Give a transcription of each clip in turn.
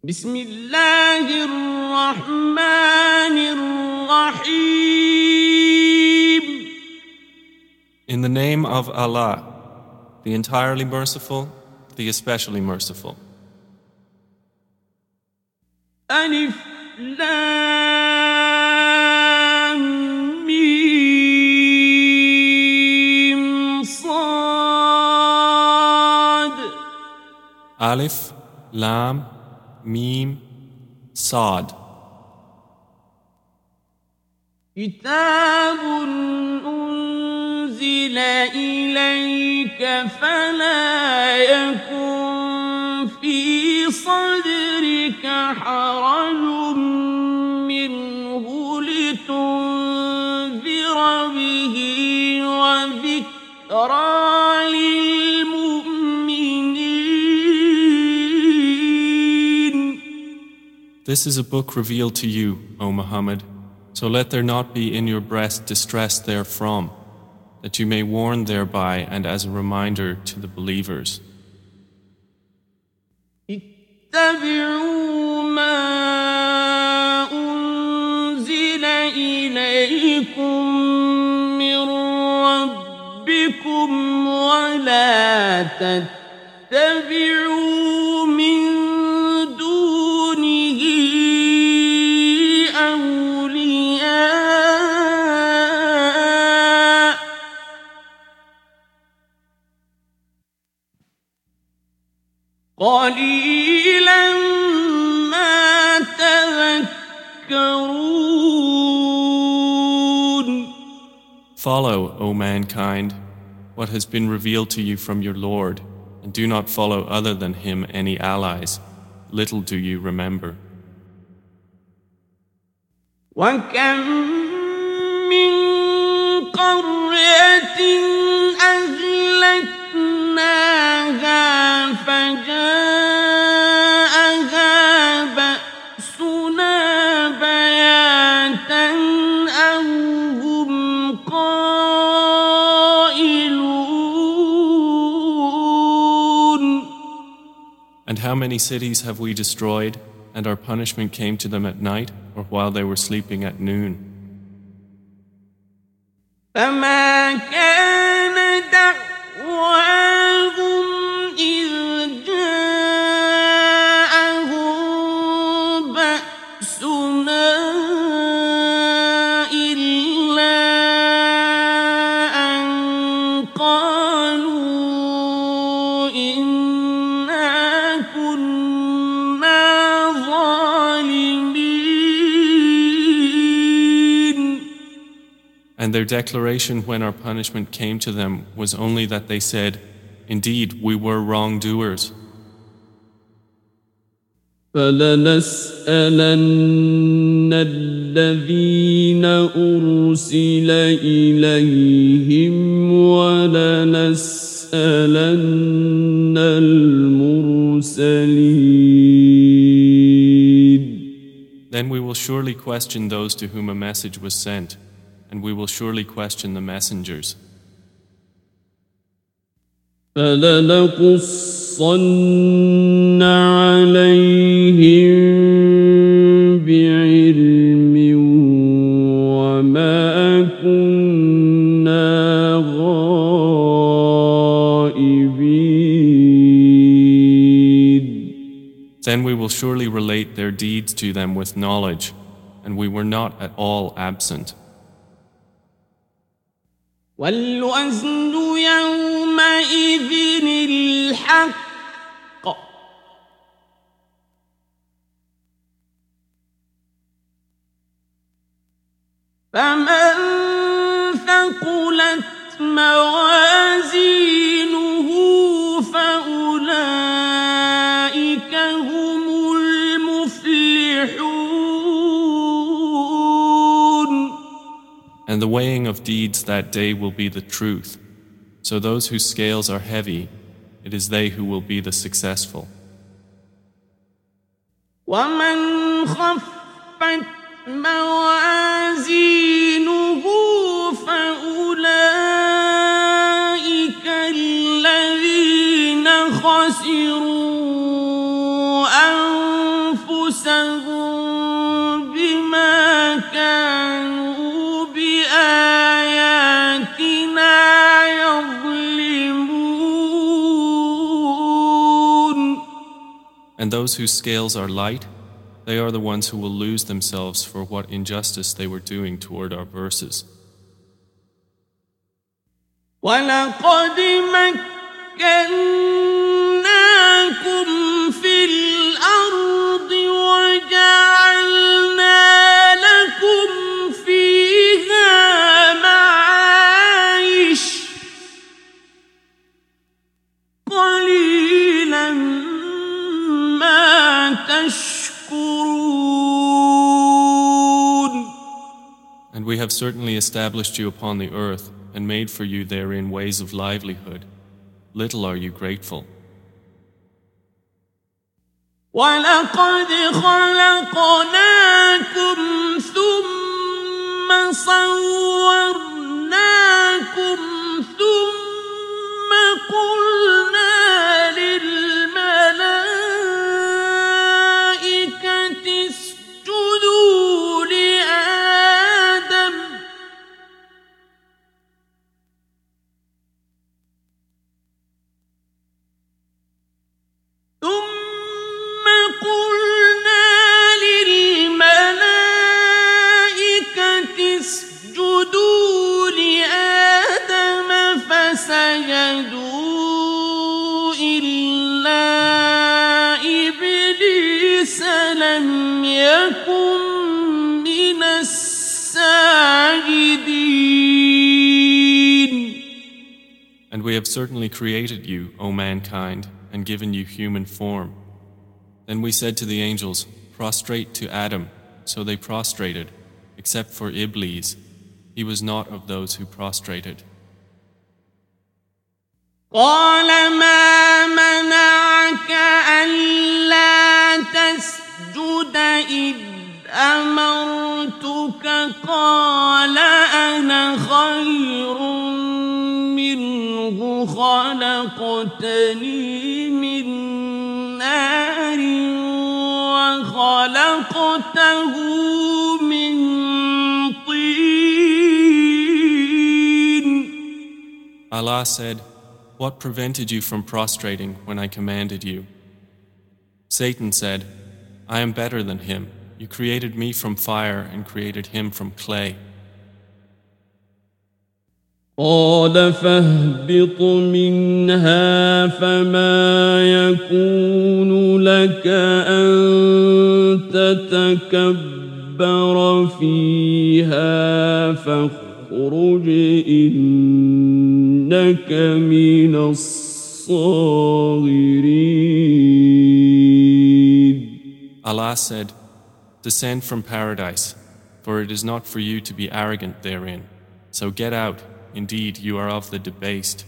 بسم الله الرحمن الرحيم. In the name of Allah, the entirely merciful, the especially merciful. ألف لام ميم صاد. Alif, Lam, Mim, Sad. كتاب أنزل إليك فلا يكن في صدرك حرج منه لتنذر به وذكرى للمؤمنين. This is a book revealed to you, O Muhammad, so let there not be in your breast distress therefrom, that you may warn thereby and as a reminder to the believers. اتبعوا ما أنزل إليكم من ربكم ولا تتبعوا من دونه أولياء قليلا ما تذكرون. Follow, O mankind, what has been revealed to you from your Lord, and do not follow other than Him any allies. Little do you remember. وكم من قرية أهلكناها فجاءها بأسنا بياتا أو هم قائلون. And how many cities have we destroyed, and our punishment came to them at night, or while they were sleeping at noon? فما كان دعواهم إذ جاءهم بأسنا إلا أن قالوا إنا كنا ظالمين. And their declaration when our punishment came to them was only that they said, "Indeed, we were wrongdoers." فلنسألن الذين أرسل إليهم ولنسألن المرسلين. Then we will surely question those to whom a message was sent, and we will surely question the messengers. فلنقصن عليهم بعلم وما كنا غائبين. Then we will surely relate their deeds to them with knowledge, and we were not at all absent. والوزن يومئذ الحق فمن ثقلت موازينه فأولئك هم المفلحون. And the weighing of deeds that day will be the truth. So those whose scales are heavy, it is they who will be the successful. ومن خفت موازينه فأولئك الذين خسروا أنفسهم أنفسهم بما كانوا بآياتنا يظلمون. And those whose scales are light, they are the ones who will lose themselves for what injustice they were doing toward our verses. وَلَقَدْ مَكَّنَّاكُمْ فِي الْأَرْضِ وَجَعَلْنَا لَكُمْ فِيهَا مَعَايِشَ قَلِيلًا مَا تَشْكُرُونَ. And we have certainly established you upon the earth and made for you therein ways of livelihood. Little are you grateful. وَلَقَدْ خَلَقْنَاكُمْ ثُمَّ صَوَّرْنَاكُمْ ثُمَّ قُلْنَا لِلْمَلَائِكَةِ اسْجُدُوا لِآدَمَ فسجدوا إلا إبليس لم يكن من الساجدين. And we have certainly created you, O mankind, and given you human form. Then we said to the angels, prostrate to Adam, so they prostrated, except for Iblis. He was not of those who prostrated. قال ما منعك ألا تسجد إذ أمرتك قال أنا خير منه خلقتني من نار وخلقته من طين. Allah said, what prevented you from prostrating when I commanded you? Satan said, I am better than him. You created me from fire and created him from clay. قال فاهبط منها فما يكون لك أن تتكبر فيها فاخرج إنك من الصاغرين. Allah said, descend from paradise, for it is not for you to be arrogant therein. So get out, indeed you are of the debased.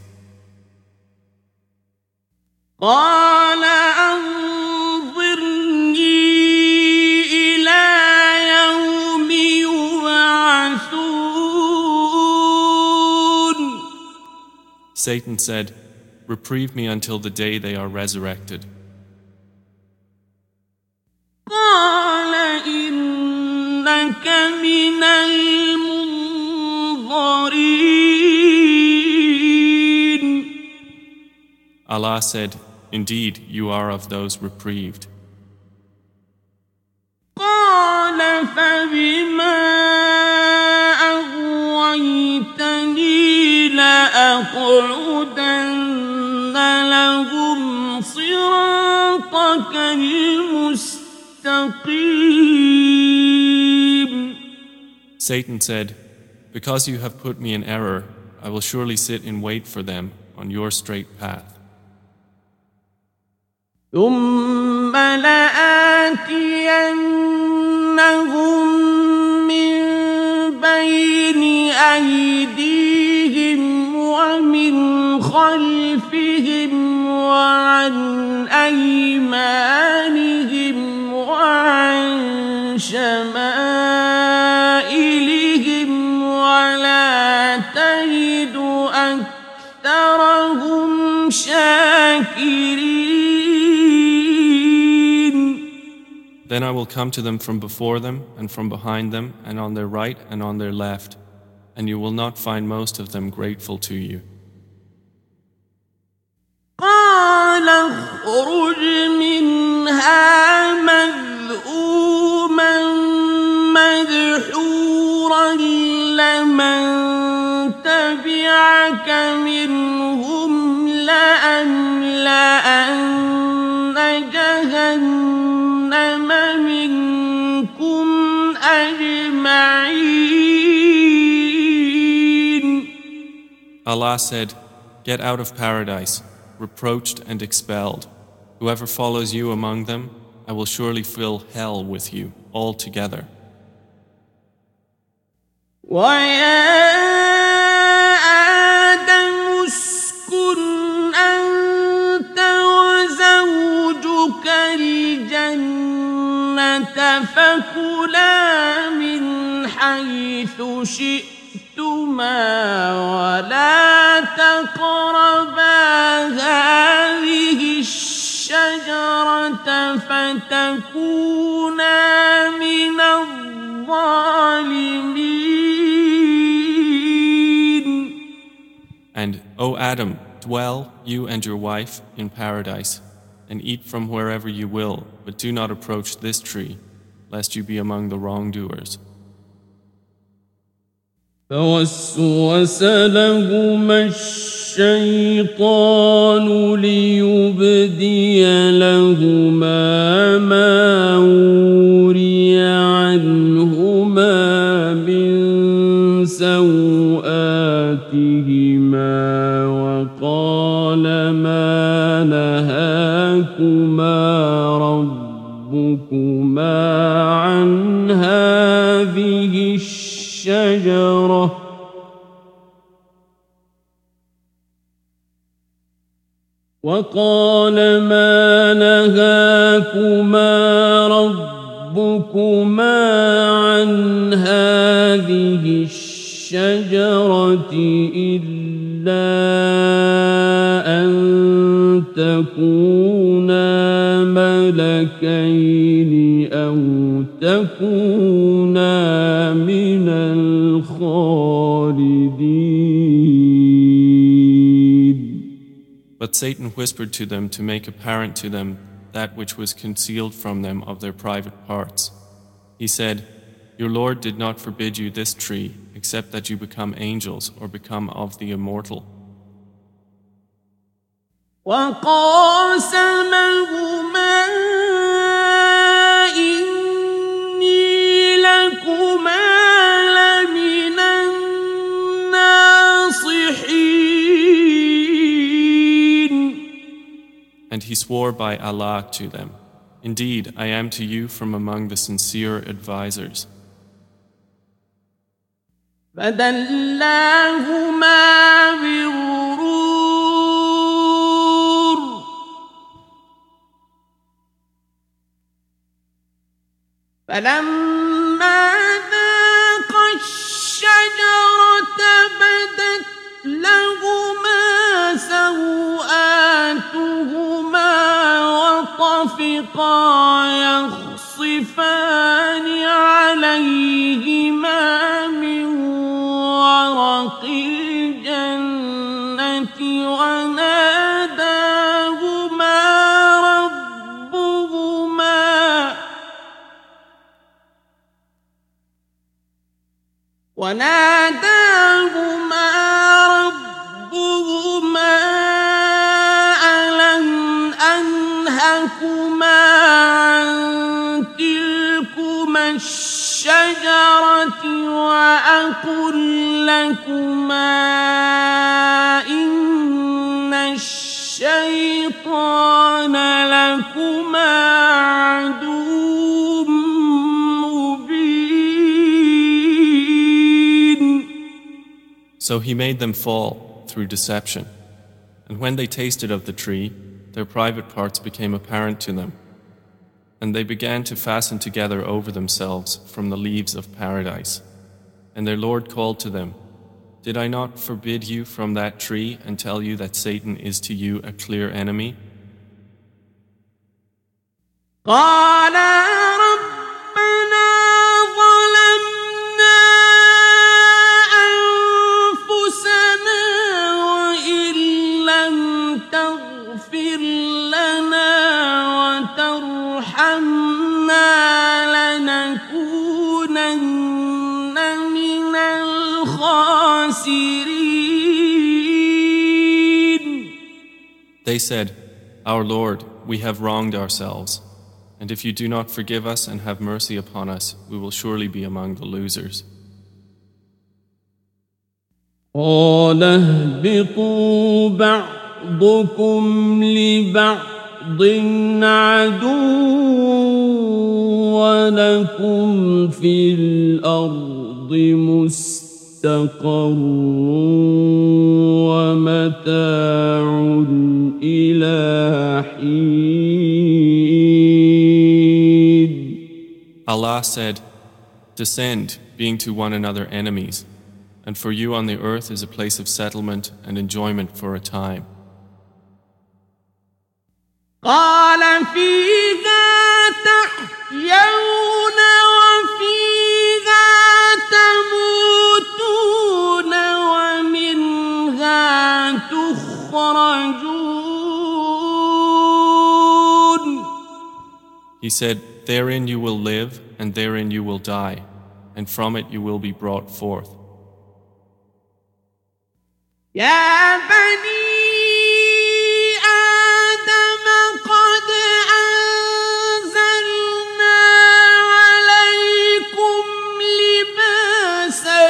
قال أنظرني إلى يوم يبعثون. Satan said, reprieve me until the day they are resurrected. قال إنك من المنظرين. Allah said, indeed you are of those reprieved. قال فبما أغويتني لأقعدن لهم صراطك المستقيم. Satan said, because you have put me in error, I will surely sit in wait for them on your straight path. ثم لآتينهم من بين أيديهم ومن خلفهم وعن أيمانهم وعن شمائلهم ولا تجد أكثرهم شاكرين. Then I will come to them from before them and from behind them and on their right and on their left, and you will not find most of them grateful to you. قال اخرج منها مذءوما مدحورا لمن تبعك منهم لأملأن جهنم منكم أجمعين. Allah said, "Get out of paradise, reproached and expelled. Whoever follows you among them, I will surely fill hell with you altogether." وَيَا آدَمُ اسْكُنْ أَنْتَ وَزَوْجُكَ الْجَنَّةَ فَكُلَا مِنْ حَيْثُ شِئْتُمَا وَلَا تَقْرَبَا هَٰذِهِ الشَّجَرَةَ فَتَكُونَا مِنَ الظَّالِمِينَ. And, O Adam, dwell, you and your wife, in paradise, and eat from wherever you will, but do not approach this tree, lest you be among the wrongdoers. فوسوس لهما الشيطان ليبدي لهما ما وري عنهما من سوآتهما وقال ما نهاكما ربكما عن هذه الشجرة إلا أن تكونا ملكين أو تكونا من الخالدين. But Satan whispered to them to make apparent to them that which was concealed from them of their private parts. He said, "Your Lord did not forbid you this tree, except that you become angels or become of the immortal." وقاسمهما إني لكما لمن الناصحين. And he swore by Allah to them, "Indeed, I am to you from among the sincere advisors." فدلاهما بغرور فلما ذاقا الشجرة بدت لهما سوآتهما وطفقا يخصفان عليهما من ورق الجنة وناداهما ربهما ألم أنهكما عن تلكما الشجرة وأقل لكما إن الشيطان لكما عدو So he made them fall through deception. And when they tasted of the tree, their private parts became apparent to them. And they began to fasten together over themselves from the leaves of paradise. And their Lord called to them, "Did I not forbid you from that tree and tell you that Satan is to you a clear enemy?" قال الْخَاسِرِينَ. They said, Our Lord, we have wronged ourselves, and if you do not forgive us and have mercy upon us, we will surely be among the losers. قَالَ اهْبِطُوا بَعْضُكُمْ لِبَعْضٍ عَدُوٌّ وَلَكُمْ فِي الْأَرْضِ مُسْتَقَرٌّ وَمَتَاعٌ إِلَىٰ حِينٍ. Allah said, Descend, being to one another enemies, and for you on the earth is a place of settlement and enjoyment for a time. قَالَ فِيهَا تَحْيَوْنَ وَفِيهَا تَمُوتُونَ وَمِنْهَا تُخْرَجُونَ. He said, Therein you will live, and therein you will die, and from it you will be brought forth. يا بني آدم قد أنزلنا عليكم لباسا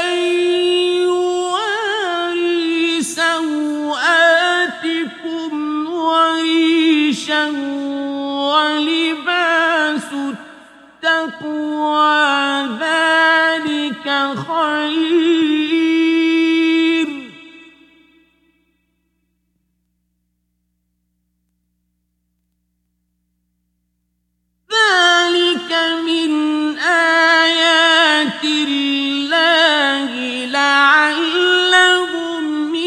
يواري سوآتكم وريشا ولباس التقوى ذلك خير. ذلك من آيات الله لعلهم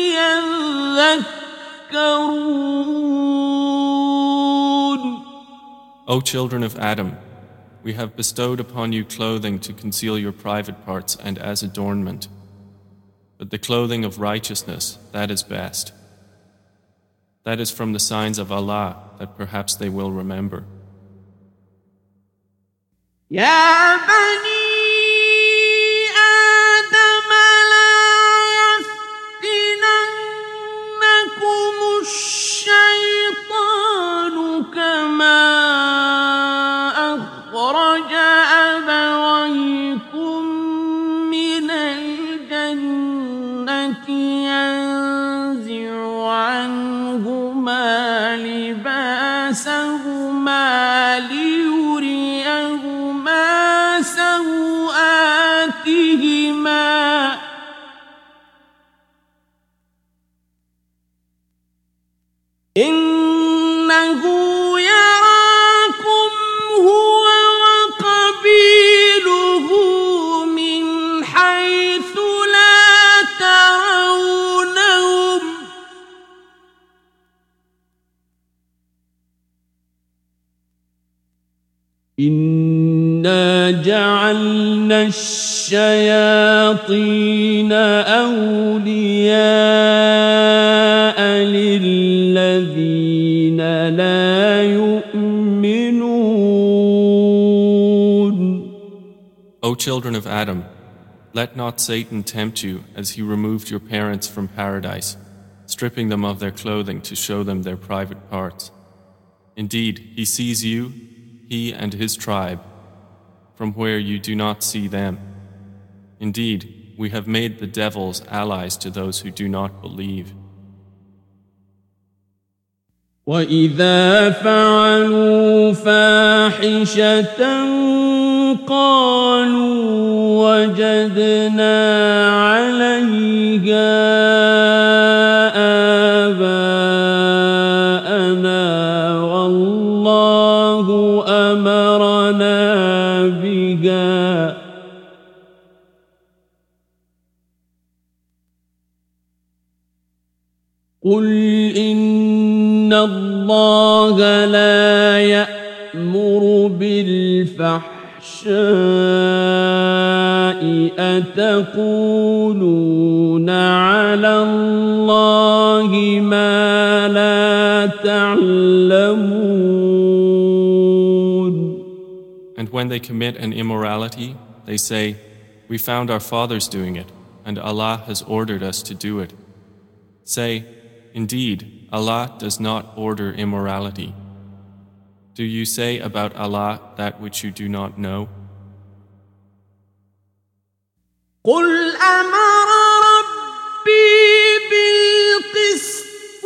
يذكرون. O children of Adam, we have bestowed upon you clothing to conceal your private parts and as adornment. But the clothing of righteousness, that is best. That is from the signs of Allah that perhaps they will remember. يا بني آدم لا يفتننكم الشيطان كما أخرج أبويكم من الجنة ينزع عنهما لباسهما ليريهما سوآتهما إنه يراكم هو وقبيله من حيث لا ترونهم إنا جعلنا الشياطين أولياء للذين لا يؤمنون. O children of Adam, let not Satan tempt you as he removed your parents from paradise, stripping them of their clothing to show them their private parts. Indeed, he sees you, he and his tribe, from where you do not see them. Indeed, we have made the devils allies to those who do not believe. وَإِذَا فَعَلُوا فَاحِشَةً قَالُوا وَجَدْنَا عَلَيْهَا آبَاءَنَا وَاللَّهُ أَمَرَنَا بِهَا قُلْ إِنَّ اللَّهَ لَا يَأْمُرُ بِالْفَحْشَاءِ أَتَقُولُونَ عَلَى اللَّهِ مَا لَا تَعْلَمُونَ. And when they commit an immorality, they say, We found our fathers doing it. and Allah has ordered us to do it. Say, indeed, Allah does not order immorality. Do you say about Allah that which you do not know? قل أمر ربي بالقسط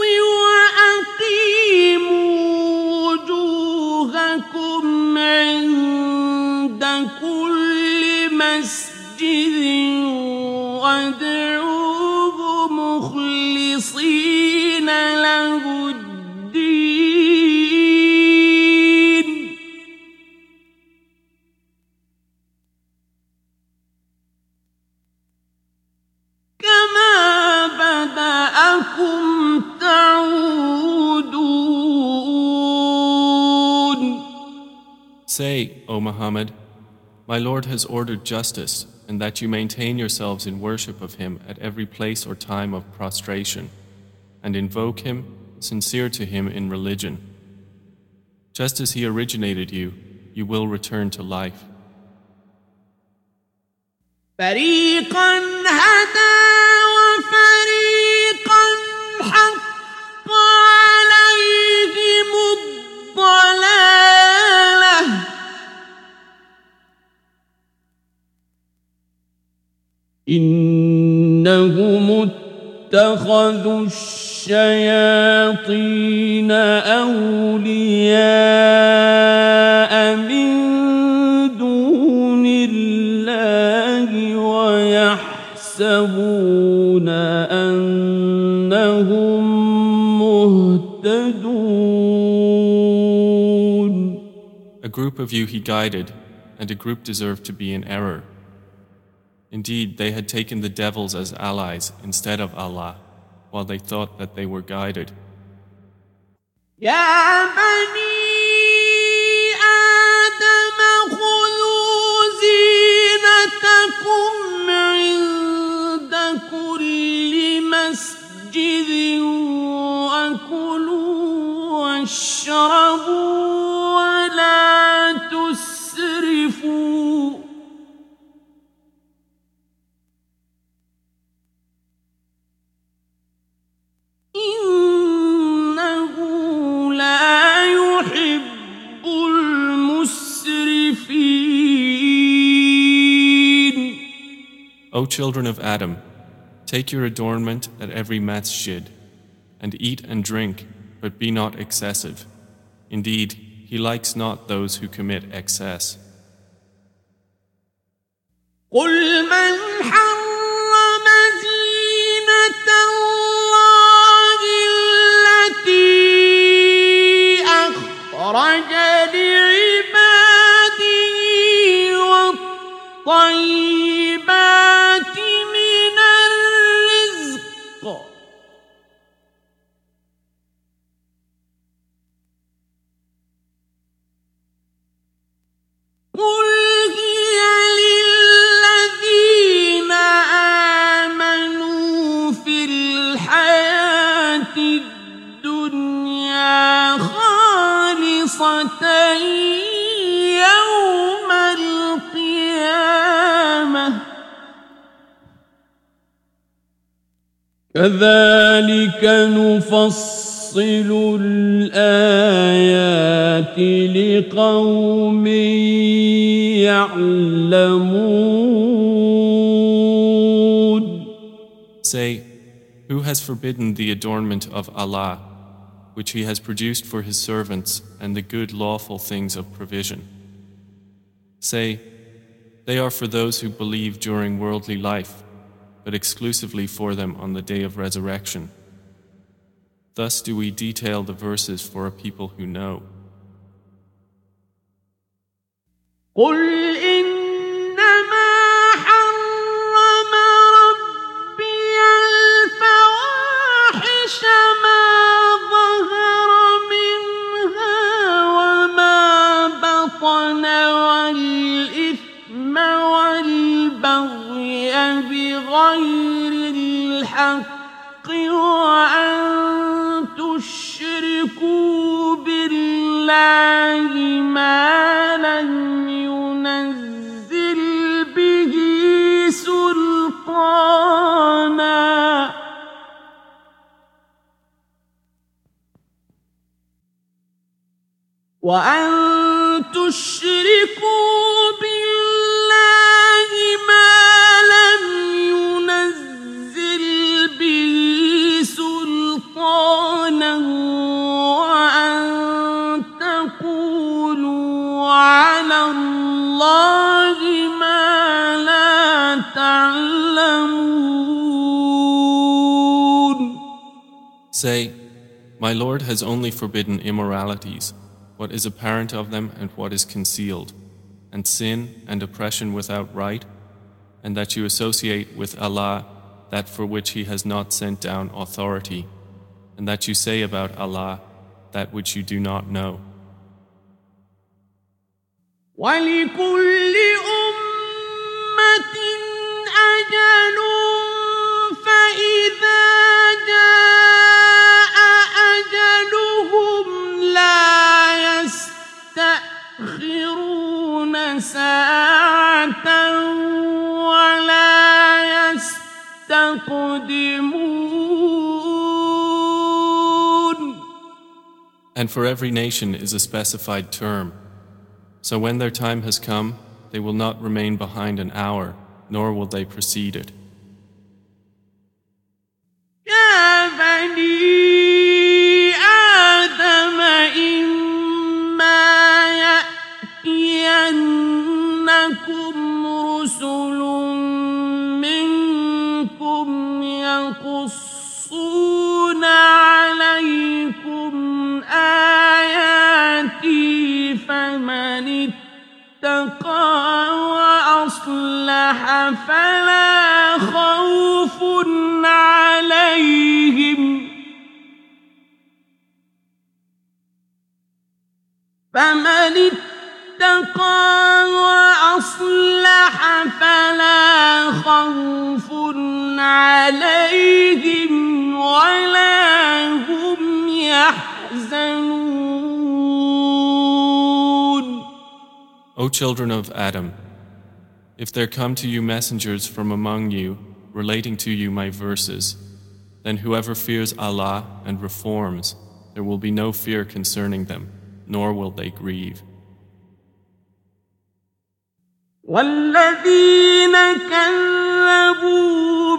وأقيموا وجوهكم عند كل مسجد وادعوه مخلصين له الدين كما بدأكم تعودون. Say, O Muhammad, my Lord has ordered justice, and that you maintain yourselves in worship of Him at every place or time of prostration, and invoke Him, sincere to Him in religion. Just as He originated you, you will return to life. فريقا هدى وفريقا حق عليهم الضلالة إنهم اتخذوا الشياطين أولياء من دون الله ويحسبون أنهم مهتدون. A group of you He guided, and a group deserved to be in error. Indeed, they had taken the devils as allies instead of Allah, while they thought that they were guided. يا بني آدم خذوا زينتكم عند كل مسجد وكلوا واشربوا ولا تسرفوا إنه لا يحب المسرفين. O children of Adam, take your adornment at every masjid, and eat and drink, but be not excessive. Indeed, He likes not those who commit excess. قل من حرم زينة الله التي أخرج لعباده والطيبات من الرزق قل هي للذين آمنوا في الحياة الدنيا خالصة يوم القيامة كذلك نفصل الآيات لقوم يعلمون. Say, who has forbidden the adornment of Allah, which He has produced for His servants, and the good lawful things of provision? Say, they are for those who believe during worldly life, but exclusively for them on the day of resurrection. Thus do we detail the verses for a people who know. قل إنما حرم ربي الفواحش ما ظهر منها وما بطن والإثم والبغي بغير الحق وأن تشركوا بالله ما لم ينزل به سلطانا وأن تشركوا بالله ما لم ينزل به سلطانا وأن تقولوا على الله ما لا تعلمون. Say, my Lord has only forbidden immoralities, what is apparent of them and what is concealed, and sin and oppression without right, and that you associate with Allah that for which He has not sent down authority, and that you say about Allah that which you do not know. وَلِكُلِّ أُمَّةٍ أَجَلٌ فَإِذَا جَاءَ أَجَلُهُمْ لَا يَسْتَأْخِرُونَ سَاعَةً وَلَا يَسْتَقْدِمُونَ. And for every nation is a specified term. So when their time has come, they will not remain behind an hour, nor will they precede it. يا بني آدم إما يأتينكم رسل منكم يقصون عليكم آياتي فمن اتقى وأصلح فلا خوف عليهم ولا هم يحزنون. O children of Adam, if there come to you messengers from among you, relating to you my verses, then whoever fears Allah and reforms, there will be no fear concerning them, nor will they grieve. والذين كذبوا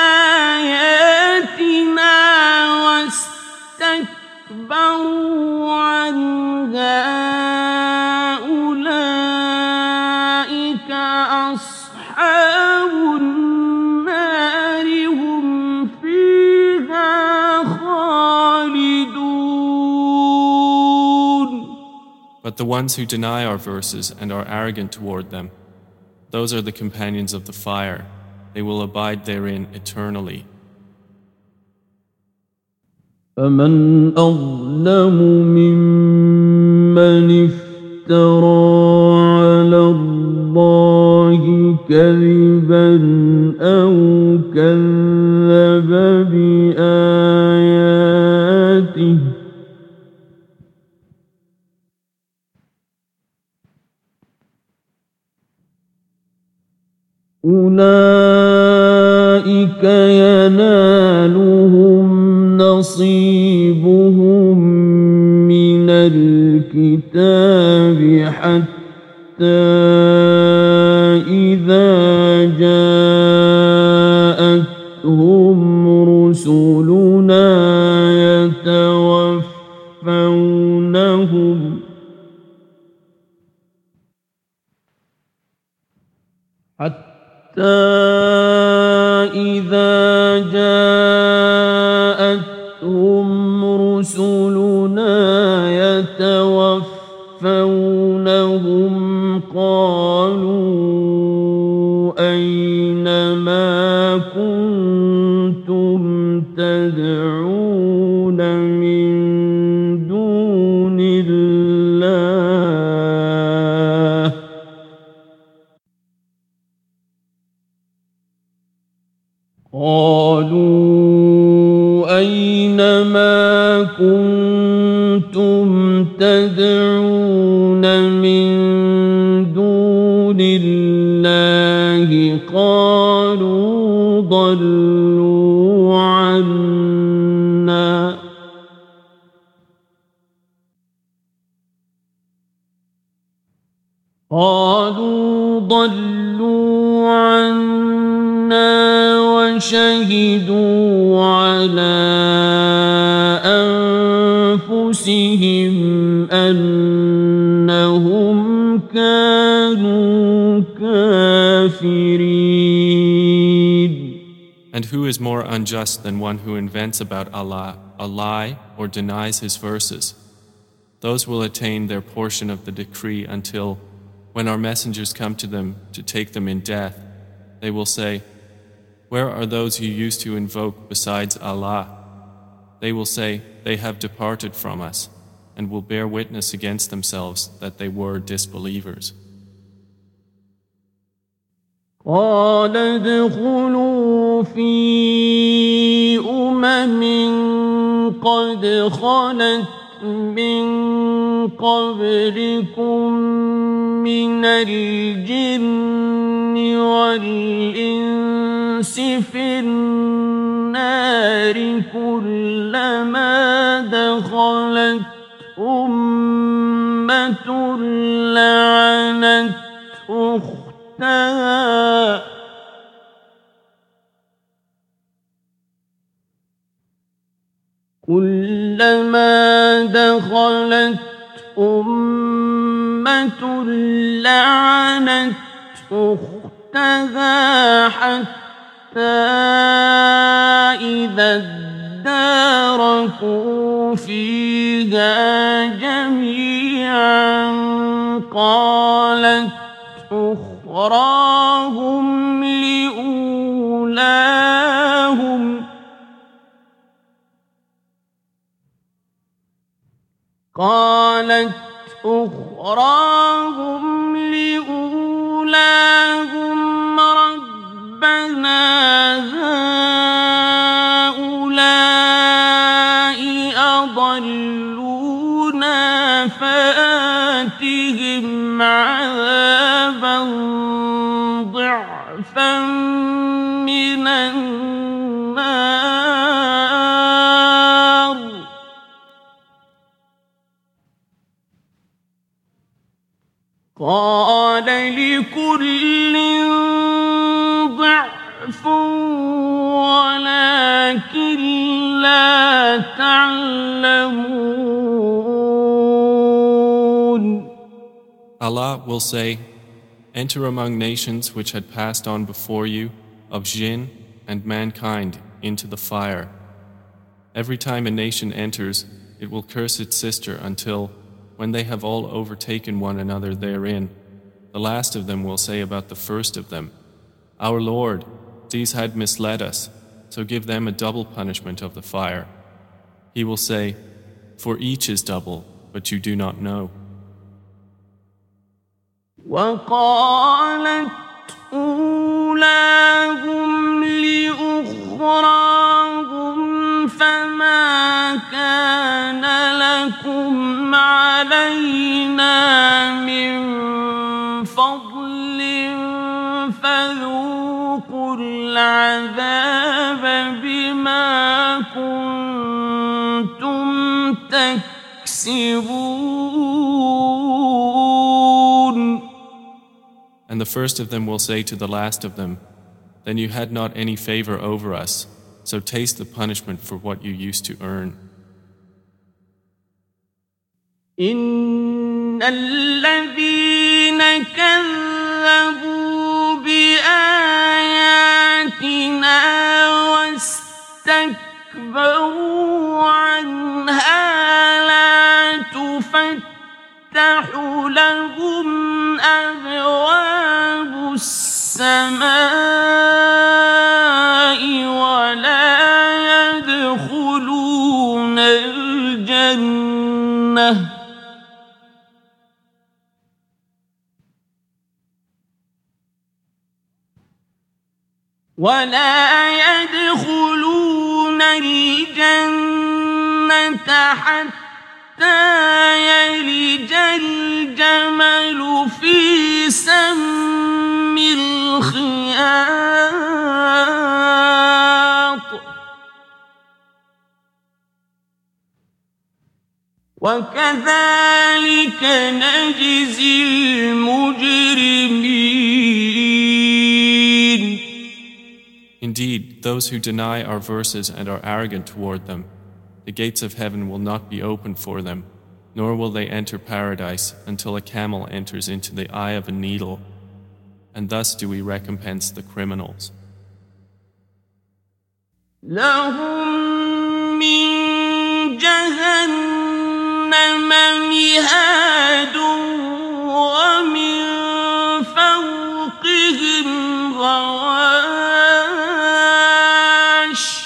بآياتنا واستكبروا عنها أولئك أصحاب النار هم فيها خالدون. But the ones who deny our verses and are arrogant toward them, those are the companions of the fire. They will abide therein eternally. فمن أظلم ممن افترى على الله كذبا أو كذب بآياته أولئك ينالهم نصيبهم من الكتاب حتى إذا جاءتهم رسلنا يتوفونهم حتى إذا جاءتهم رسلنا يتوفونهم قالوا أين ما كنتم تدعون من دون الله قالوا أين ما كنتم تدعون من دون الله قالوا ضلوا عنا قالوا ضلوا عنا وشهدوا على أنفسهم أنهم كانوا كافرين. And who is more unjust than one who invents about Allah a lie or denies his verses? Those will attain their portion of the decree until, when our messengers come to them to take them in death, they will say, "Where are those you used to invoke besides Allah?" They will say, "They have departed from us," and will bear witness against themselves that they were disbelievers. قال ادخلوا في قد خلت من قبلكم من الجن والإنس في النار كلما دخلت أمة لعنت أختها كلما دخلت أمة لعنت أختها حتى إذا اداركوا فيها جميعا قالت أخراهم لأولاهم ربنا هؤلاء أضلونا فآتهم عذابا ضعفا من النار قال لكل ضعف ولكن لا تعلمون. Allah will say, "Enter among nations which had passed on before you, of jinn and mankind, into the fire. Every time a nation enters, it will curse its sister until, when they have all overtaken one another therein, the last of them will say about the first of them, 'Our Lord, these had misled us, so give them a double punishment of the fire.' He will say, 'For each is double, but you do not know.'" وقالت أولاهم لأخراهم فما كان لكم علينا من فضل فذوقوا العذاب بما كنتم تكسبون. And the first of them will say to the last of them, "Then you had not any favor over us, so taste the punishment for what you used to earn." إن الذين كذبوا بآياتنا واستكبروا عنها لا تفتح لهم أبواب السماء ولا يدخلون الجنة حتى يلج الجمل في سم الخياط وكذلك نجزي المجرمين. Indeed, those who deny our verses and are arrogant toward them, the gates of heaven will not be opened for them, nor will they enter paradise until a camel enters into the eye of a needle, and thus do we recompense the criminals. لهم من جهنم مهاد ومن فوقهم غواش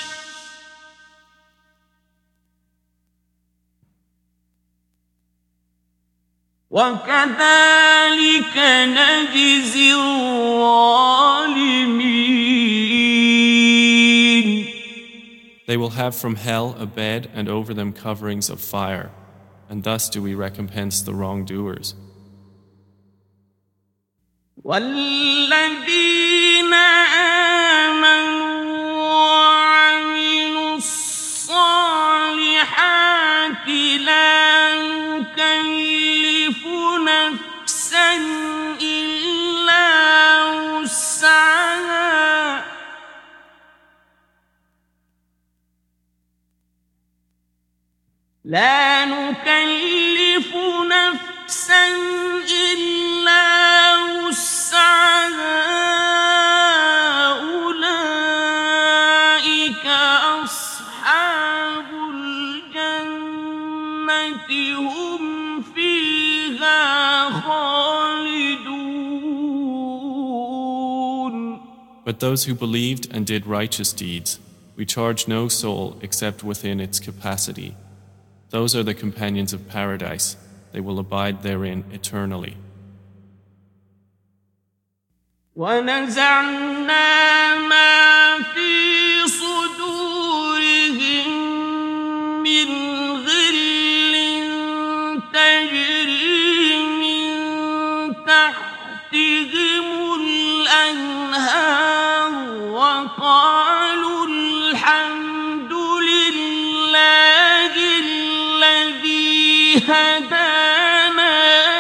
وكذلك نجزي الظالمين. They will have from hell a bed and over them coverings of fire, and thus do we recompense the wrongdoers. والذين آمنوا وعملوا الصالحات لا نكلف نفسا إلا وسعها لا نكلف نفسا إلا وسعها أولئك أصحاب الجنة هم فيها خالدون. But those who believed and did righteous deeds, we charge no soul except within its capacity. Those are the companions of paradise. They will abide therein eternally. ونزعنا ما في صدورهم من غل تجري من تحتهم الأنهار وقالوا الحمد لله الذي هدانا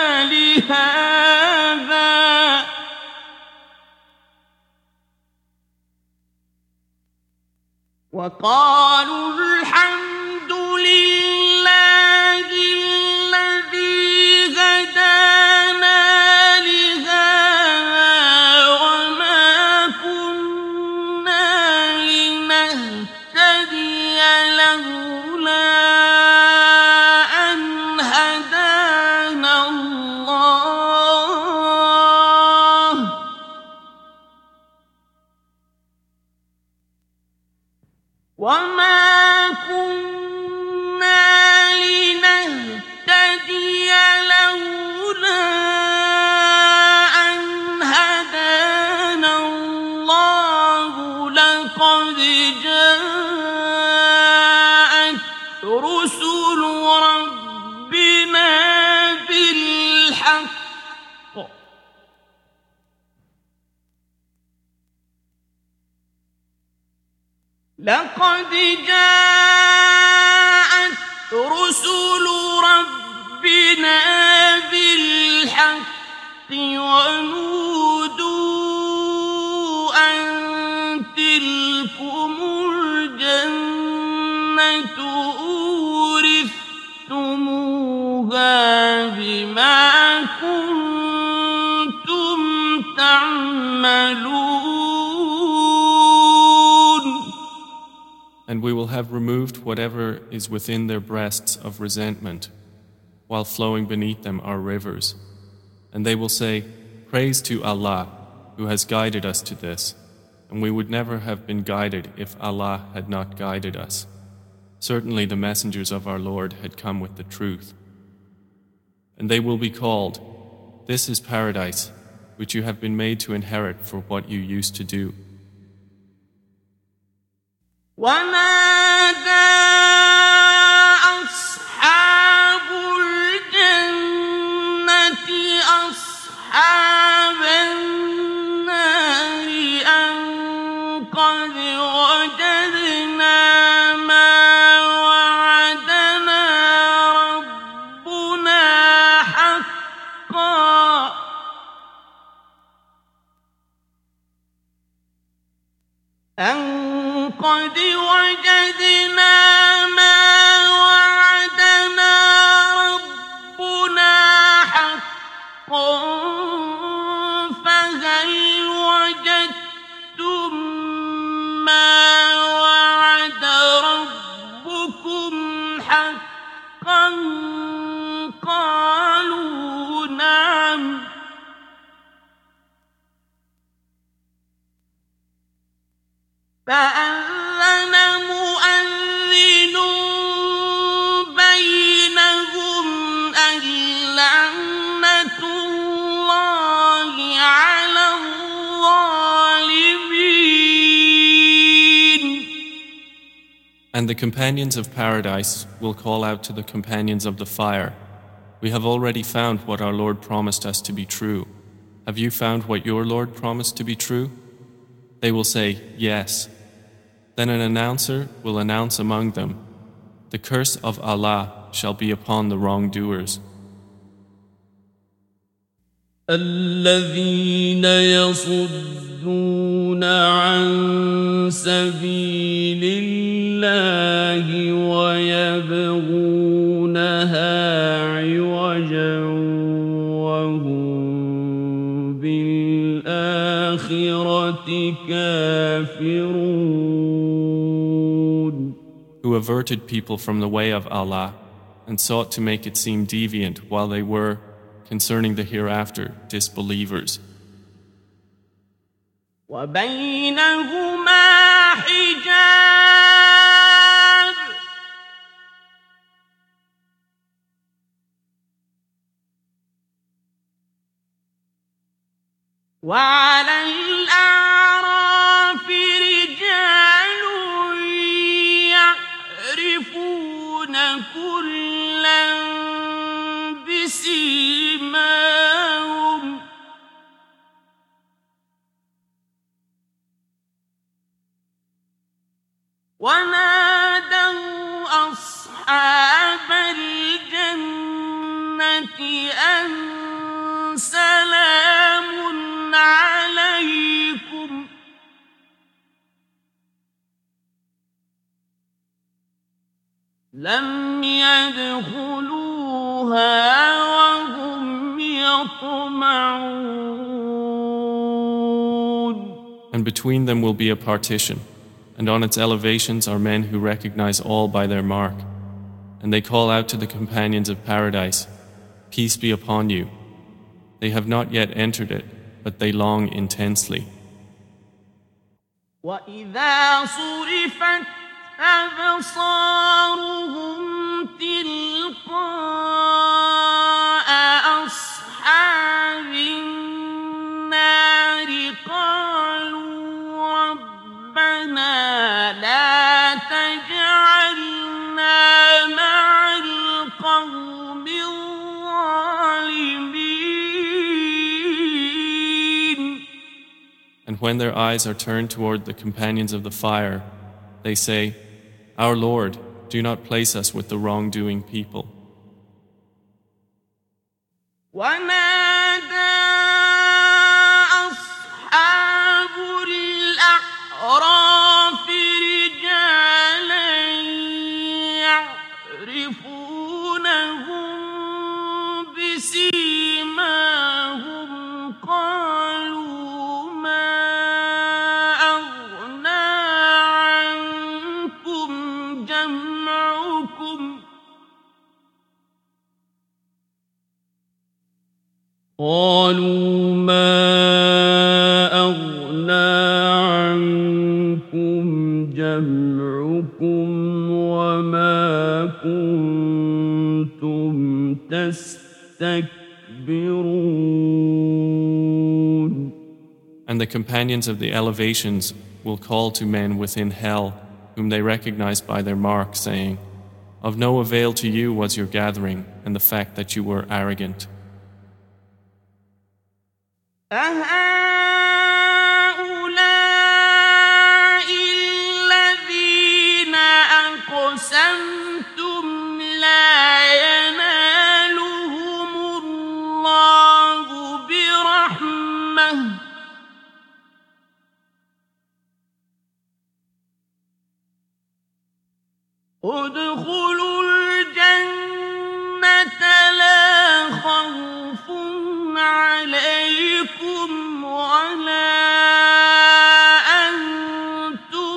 لهذا وقالوا الحمد لله الذي هدانا لهذا وما كنا لنهتدي لولا أن هدانا الله وما كنا لنهتدي لولا أن هدانا الله لقد جاءت رسل ربنا بالحق لقد جاءت رسل ربنا بالحق ونودوا أن تلكم الجنة أورثتموها بما كنتم تعملون. And we will have removed whatever is within their breasts of resentment, while flowing beneath them are rivers. And they will say, Praise to Allah, who has guided us to this, and we would never have been guided if Allah had not guided us. Certainly the messengers of our Lord had come with the truth. And they will be called, This is paradise, which you have been made to inherit for what you used to do. ونادى أصحاب الجنة أصحاب النار أن قد وجدنا ما وعدنا أن قد وجدنا ما وعدنا ربنا حقا فهل وجدتم ما وعد ربكم حقا قالوا نعم فأذن مؤذن بينهم اللعنة الله على الظالمين. And the companions of paradise will call out to the companions of the fire, "We have already found what our Lord promised us to be true. Have you found what your Lord promised to be true?" They will say, "Yes." Then an announcer will announce among them, "The curse of Allah shall be upon the wrongdoers." الذين يصدون عن سبيل الله ويبغونها عوجا وهم بالآخرة كافرون. Who averted people from the way of Allah and sought to make it seem deviant while they were, concerning the hereafter, disbelievers. وبينهما حجاب وعلى الأعراف رجال يعرفون كلا بسيماهم ونادوا أصحاب الجنة أن سلام عليكم لم يدخلوها وهم يطمعون. And between them will be a partition, and on its elevations are men who recognize all by their mark. And they call out to the companions of paradise, "Peace be upon you." They have not yet entered it, but they long intensely. وَإِذَا صُرِفَتْ أَبْصَارُهُمْ تِلْقَاءَ أَصْحَابِ النَّارِ قَالُوا رَبَّنَا لَا تَجْعَلْنَا مَعَ الْقَوْمِ الظَّالِمِينَ. And when their eyes are turned toward the companions of the fire, they say, "Our Lord, do not place us with the wrongdoing people." ونادى أصحاب الأعراف رجالا يعرفونهم بسيماهم قالوا ما أغنى عنكم جمعكم قالوا ما أغنى عنكم جمعكم وما كنتم تستكبرون. And the companions of the elevations will call to men within hell, whom they recognize by their mark, saying, "Of no avail to you was your gathering and the fact that you were arrogant." أهؤلاء الذين أقسمتم لا ينالهم الله برحمة ادخلوا الجنة لا خوف عليكم ولا أنتم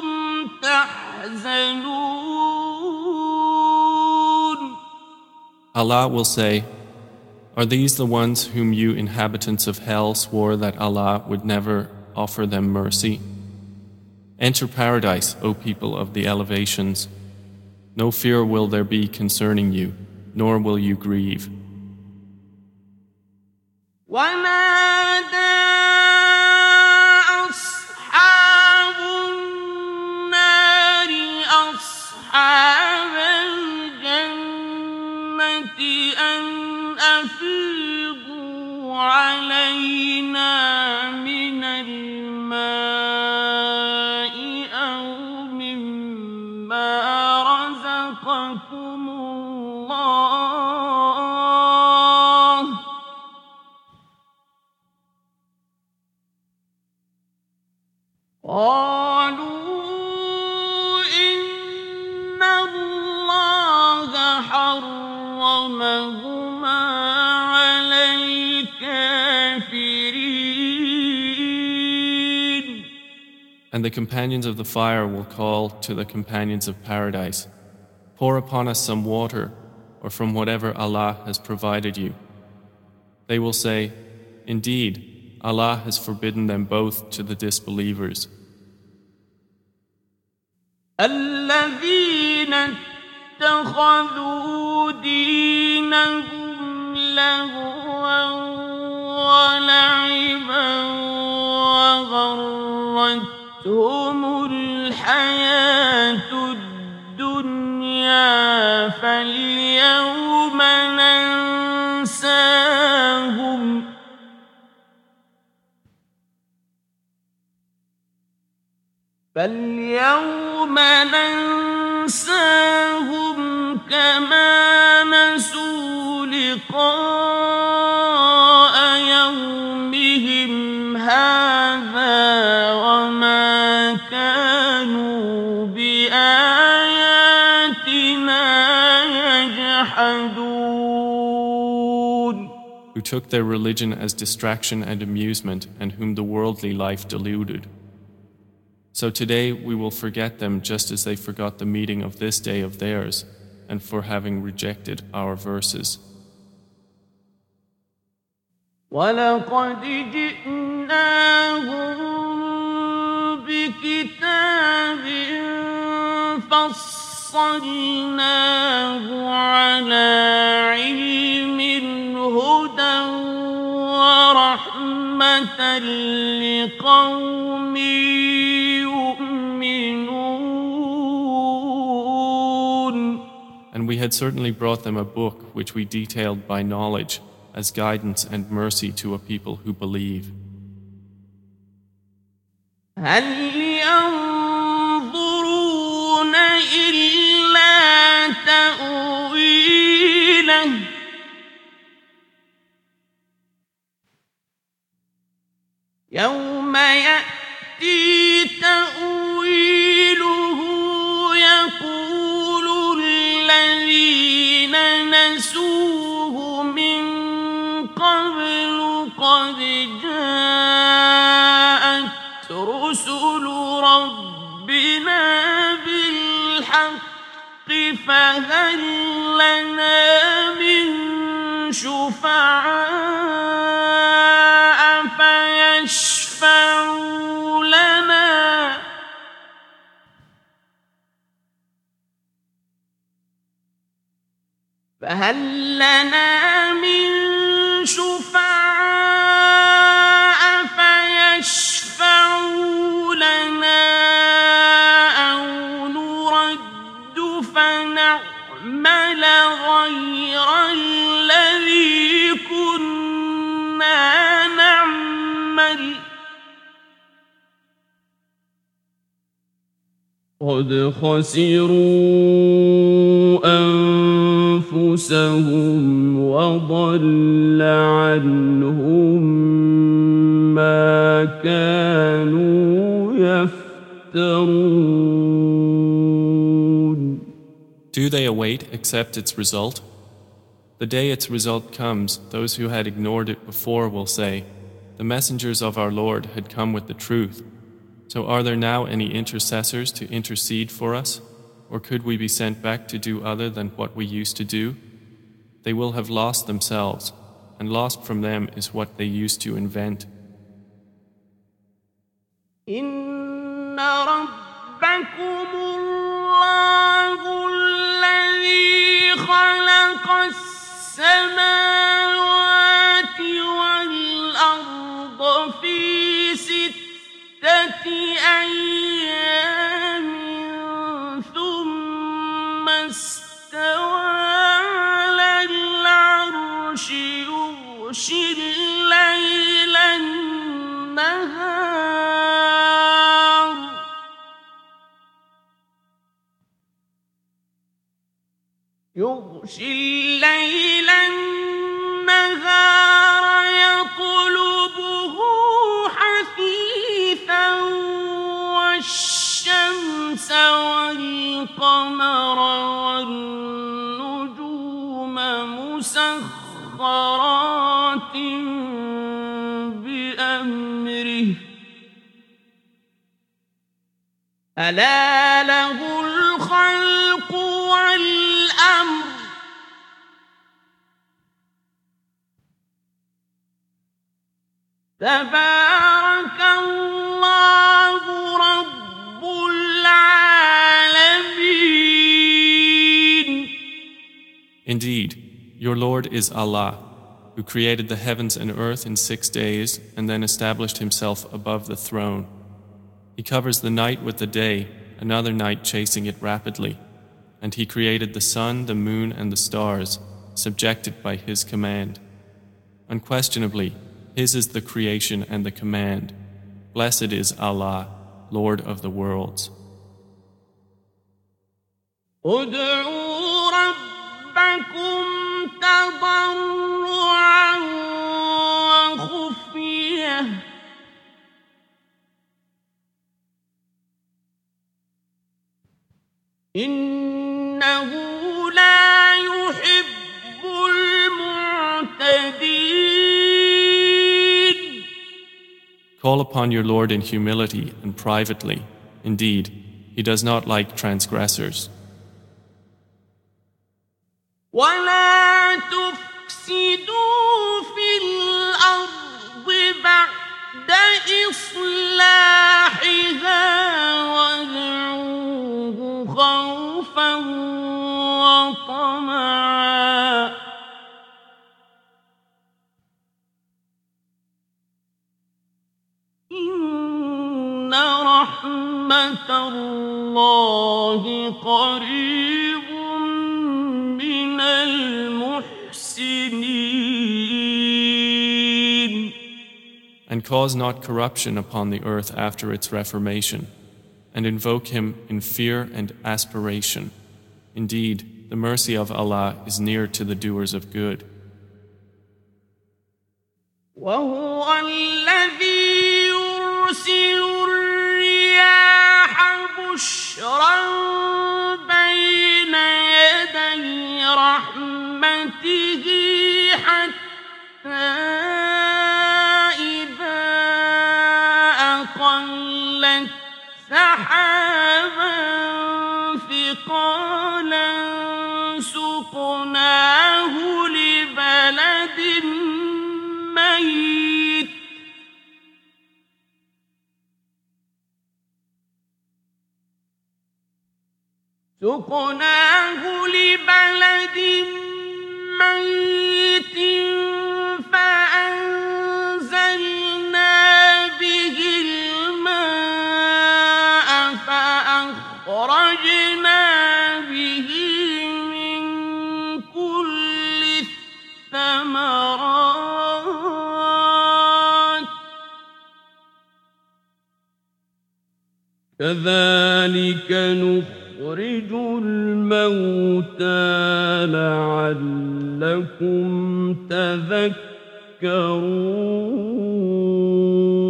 تحزنون. Allah will say, "Are these the ones whom you inhabitants of hell swore that Allah would never offer them mercy? Enter paradise, O people of the elevations. No fear will there be concerning you, nor will you grieve." ونادى أصحاب النار أصحاب الجنة أن أفيضوا علينا من الماء أو مما رزقكم الله قالوا إن الله حرمهما على الكافرين. And the companions of the fire will call to the companions of paradise, "Pour upon us some water, or from whatever Allah has provided you." They will say, "Indeed, Allah has forbidden them both to the disbelievers." الذين اتخذوا دينهم لهوا ولعبا وغرتهم الحياة الدنيا فاليوم ننساهم كما نسوا لقاء يومهم هذا وما كانوا بآياتنا يجحدون. Who took their religion as distraction and amusement, and whom the worldly life deluded. So today we will forget them just as they forgot the meeting of this day of theirs, and for having rejected our verses. وَلَقَدْ جِئْنَاهُمْ بِكِتَابٍ فَصَّلْنَاهُ عَلَى عِلْمٍ هُدًى وَرَحْمَةً لِقَوْمٍ يُؤْمِنُونَ. And we had certainly brought them a book which we detailed by knowledge as guidance and mercy to a people who believe. هل ينظرون إلا تأويله يوم يأتي تأويله يقول الذين نسوه من قبل قد جاءت رسل ربنا بالحق فهل لنا من شفعاء فيشفعوا لنا فهل لنا من شفعاء فيشفعوا لنا أو نرد فنعمل غير الذي كنا نعمل قد خسروا أنفسهم وضل عنهم ما كانوا يفترون. Do they await except its result? The day its result comes, those who had ignored it before will say, the messengers of our Lord had come with the truth. So are there now any intercessors to intercede for us? Or could we be sent back to do other than what we used to do? They will have lost themselves, and lost from them is what they used to invent. إن ربكم الله الذي خلق السماوات والأرض في 6 أيام ثم استوى على العرش يغشي الليل النهار يطلبه حثيثا والشمس والقمر والنجوم مسخرات بأمره ألا له الخلق والأمر تبارك الله رب العالمين. Indeed, your Lord is Allah, who created the heavens and earth in 6 days and then established himself above the throne. He covers the night with the day, another night chasing it rapidly. And he created the sun, the moon, and the stars, subjected by his command. Unquestionably, his is the creation and the command. Blessed is Allah, Lord of the worlds. ادعوا ربكم تضرعا وخفية إنه لا يحب المعتدين. Call upon your Lord in humility and privately. Indeed, he does not like transgressors. ولا تفسدوا في الأرض بعد إصلاحها وادعوه خوفا وطمعا إن رحمة الله قريب من المحسنين. And cause not corruption upon the earth after its reformation, and invoke him in fear and aspiration. Indeed, the mercy of Allah is near to the doers of good. وهو الذي يرسل الرياح بشرا بين يدي رحمته حتى إذا أقلت سحابا ثقالا سقناه لبلد ميت فأنزلنا به الماء فأخرجنا به من كل الثمرات كذلك نخرج الموتى لعلكم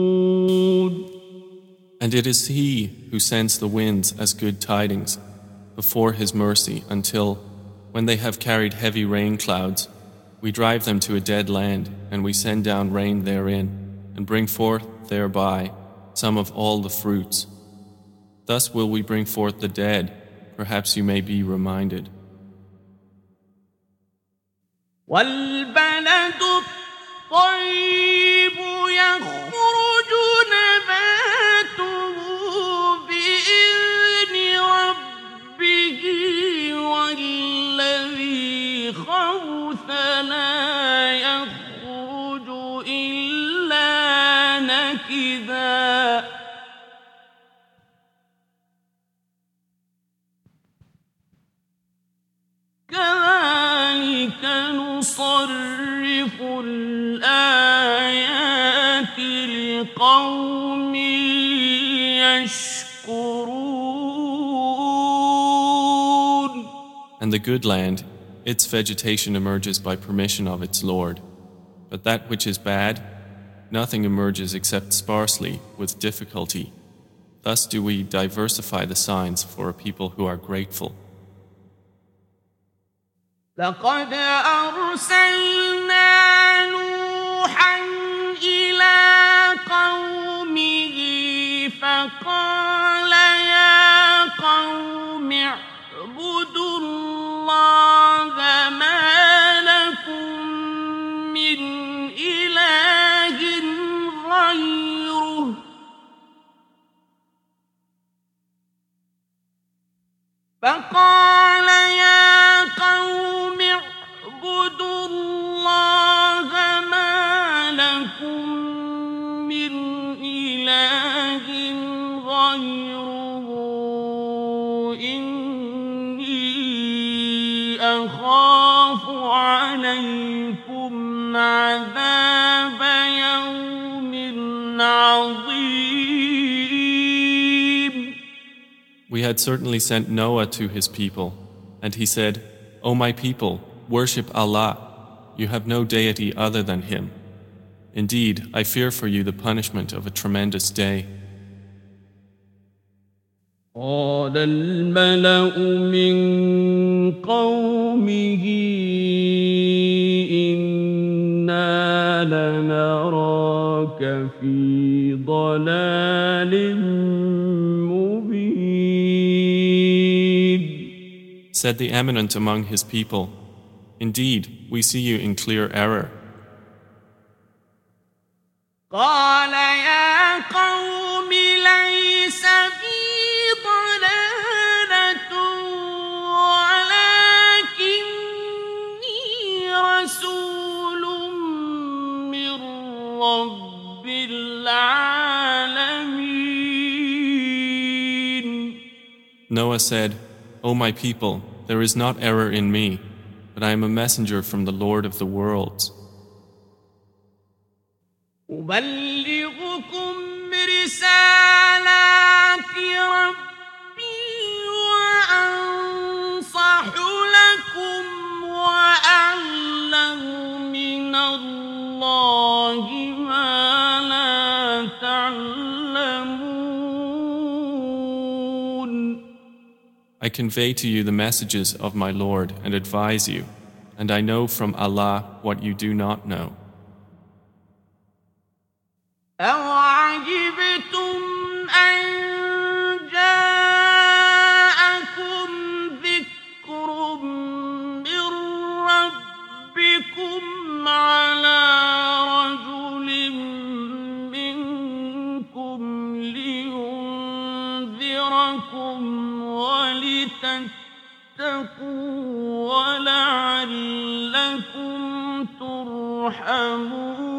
تذكرون. And it is He who sends the winds as good tidings, before His mercy until, when they have carried heavy rain clouds, we drive them to a dead land, and we send down rain therein, and bring forth thereby some of all the fruits. Thus will we bring forth the dead, perhaps you may be reminded. وَالْبَلَدُ الطَّيِّبُ يَخْرُجُ نَبَاتُهُ بِإِذْنِ رَبِّهِ وَالَّذِي خَبُثَ لَا يَخْرُجُ إِلَّا نَكِدًا كَذَلِكَ نُصَرِّفُ الْآيَاتِ لِقَوْمٍ يَشْكُرُونَ. And the good land, its vegetation emerges by permission of its Lord. But that which is bad, nothing emerges except sparsely, with difficulty. Thus do we diversify the signs for a people who are grateful. لقد أرسلنا نوحا إلى قومه فقال يا قوم اعبدوا الله ما لكم من إله غيره فقال يا قوم اعبدوا الله ما لكم من إله غيره إني أخاف عليكم عذاب يوم عظيم. We had certainly sent Noah to his people, and he said, O my people, worship Allah. You have no deity other than Him. Indeed, I fear for you the punishment of a tremendous day. قال الملأ من قومه إنا لنراك في ضلال مبين. Said the eminent among his people, Indeed, we see you in clear error. قال يا قوم ليس بي ضلالة ولكني رسول من رب العالمين. Noah said, O my people, there is not error in me, but I am a messenger from the Lord of the worlds. أبلغكم رسالات ربي وأنصح لكم وأعلم من الله ما لا تعلمون. I convey to you the messages of my Lord and advise you, and I know from Allah what you do not know. أَوَعَجِبْتُمْ أَن جَاءَكُمْ ذِكْرٌ مِّن رَّبِّكُمْ عَلَىٰ رَجُلٍ مِّنكُمْ لِيُنذِرَكُمْ وَلِتَتَّقُوا وَلَعَلَّكُمْ تُرْحَمُونَ.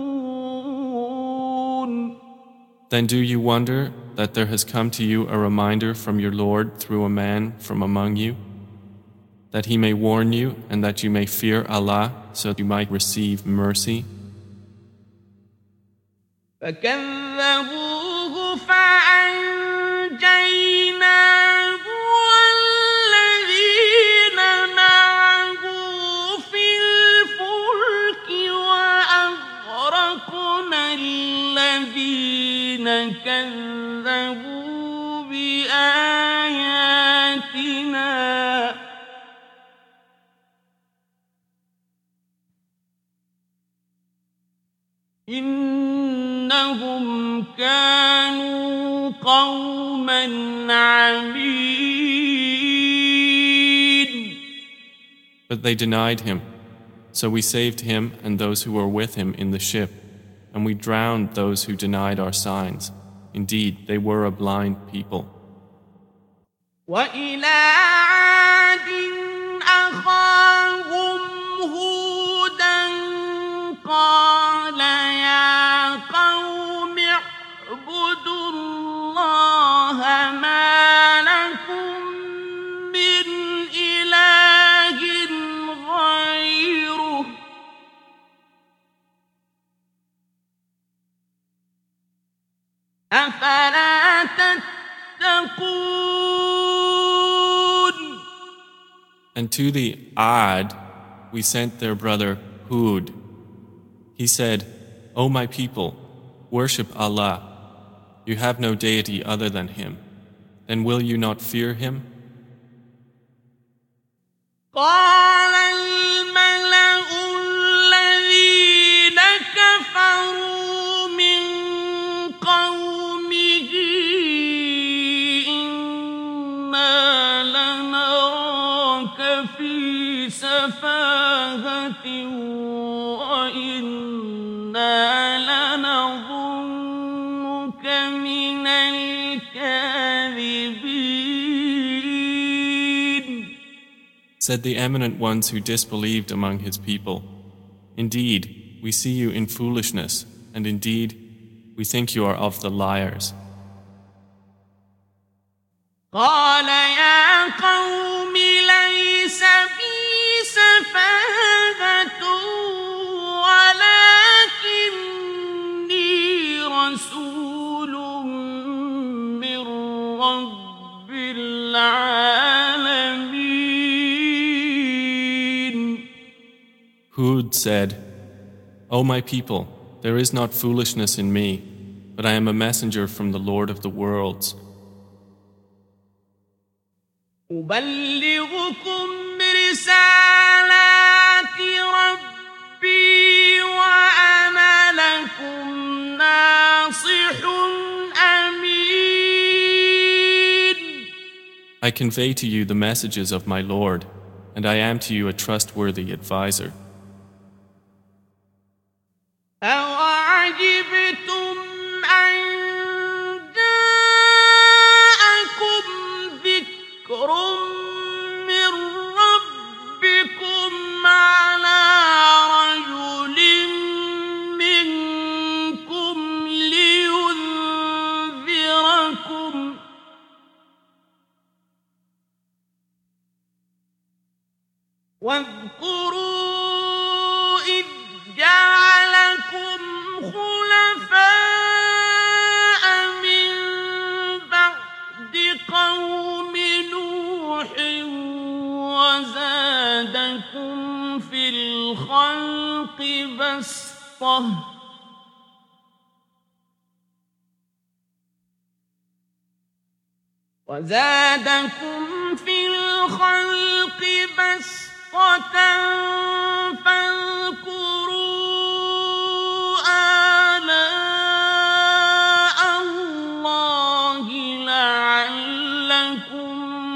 Then do you wonder that there has come to you a reminder from your Lord through a man from among you, that he may warn you and that you may fear Allah so you might receive mercy? فكذبوه فأنجيناه والذين معه في الفلك وأغرقنا الذين كذبوا بآياتنا إنهم كانوا قوما عمين. But they denied him. So we saved him and those who were with him in the ship, and we drowned those who denied our signs. Indeed, they were a blind people. وإلى عاد أخاهم هودا قال يا قوم اعبدوا الله ما لكم من إله غيره أفلا تتقون. And to the Ad we sent their brother Hud. He said, O my people, worship Allah. You have no deity other than Him. Then will you not fear Him? قال الملأ الذين كفروا من قومه إنا لنراك في سفاهة وإنا لنظنك من الكاذبين. Said the eminent ones who disbelieved among his people, Indeed, we see you in foolishness, and indeed, we think you are of the liars. قال يا قوم ليس بي سفاهة ولكني رسول من رب العالمين. Hud said, O my people, there is not foolishness in me, but I am a messenger from the Lord of the worlds. أبلغكم رسالات ربي وأنا لكم ناصح أمين. I convey to you the messages of my Lord, and I am to you a trustworthy advisor. أَوَعَجِبْتُمْ أَن جَاءَكُمْ ذِكْرٌ مِّن رَّبِّكُمْ عَلَىٰ رَجُلٍ مِّنكُمْ لِيُنذِرَكُمْ ۚ واذكروا إذ جعلكم خلفاء من بعد قوم نوح وزادكم في الخلق بسطة فاذكروا آلاء الله لعلكم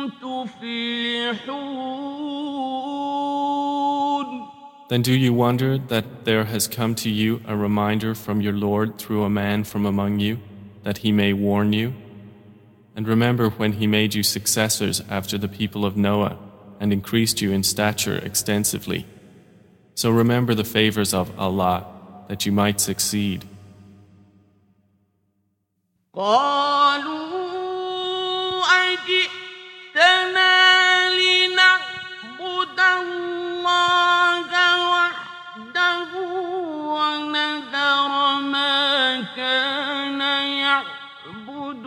تفلحون. Then do you wonder that there has come to you a reminder from your Lord through a man from among you, that he may warn you? And remember when he made you successors after the people of Noah and increased you in stature extensively. So remember the favors of Allah, that you might succeed. قالوا أجئتنا لنعبد الله وحده ونذر ما كان يعبد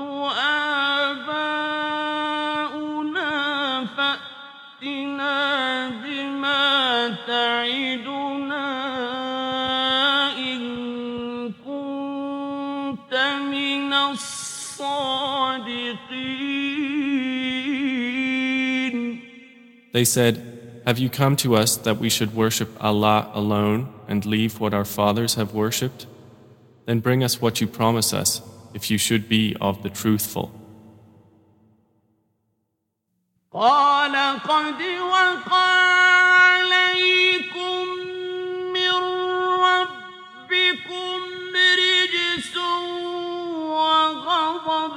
آباؤنا فأتنا بما تعدنا إن كنت من الصادقين. They said, Have you come to us that we should worship Allah alone and leave what our fathers have worshipped? Then bring us what you promise us, if you should be of the truthful. قال قد وقع عليكم من ربكم رجس وغضب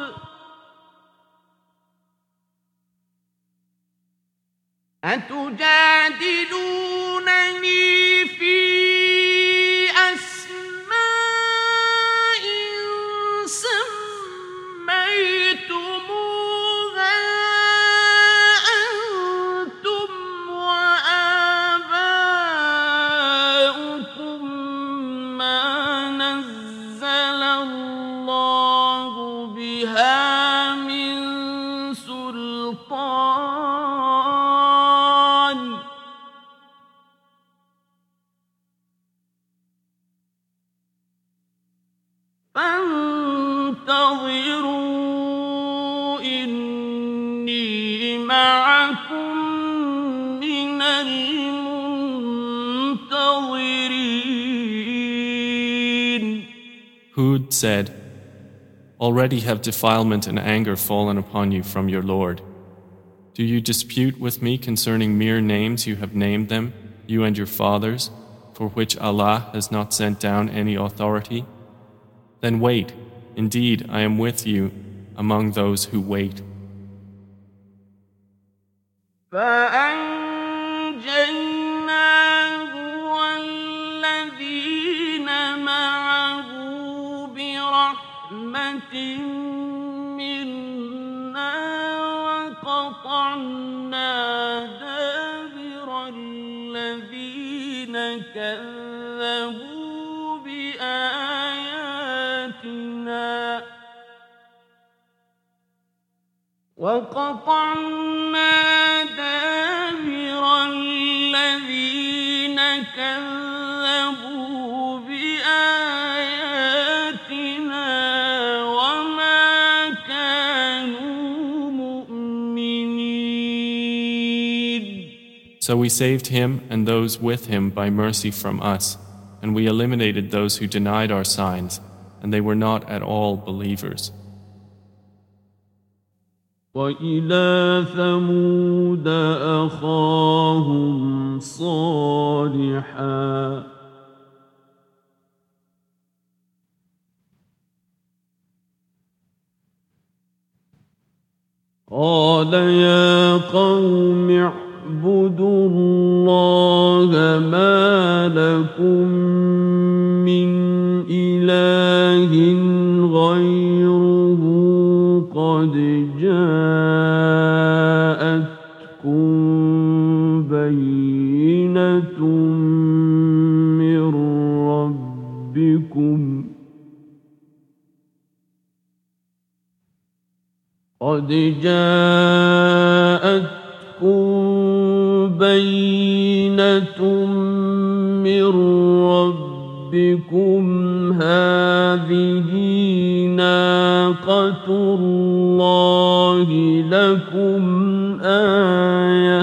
أتجادلونني في أسماء سميتموها أنتم وآباؤكم ما نزل الله بها من سلطان فانتظروا إني معكم من المنتظرين. Hud said, Already have defilement and anger fallen upon you from your Lord. Do you dispute with me concerning mere names you have named them, you and your fathers, for which Allah has not sent down any authority? Then wait, indeed I am with you among those who wait. فأنجيناه والذين معه برحمة منا وقطعنا دابر الذين كذبوا بآياتنا وما كانوا مؤمنين. So we saved him and those with him by mercy from us, and we eliminated those who denied our signs, and they were not at all believers. وإلى ثمود أخاهم صالحا قال يا قوم اعبدوا الله ما لكم من إله غيره قد جاءتكم بينة من ربكم هذه ناقة الله لكم آية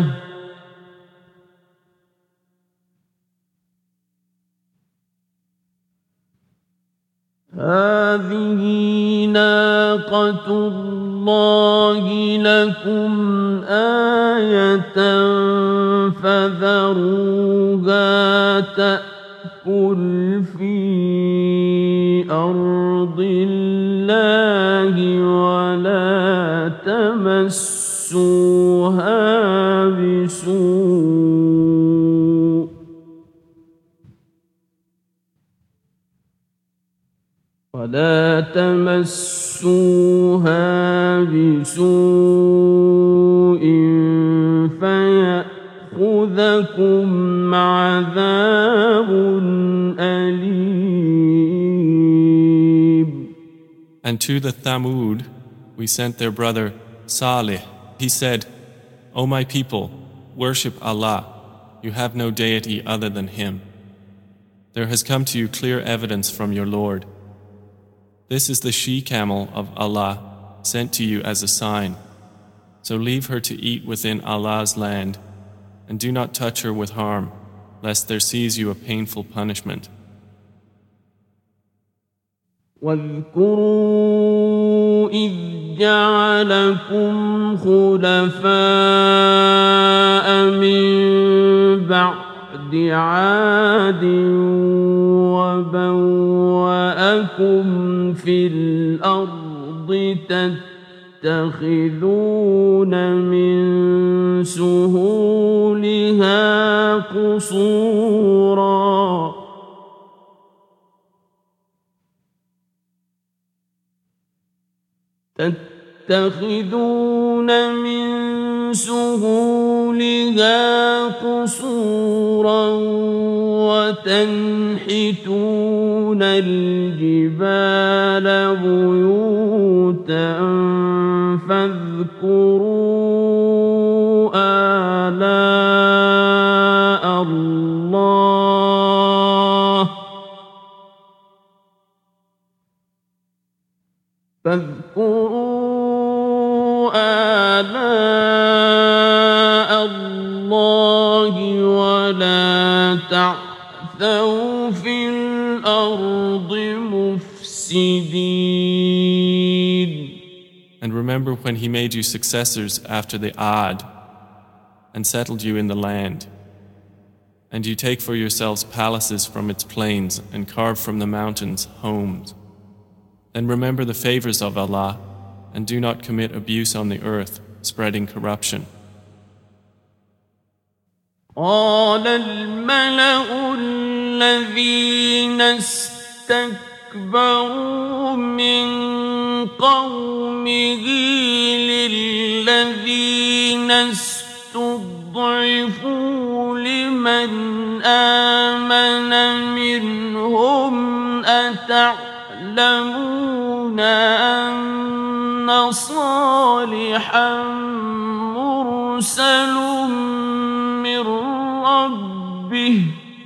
فذروها تأكل في أرض الله ولا تمسوها بسوء فيأخذكم عذاب أليم. And to the Thamud we sent their brother Salih. He said, O my people, worship Allah. You have no deity other than Him. There has come to you clear evidence from your Lord. This is the she-camel of Allah sent to you as a sign. So leave her to eat within Allah's land, and do not touch her with harm, lest there seize you a painful punishment. واذكروا إذ جعلكم خلفاء من بعد عاد وبوأكم في الأرض تتخذون من سهولها قصورا وتنحتون الجبال بيوتا فاذكروا آلاء الله ولا تعثوا في الأرض مفسدين. And remember when he made you successors after the Ad and settled you in the land. And you take for yourselves palaces from its plains and carve from the mountains homes. Then remember the favors of Allah and do not commit abuse on the earth, spreading corruption. قال الملأ الذين استكبروا من قومه للذين استضعفوا لمن آمن منهم أتعلمون أن صالحا مرسل من ربه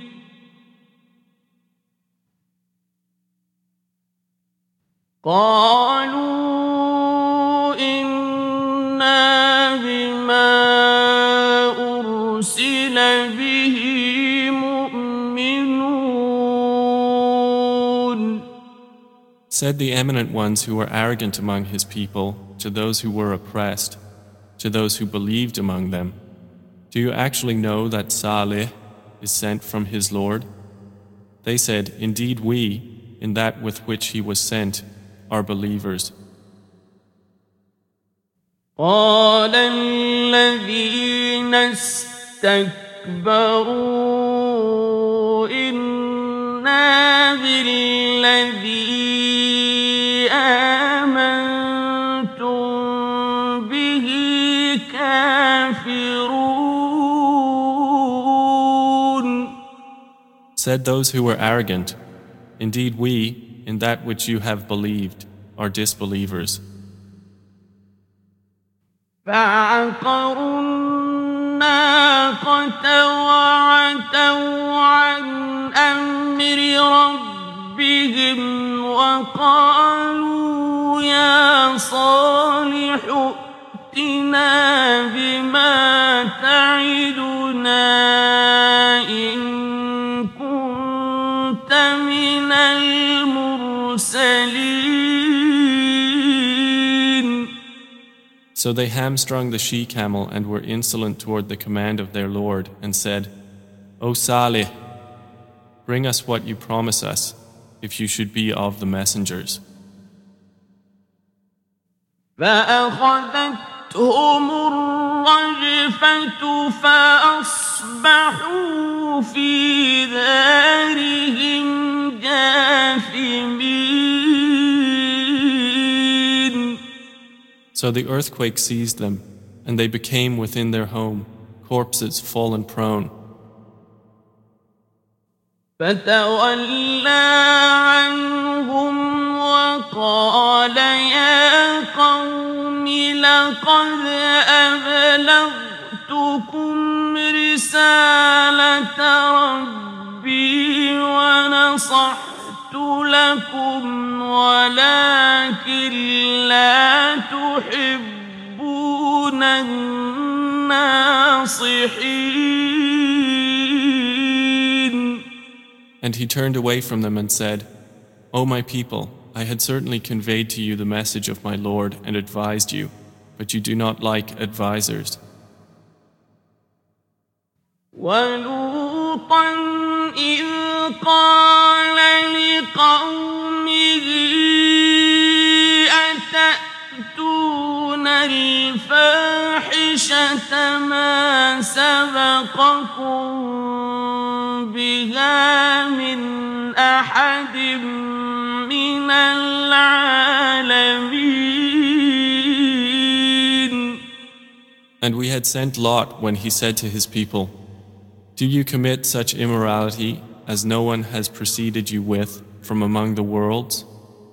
قالوا إنا بما أرسل به مؤمنون. Said the eminent ones who were arrogant among his people to those who were oppressed, to those who believed among them, do you actually know that Salih is sent from his Lord? They said, indeed we, in that with which he was sent, are believers. قال الذين استكبروا إنا بالذي آمنتم به كافرون. Said those who were arrogant, indeed we, in that which you have believed, are disbelievers. فعقروا الناقة وعتوا عن أمر ربهم وقالوا يا صالح ائتنا بما تعدنا إن كنت من المرسلين. So they hamstrung the she-camel and were insolent toward the command of their Lord and said, O Salih, bring us what you promise us if you should be of the messengers. فأخذتهم الرجفة فأصبحوا في دارهم جاثمين. So the earthquake seized them, and they became within their home, corpses fallen prone. فتولى عنهم وقال يا قوم لقد أبلغتكم رسالة ربي ونصحت لكم ولكن لا تحبون الناصحين. And he turned away from them and said, O my people, I had certainly conveyed to you the message of my Lord and advised you, but you do not like advisers. وَلُوطًا إِذْ قَالَ لِقَوْمِهِ أَتَأْتُونَ الْفَاحِشَةَ مَا سَبَقَكُم بِهَا مِنْ أَحَدٍ مِّنَ الْعَالَمِينَ. And we had sent Lot when he said to his people, do you commit such immorality as no one has preceded you with from among the worlds?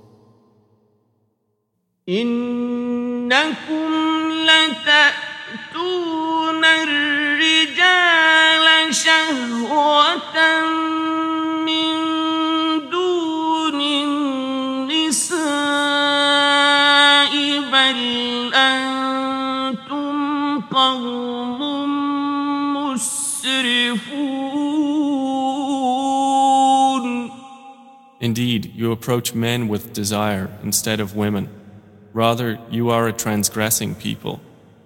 إِنَّكُمْ لَتَأْتُونَ الرِّجَالَ شَهْوَةً مِّن دُونِ النِّسَاءِ بَلْ أَنتُمْ قَوْمٌ مُسْرِفُونَ. Indeed, you approach men with desire instead of women. Rather, you are a transgressing people.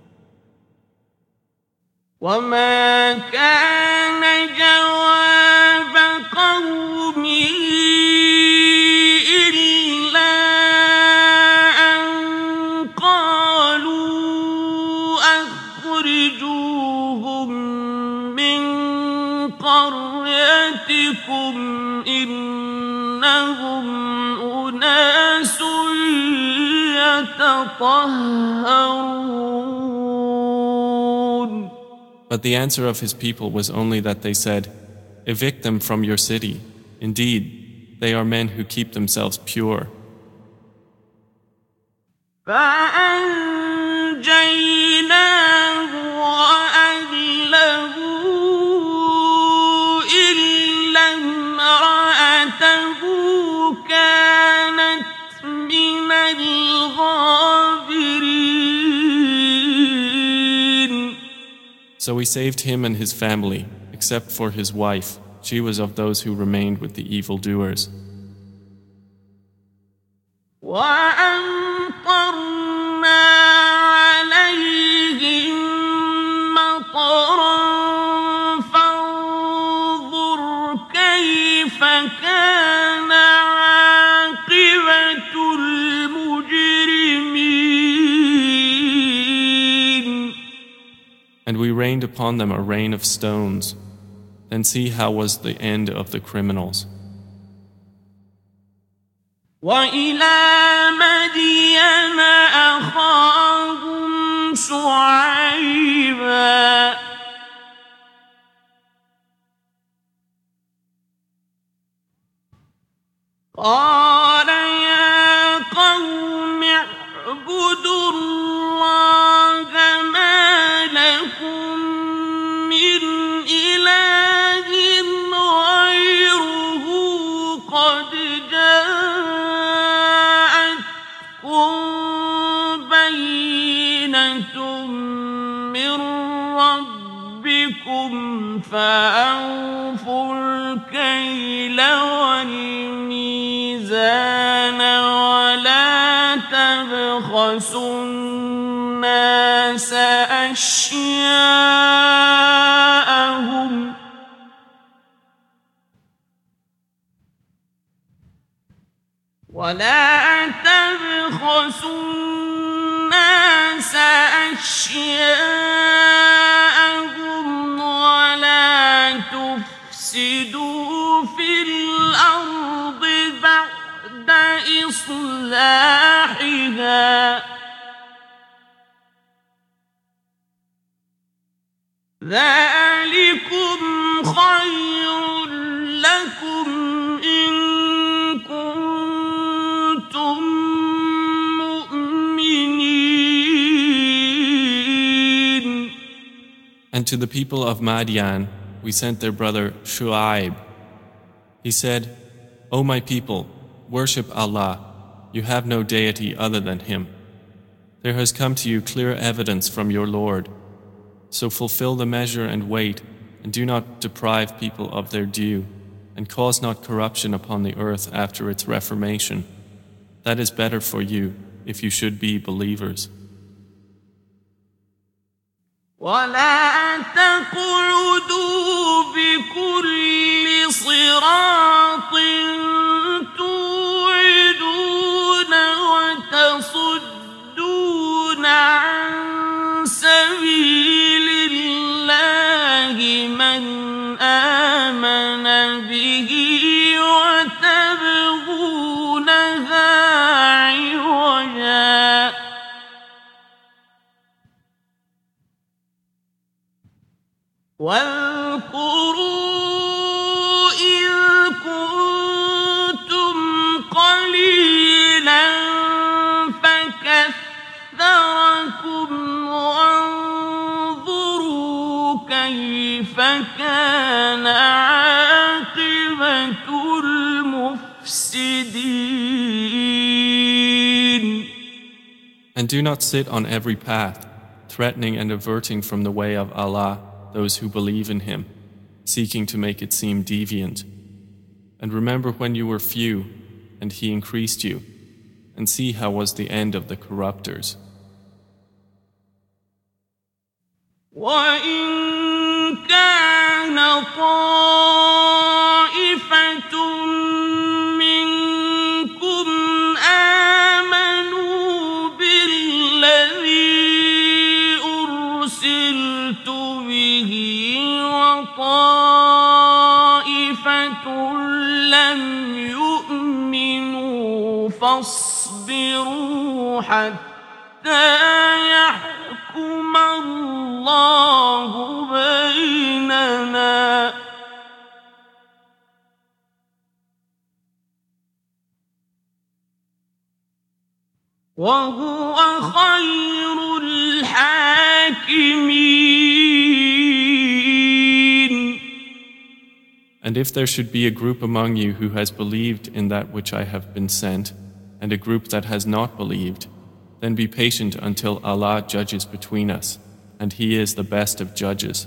وَمَا كَانَ جَوَابَ قَوْمِهِ إِلَّا أَن قَالُوا أَخْرِجُوهُم مِّن قَرْيَتِكُمْ إِنَّهُمْ أُنَاسٌ يَتَطَهَّرُونَ. But the answer of his people was only that they said, evict them from your city. Indeed, they are men who keep themselves pure. فَأَنجَيْنَاهُ وَأَهْلَهُ إِلَّا امْرَأَتَهُ كَانَتْ مِنَ الْغَابِرِينَ. So we saved him and his family, except for his wife. She was of those who remained with the evildoers. وَأَمْطَرْنَا عَلَيْهِم مَّطَرًا فَانظُرْ كَيْفَ كَانَ عَاقِبَةُ الْمُجْرِمِينَ. And we rained upon them a rain of stones. Then see how was the end of the criminals. وَإِلَى مَدْيَنَ أَخَاهُمْ شُعَيْبًا قَالَ يَا قَوْمِ اعْبُدُوا اللَّهَ مَا لَكُم مِّنْ إِلَٰهٍ غَيْرُهُ قَدْ جَاءَتْكُم بَيِّنَةٌ مِّن رَّبِّكُمْ فَأَوْفُوا الْكَيْلَ وَالْمِيزَانَ وَلَا تَبْخَسُوا النَّاسَ أَشْيَاءَهُمْ ولا تفسدوا في الأرض بعد إصلاحها ذلكم خير لكم إن كنتم مؤمنين. And to the people of Madian, we sent their brother Shu'aib. He said, O my people, worship Allah. You have no deity other than Him. There has come to you clear evidence from your Lord. So fulfill the measure and weight, and do not deprive people of their due, and cause not corruption upon the earth after its reformation. That is better for you if you should be believers. ولا تقعدوا بكل صراط توعدون وتصدون عن سبيل الله من آمن به وتبغونها عوجا واذكروا إذ كنتم قليلا فكثركم وانظروا كيف كان عاقبة المفسدين. And do not sit on every path, threatening and averting from the way of Allah those who believe in Him, seeking to make it seem deviant. And remember when you were few, and He increased you, and see how was the end of the corruptors. وَإِن كَانَ طَائِفَةٌ مِّنكُمْ آمَنُوا بِالَّذِي أُرْسِلْتُ بِهِ وَطَائِفَةٌ لَّمْ يُؤْمِنُوا فَاصْبِرُوا حَتَّىٰ يَحْكُمَ اللَّهُ بَيْنَنَا ۚ وَهُوَ خَيْرُ الْحَاكِمِينَ. And if there should be a group among you who has believed in that which I have been sent, and a group that has not believed, then be patient until Allah judges between us, and He is the best of judges.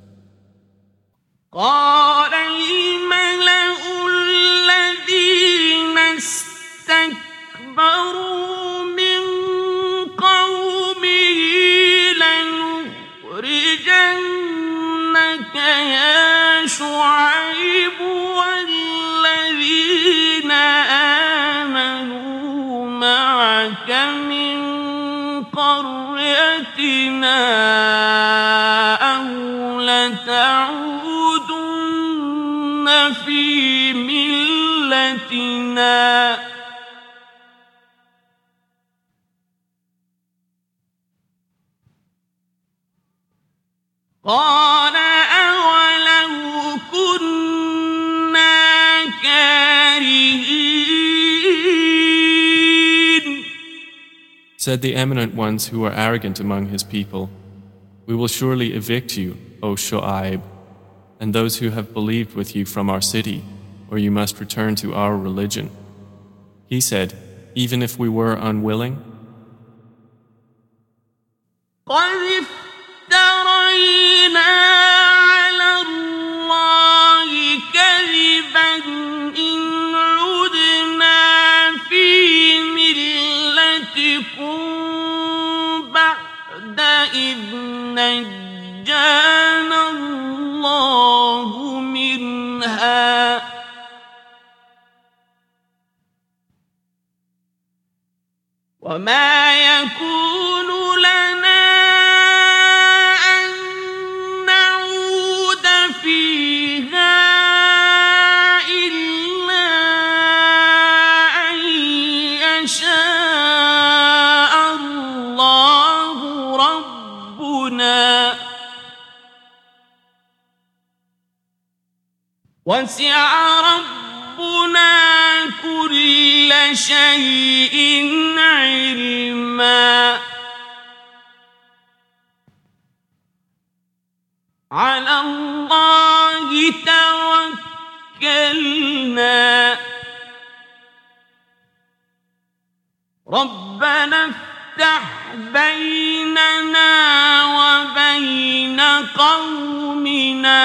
قال الملأ الذين استكبروا من قومه لنخرجنك يا شعيب والذين آمنوا معك من قريتنا أو لتعودن في ملتنا قال أولو كنا كارهين. Said the eminent ones who were arrogant among his people, "We will surely evict you, O Shu'aib, and those who have believed with you from our city, or you must return to our religion." He said, "Even if we were unwilling?" قد افترينا على الله كذبا إن عدنا في ملتكم بعد إذ نجانا الله منها وما يكون لنا أن نعود فيها إلا أن يشاء الله ربنا وسع ربنا كل شيء علما على الله توكلنا ربنا افتح بيننا وبين قومنا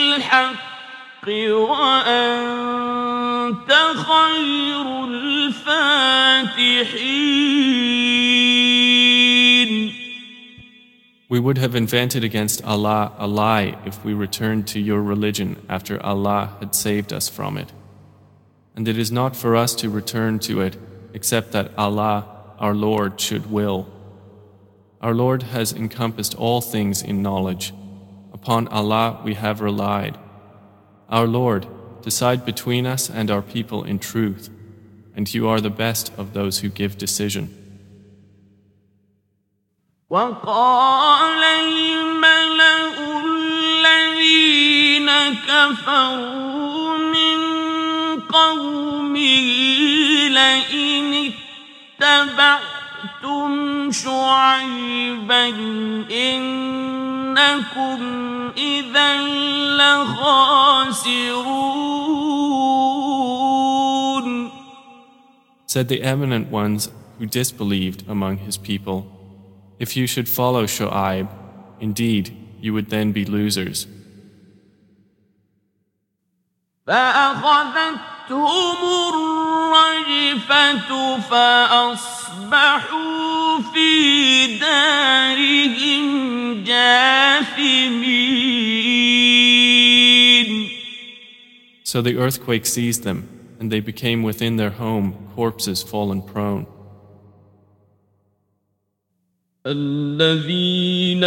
بالحق وأنت خير الفاتحين. فاتحين. We would have invented against Allah a lie if we returned to your religion after Allah had saved us from it. And it is not for us to return to it except that Allah, our Lord, should will. Our Lord has encompassed all things in knowledge. Upon Allah we have relied. Our Lord, decide between us and our people in truth, and you are the best of those who give decision. وقال الملأ الذين كفروا من قومه لئن اتبعتم شعيبا إنكم إذا لخاسرون. Said the eminent ones who disbelieved among his people, if you should follow Shu'aib, indeed you would then be losers. فأخذتهم الرجفة فأصبحوا في دارهم جاثمين. So the earthquake seized them, and they became within their home corpses fallen prone. الذين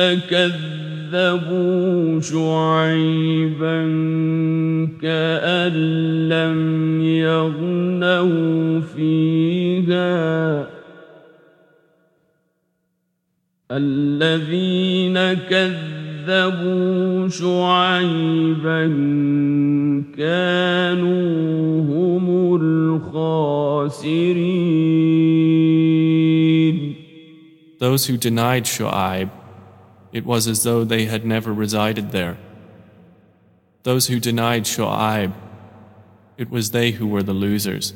كذبوا شعيبا كأن لم يغنوا فيها الذين كذبوا شعيبا كانوا هم الخاسرين. Those who denied Shu'aib, it was as though they had never resided there. Those who denied Shu'aib, it was they who were the losers.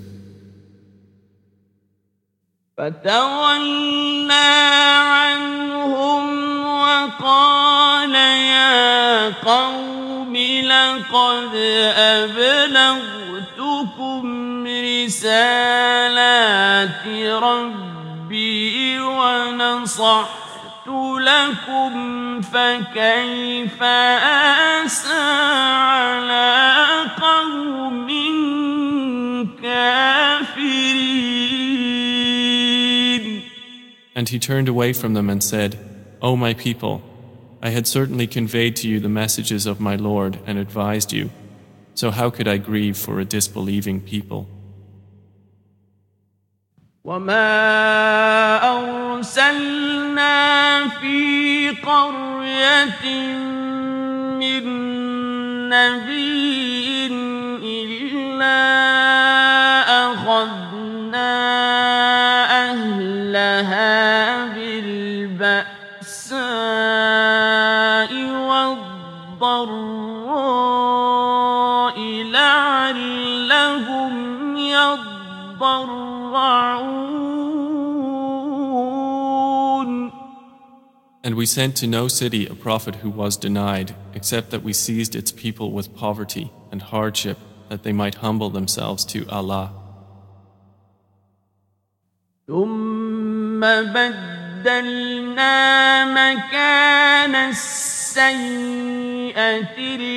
فتولى عنهم وقال يا قوم لقد أبلغتكم رسالات ربي ونصحت لكم فكيف آسى على قوم كافرين. And he turned away from them and said, O my people, I had certainly conveyed to you the messages of my Lord and advised you, so how could I grieve for a disbelieving people? وما أرسلنا في قرية من نبي إلا أخذنا أهلها بالبأساء والضراء لعلهم يضرعون. And we sent to no city a prophet who was denied, except that we seized its people with poverty and hardship, that they might humble themselves to Allah. ثم بدلنا مكان السيئة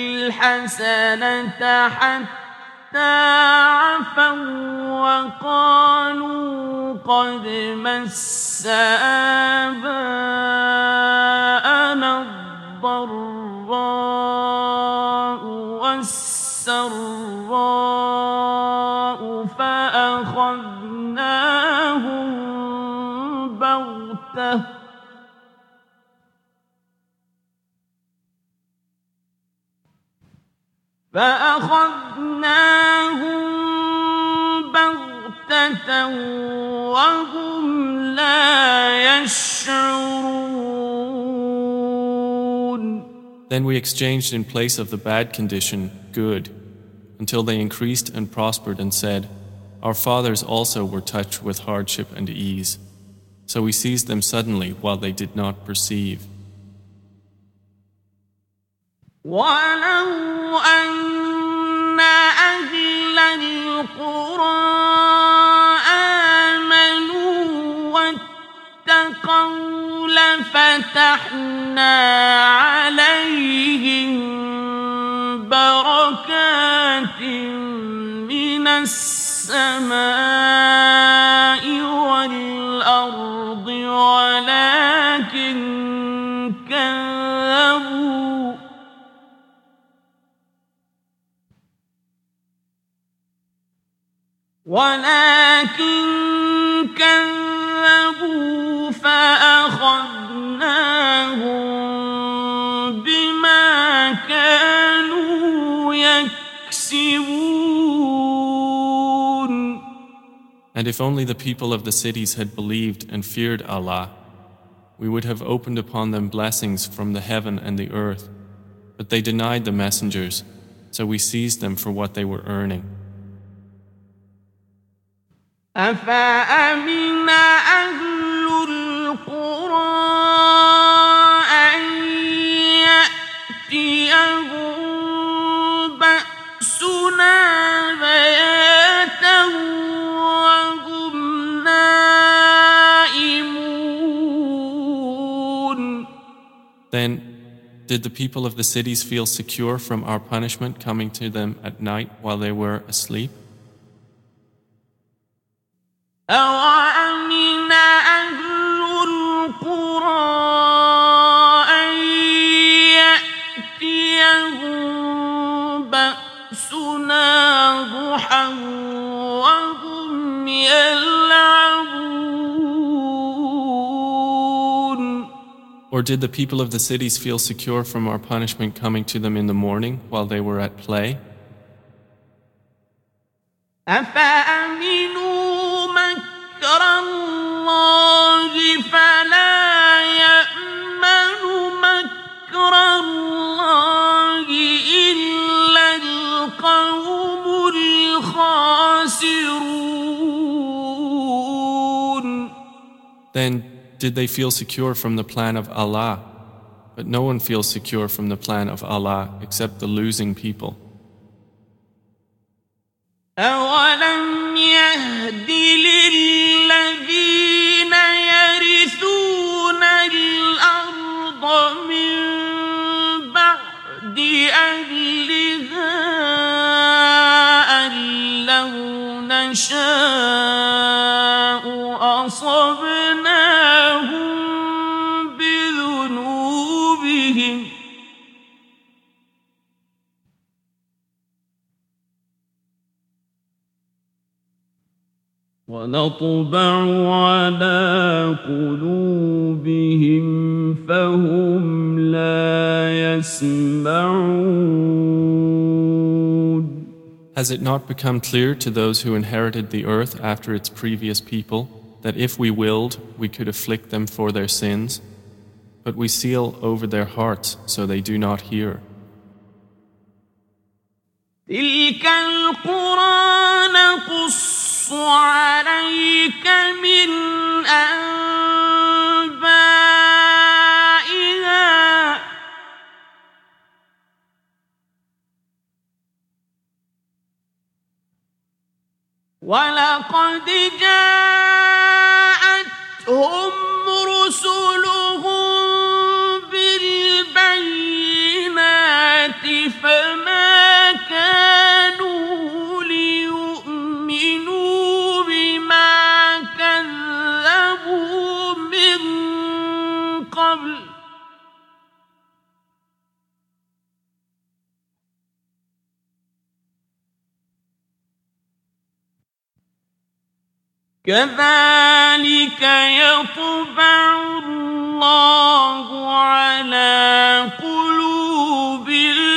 الحسنة حتى عفوا وقالوا قد مس آباءنا الضراء والسراء فأخذناهم بغتة وهم لا يشعرون. Then we exchanged in place of the bad condition good, until they increased and prospered and said, Our fathers also were touched with hardship and ease. So we seized them suddenly while they did not perceive. وَلَوْ أَنَّ أَهْلَ الْقُرَىٰ اتقوا لفتحنا عليهم بركات من السماء والأرض ولكن كذبوا فأخذناهم بما كانوا يكسبون. And if only the people of the cities had believed and feared Allah, we would have opened upon them blessings from the heaven and the earth. But they denied the messengers, so we seized them for what they were earning. أفأمن أهل القرى أن يأتيهم بأسنا بياتا وهم نائمون. Then, did the people of the cities feel secure from our punishment coming to them at night while they were asleep? أَوَأَمِنَ أَهْلُ الْقُرَىٰ أَن يَأْتِيَهُم بَأْسُنَا ضُحًى وَهُمْ يَلْعَبُونَ. Or did the people of the cities feel secure from our punishment coming to them in the morning while they were at play? أَفَأَمِنُوا مَكْرَ اللَّهِ فَلَا يَأْمَنُ مَكْرَ اللَّهِ إِلَّا الْقَوْمُ الْخَاسِرُونَ. Then, did they feel secure from the plan of Allah? But no one feels secure from the plan of Allah except the losing people. أَوَلَمْ يَهْدِ لِلَّذِينَ يَرِثُونَ الْأَرْضَ مِن بَعْدِ أَهْلِهَا أَن لَّوْ نَشَاءُ أَصَبْنَاهُم بِذُنُوبِهِمْ ونطبع على قلوبهم فهم لا يسمعون. Has it not become clear to those who inherited the earth after its previous people that if we willed, we could afflict them for their sins? But we seal over their hearts so they do not hear. تلك القرى نقص عليك من أنبائها ولقد جاءتهم رسلهم بالبينات فما كانوا ليؤمنوا بما كذبوا من قبل كذلك يطبع الله على قلوب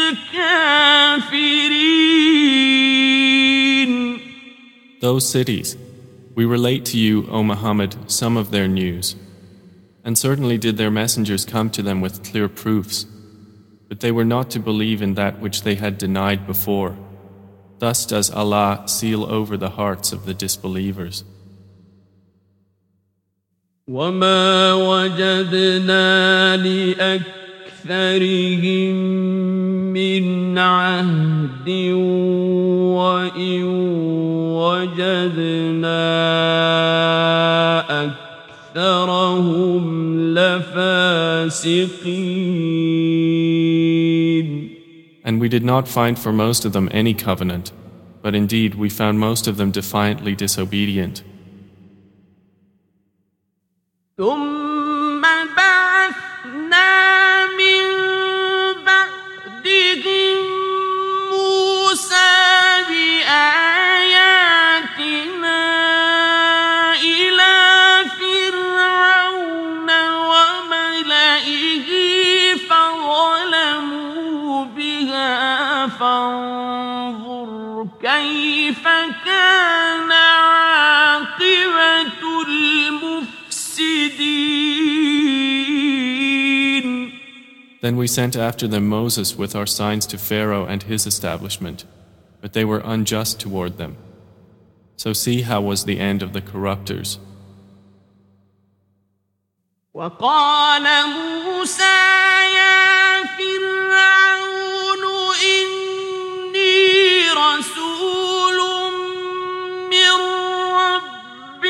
الكافرين. Those cities, we relate to you, O Muhammad, some of their news. And certainly did their messengers come to them with clear proofs, but they were not to believe in that which they had denied before. Thus does Allah seal over the hearts of the disbelievers. وما وجدنا لأكثرهم من عهد وإن وجدنا وأكثرهم لفاسقين. And we did not find for most of them any covenant, but indeed we found most of them defiantly disobedient. ثم بعثنا من بعدهم موسى بآياتنا إلى فرعون وملئه فظلموا بها فانظر كيف كان عاقبة المفسدين. Then we sent after them Moses with our signs to Pharaoh and his establishment, but they were unjust toward them. So see how was the end of the corruptors. وقال موسى يا فرعون إني رسول من رب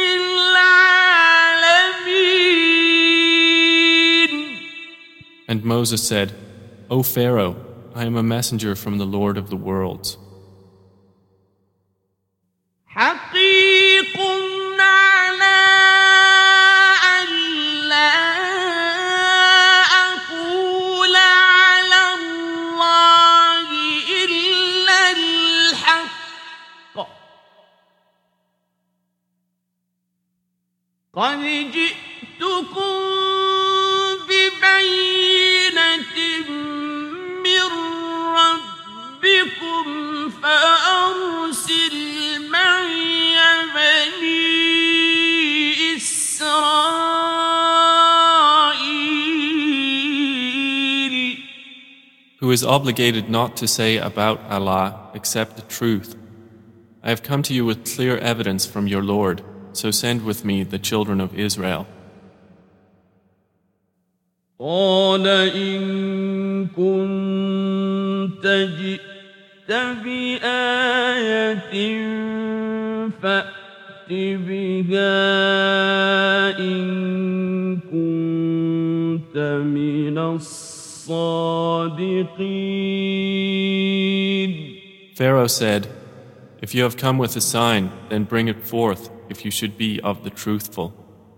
العالمين. And Moses said, O Pharaoh, I am a messenger from the Lord of the worlds. حقيق على ألا أقول على الله إلا الحق قد جئتكم ببينة من ربكم فأرسل معي بني إسرائيل. Who is obligated not to say about Allah except the truth. I have come to you with clear evidence from your Lord, so send with me the children of Israel. قال إن كنت جئت بآية فأت بها إن كنت من الصادقين. Pharaoh said, If you have come with a sign, then bring it forth if you should be of the truthful.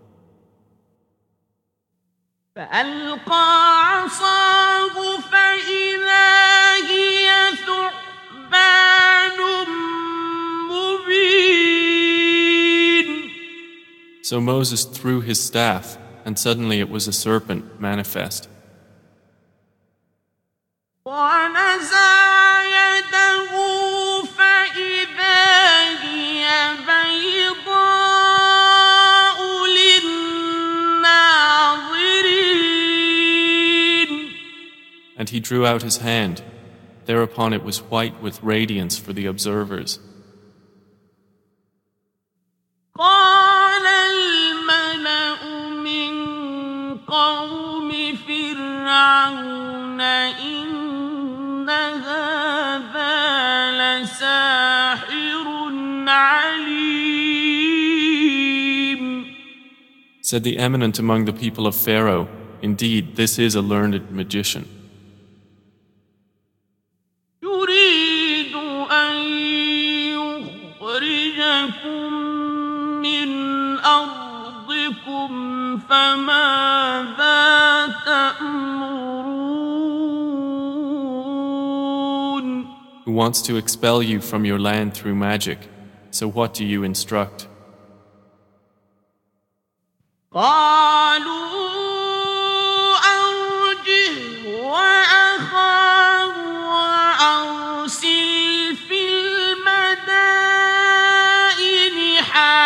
فألقى عصاه فإذا هي ثعبان مبين. So Moses threw his staff, and suddenly it was a serpent manifest. ونزع يده فإذا هي بيضاء للناظرين. And he drew out his hand. Thereupon it was white with radiance for the observers. قال الملأ من قوم فرعون إن هذا لساحر عليم. Said the eminent among the people of Pharaoh, Indeed, this is a learned magician. يريد أن يخرجكم من أرضكم فماذا تأمرون. Who wants to expel you from your land through magic. So what do you instruct? قالوا أرجه وأخاه وأرسل في المدائن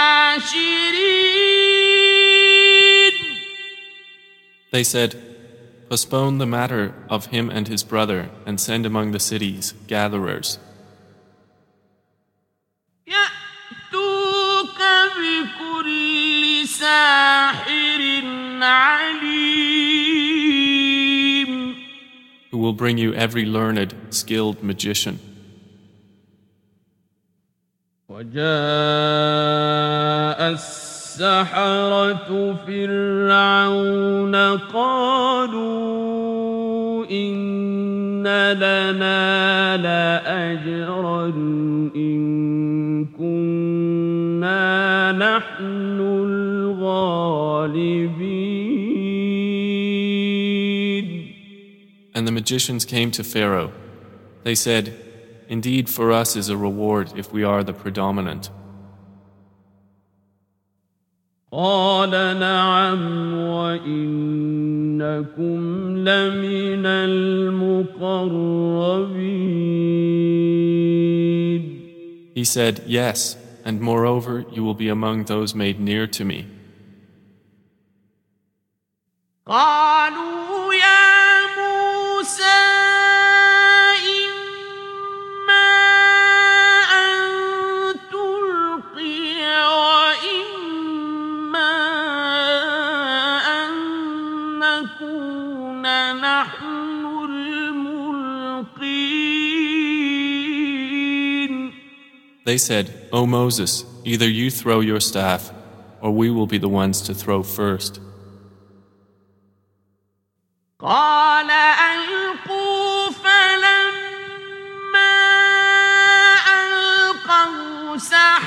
حاشرين. They said, Postpone the matter of him and his brother and send among the cities gatherers. يأتوك بكل ساحر عليم. Who will bring you every learned, skilled magician. وجاء السحرة فرعون قالوا إن لنا لأجرا إن كنا نحن الغالبين. And the magicians came to Pharaoh. They said, "Indeed, for us is a reward if we are the predominant." قال نعم وإنكم لمن المقربين. He said, "Yes, and moreover, you will be among those made near to me." قالوا يا موسى إما أن تلقي وإما أن نكون نحن الملقين. They said, "O Moses, either you throw your staff, or we will be the ones to throw first." قال ألقوا فلما ألقوا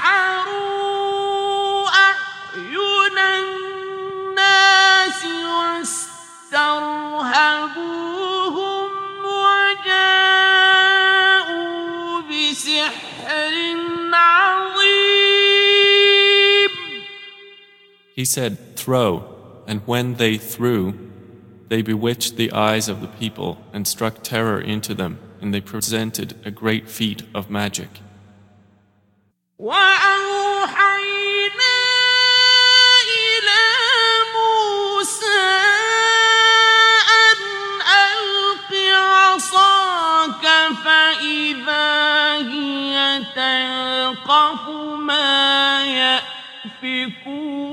سحروا أعين الناس واسترهبوهم وجاءوا بسحر عظيم. He said, "Throw," and when they threw, they bewitched the eyes of the people and struck terror into them, and they presented a great feat of magic. وأوحينا إلى موسى أن ألق عصاك فإذا هي تلقف ما يأفكون.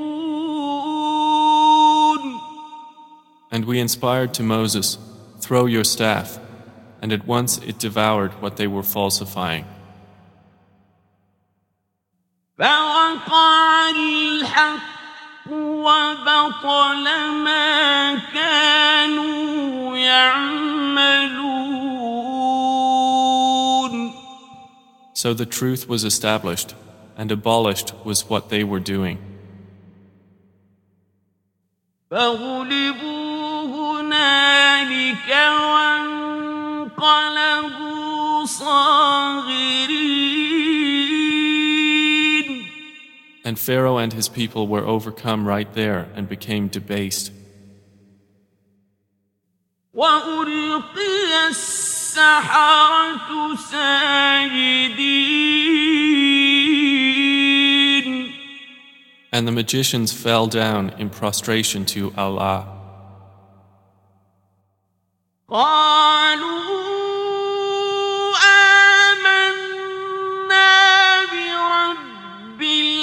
And we inspired to Moses, "Throw your staff," and at once it devoured what they were falsifying. فوقع الحق وبطل ما كانوا يعملون. So the truth was established, and abolished was what they were doing. فغلبوا هنالك وانقلبوا صاغرين. And Pharaoh and his people were overcome right there and became debased. وألقي السحرة ساجدين. And the magicians fell down in prostration to Allah. قالوا آمنا برب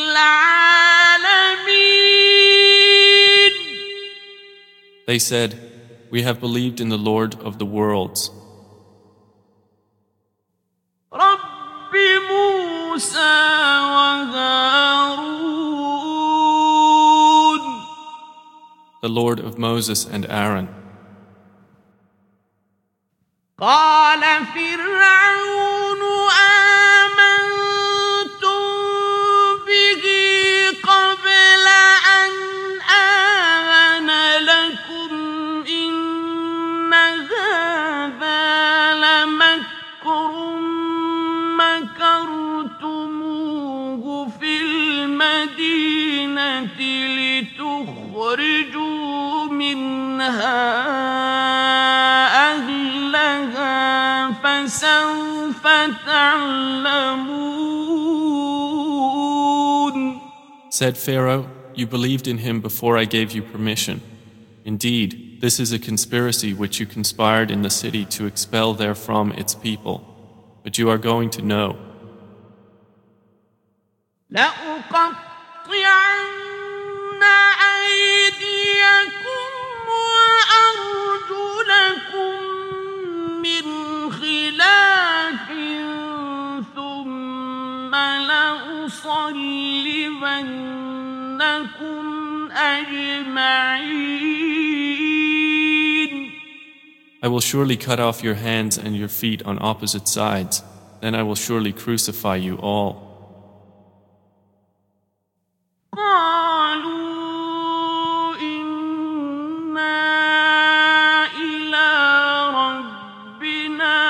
العالمين. They said, "We have believed in the Lord of the worlds, رب موسى وهارون. the Lord of Moses and Aaron." قال فرعون آمنتم به قبل أن آذن لكم إن هذا لمكر مكرتموه في المدينة لتخرجوا منها أهلها فسوف تعلمون. Said Pharaoh, "You believed in him before I gave you permission. Indeed, this is a conspiracy which you conspired in the city to expel therefrom its people. But you are going to know." لأقطعن أيديكم وأرجلكم من خلاف ثم لأصلبنكم I will surely cut off your hands and your feet on opposite sides. Then I will surely crucify you all. قالوا إنا إلى ربنا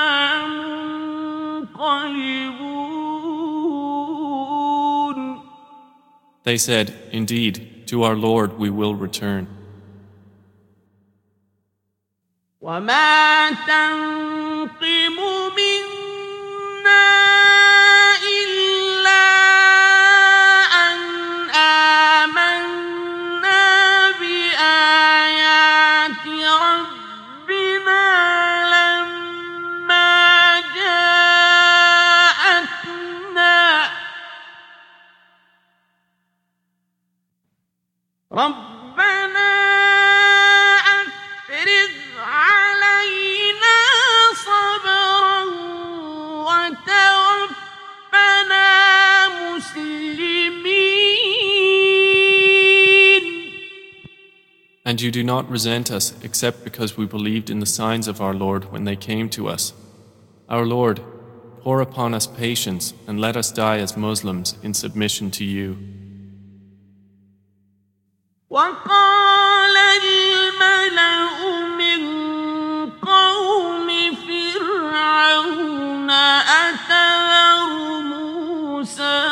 منقلبون. They said, Indeed, to our Lord we will return. وما تنقم منا إلا أن آمنا بآيات ربنا لما جاءتنا ربنا أفرغ علينا صبرا وتوفنا مسلمين. And you do not resent us except because we believed in the signs of our Lord when they came to us. Our Lord, pour upon us patience and let us die as Muslims in submission to you. وقال الملأ من قوم فرعون أتذر موسى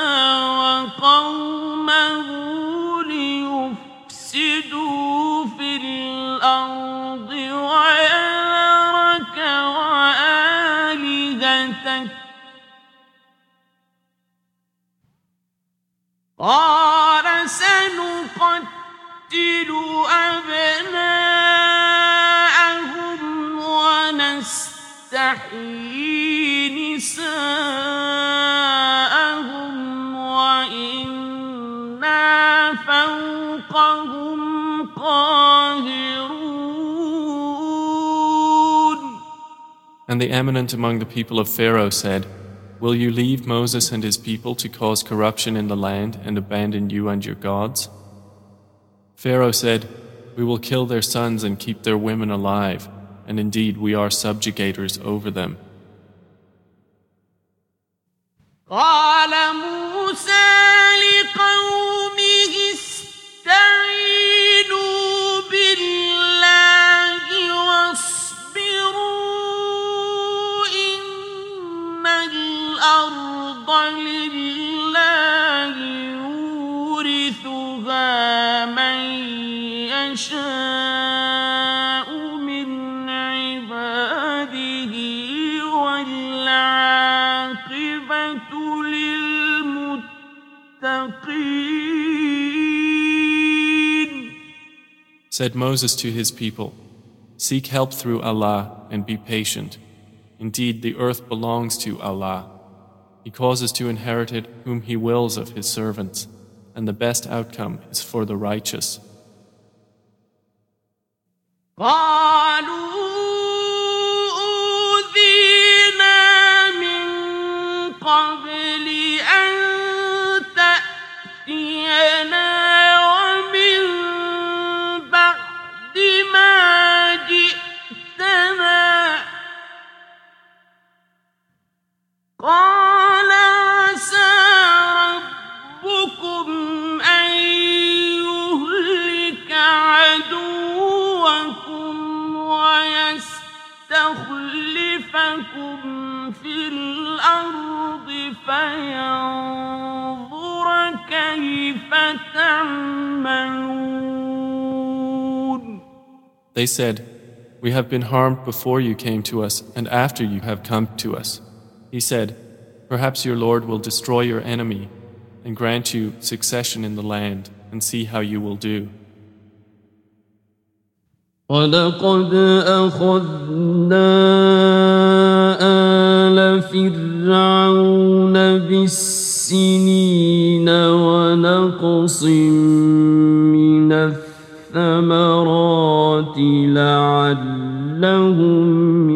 وقومه ليفسدوا في الأرض ويذرك وآلهتك قال سنقتل أبناءهم ونستحيي نساءهم وإنا فوقهم قاهرون. And the eminent among the people of Pharaoh said, Will you leave Moses and his people to cause corruption in the land and abandon you and your gods? Pharaoh said, We will kill their sons and keep their women alive, and indeed we are subjugators over them. قال موسى لقومه استعينوا بالله واصبروا إن الأرض لله يورثها من يشاء من عباده والعاقبة للمتقين. Said Moses to his people, Seek help through Allah and be patient. Indeed, the earth belongs to Allah. He causes to inherit it whom He wills of His servants, and the best outcome is for the righteous. قالوا أوذينا من قبل أن تأتينا ومن بعد ما جئتنا قال عسى ربكم أن يهلك عدوكم ويستخلفكم في الأرض فينظر كيف تعملون. They said, We have been harmed before you came to us and after you have come to us. He said, Perhaps your Lord will destroy your enemy and grant you succession in the land and see how you will do. وَلَقَدْ أَخَذْنَا آلَ فِرْعَوْنَ بِالسِّنِينَ وَنَقْصٍ مِّنَ الثَّمَرَاتِ لَعَلَّهُمْ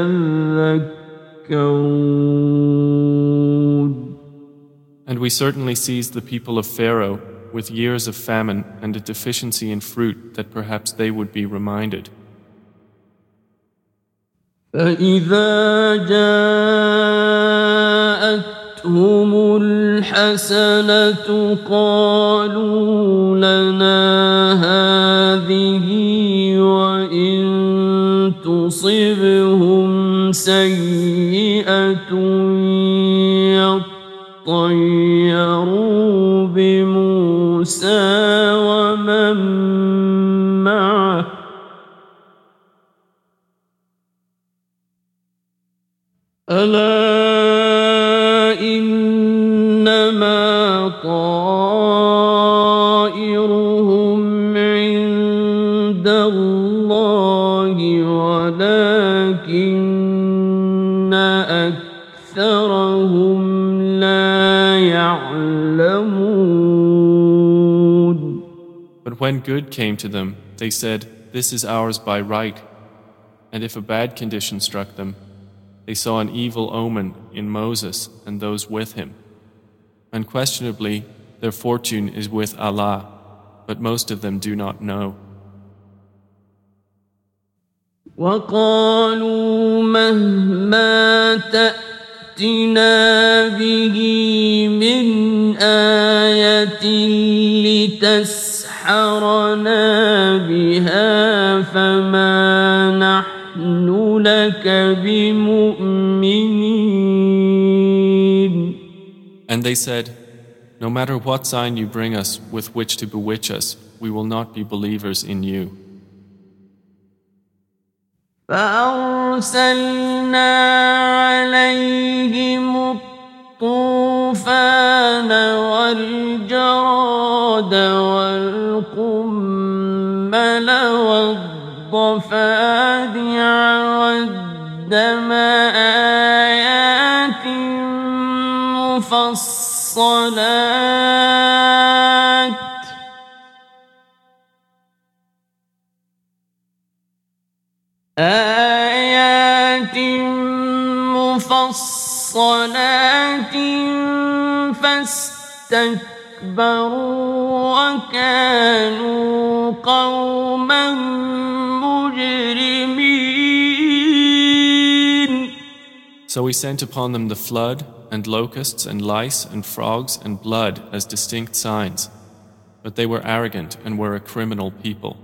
يَذَّكَّرُونَ. And we certainly seized the people of Pharaoh with years of famine and a deficiency in fruit that perhaps they would be reminded. فإذا جاءتهم الحسنة قالوا لنا هذه وإن تصبهم سيئة يطيروا بموسى ومن معه ألا إنما طائرهم عند الله ولكن أكثرهم لا يعلمون. But when good came to them, they said, "This is ours by right." And if a bad condition struck them, they saw an evil omen in Moses and those with him. Unquestionably, their fortune is with Allah, but most of them do not know. وقالوا مهما تأتنا به من آية لتسحرنا بها فما نحن لك بمؤمنين. And they said, "No matter what sign you bring us with which to bewitch us, we will not be believers in you." فأرسلنا عليهم الطوفان والجراد والقمل والضفادع والدم آيات مفصلات فاستكبروا وكانوا قوما مجرمين. So we sent upon them the flood and locusts and lice and frogs and blood as distinct signs, but they were arrogant and were a criminal people.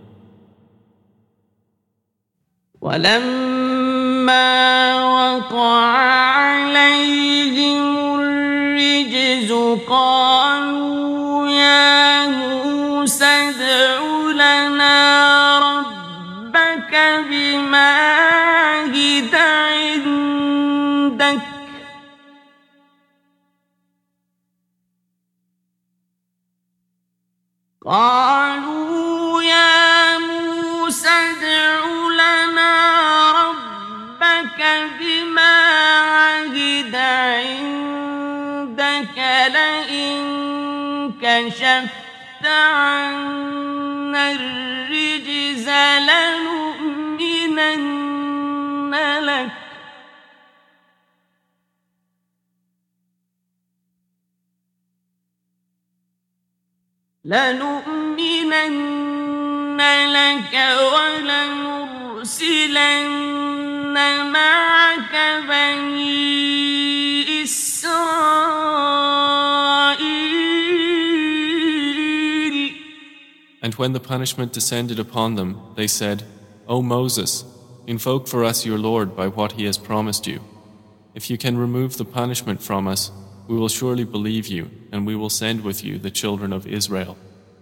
ولما وقع عليهم الرجز قالوا يا موسى ادع لنا ربك بما عهد عندك قالوا يا موسى ادع لنا ربك بما عهد عندك لئن كشفت عنا الرجز لنؤمنن لك ولنرسلن معك بني إسرائيل. And when the punishment descended upon them, they said, "O Moses, invoke for us your Lord by what he has promised you. If you can remove the punishment from us, we will surely believe you, and we will send with you the children of Israel."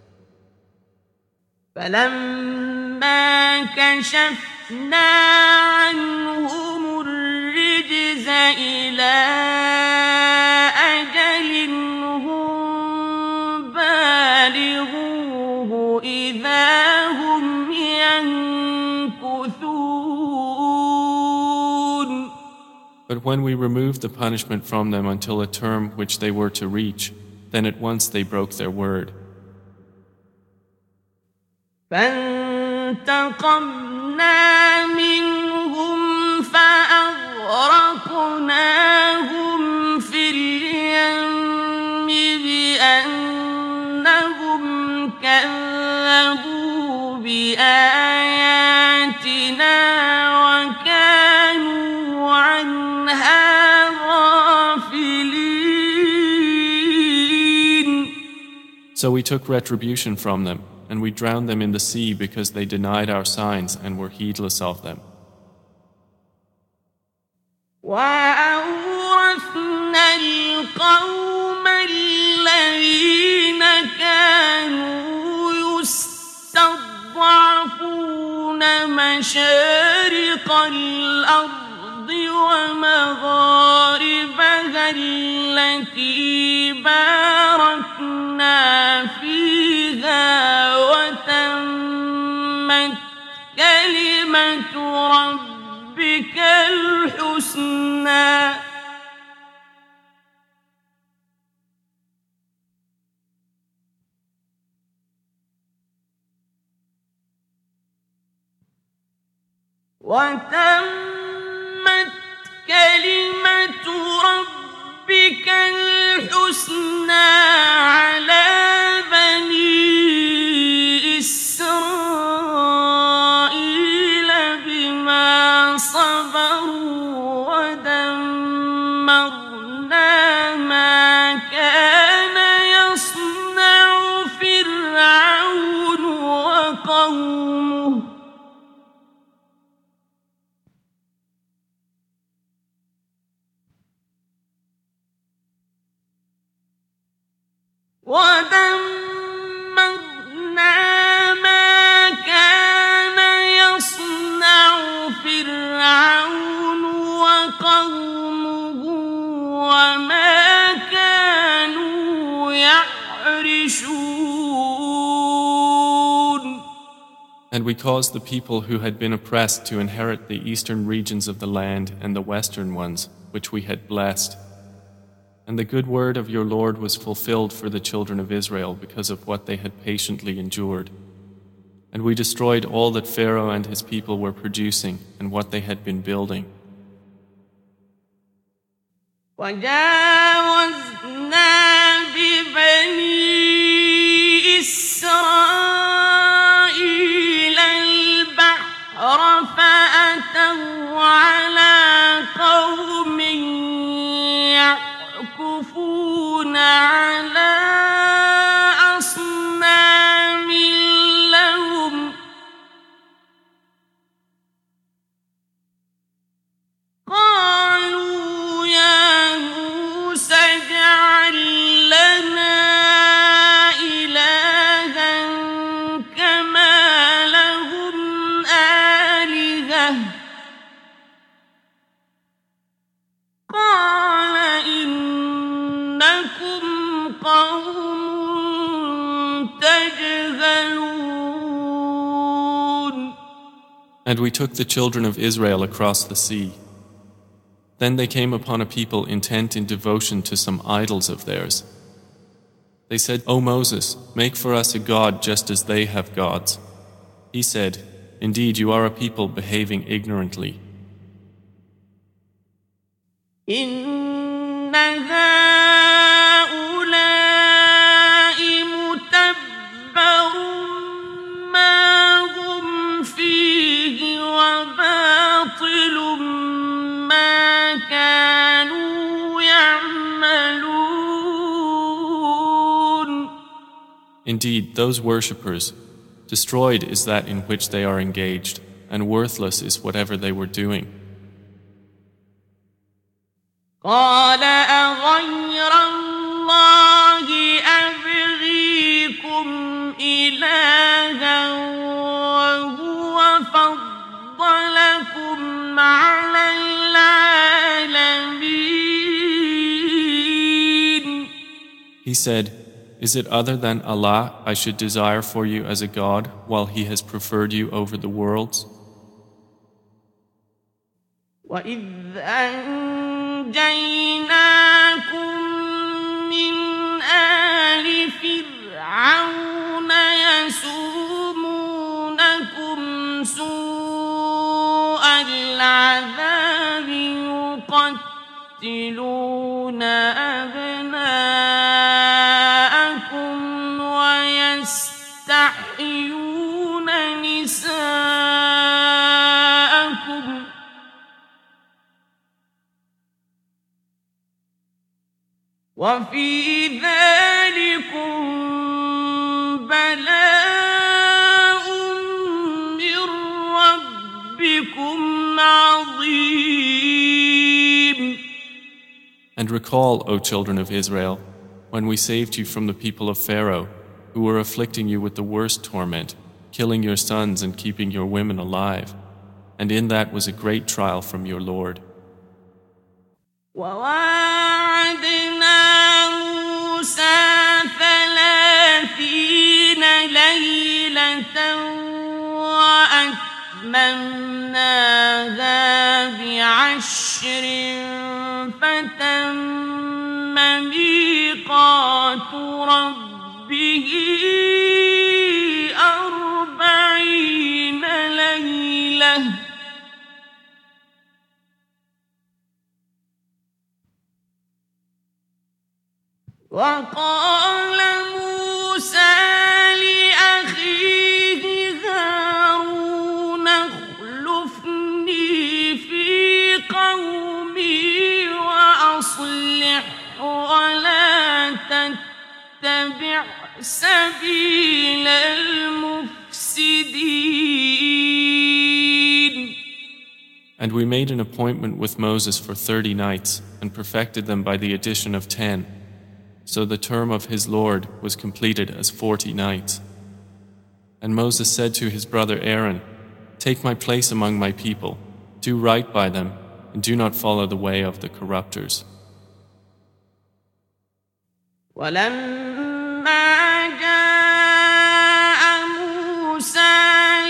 فلما كشفنا عنهم الرجز إلى أجل هم بالغوه إذا هم ينكثون. But when we removed the punishment from them until a term which they were to reach, then at once they broke their word. فانتقمنا منهم فأغرقناهم في اليم بأنهم كذبوا بآياتنا وكانوا So we took retribution from them, and we drowned them in the sea because they denied our signs and were heedless of them. وأورثنا القوم الذين كانوا يستضعفون مشارق الأرض ومغاربها التي باركنا فيها وتمت كلمة ربك الحسنى على بني إسرائيل بما صبروا ودمرنا ما كان يصنع فرعون وقومه وما كانوا يعرشون. And we caused the people who had been oppressed to inherit the eastern regions of the land and the western ones, which we had blessed. And the good word of your Lord was fulfilled for the children of Israel because of what they had patiently endured. And we destroyed all that Pharaoh and his people were producing and what they had been building. وجاوزنا ببني إسرائيل البحر فأتوا على قوم يعكفون على أصنام لهم قالوا يا موسى اجعل لنا إلها كما لهم آلهة قال إنكم قوم تجهلون. And we took the children of Israel across the sea. Then they came upon a people intent in devotion to some idols of theirs. They said, O Moses, make for us a god just as they have gods. He said, Indeed, you are a people behaving ignorantly. إن هؤلاء متبر ما هم فيه وباطل ما كانوا يعملون. Indeed, those worshippers, destroyed is that in which they are engaged, and worthless is whatever they were doing. قال أغير الله أبغيكم إلها وهو فضلكم على العالمين. He said, Is it other than Allah I should desire for you as a God while He has preferred you over the worlds? وإذ أنجيناكم من آل فرعون يسومونكم سوء العذاب يقتلون أبناءكم ويستحيون نساءكم وفي ذلكم ربكم عظيم. And recall, O children of Israel, when we saved you from the people of Pharaoh, who were afflicting you with the worst torment, killing your sons and keeping your women alive. And in that was a great trial from your Lord. وواعدنا موسى 30 ليلة وأتممناها ب10 فتم ميقات ربه 40 ليلة وقال موسى لأخيه هارون اخلفني في قومي وأصلح ولا تتبع سبيل المفسدين. And we made an appointment with Moses for 30 nights and perfected them by the addition of 10. So the term of his Lord was completed as 40 nights. And Moses said to his brother Aaron, "Take my place among my people, do right by them, and do not follow the way of the corruptors." ولما جاء موسى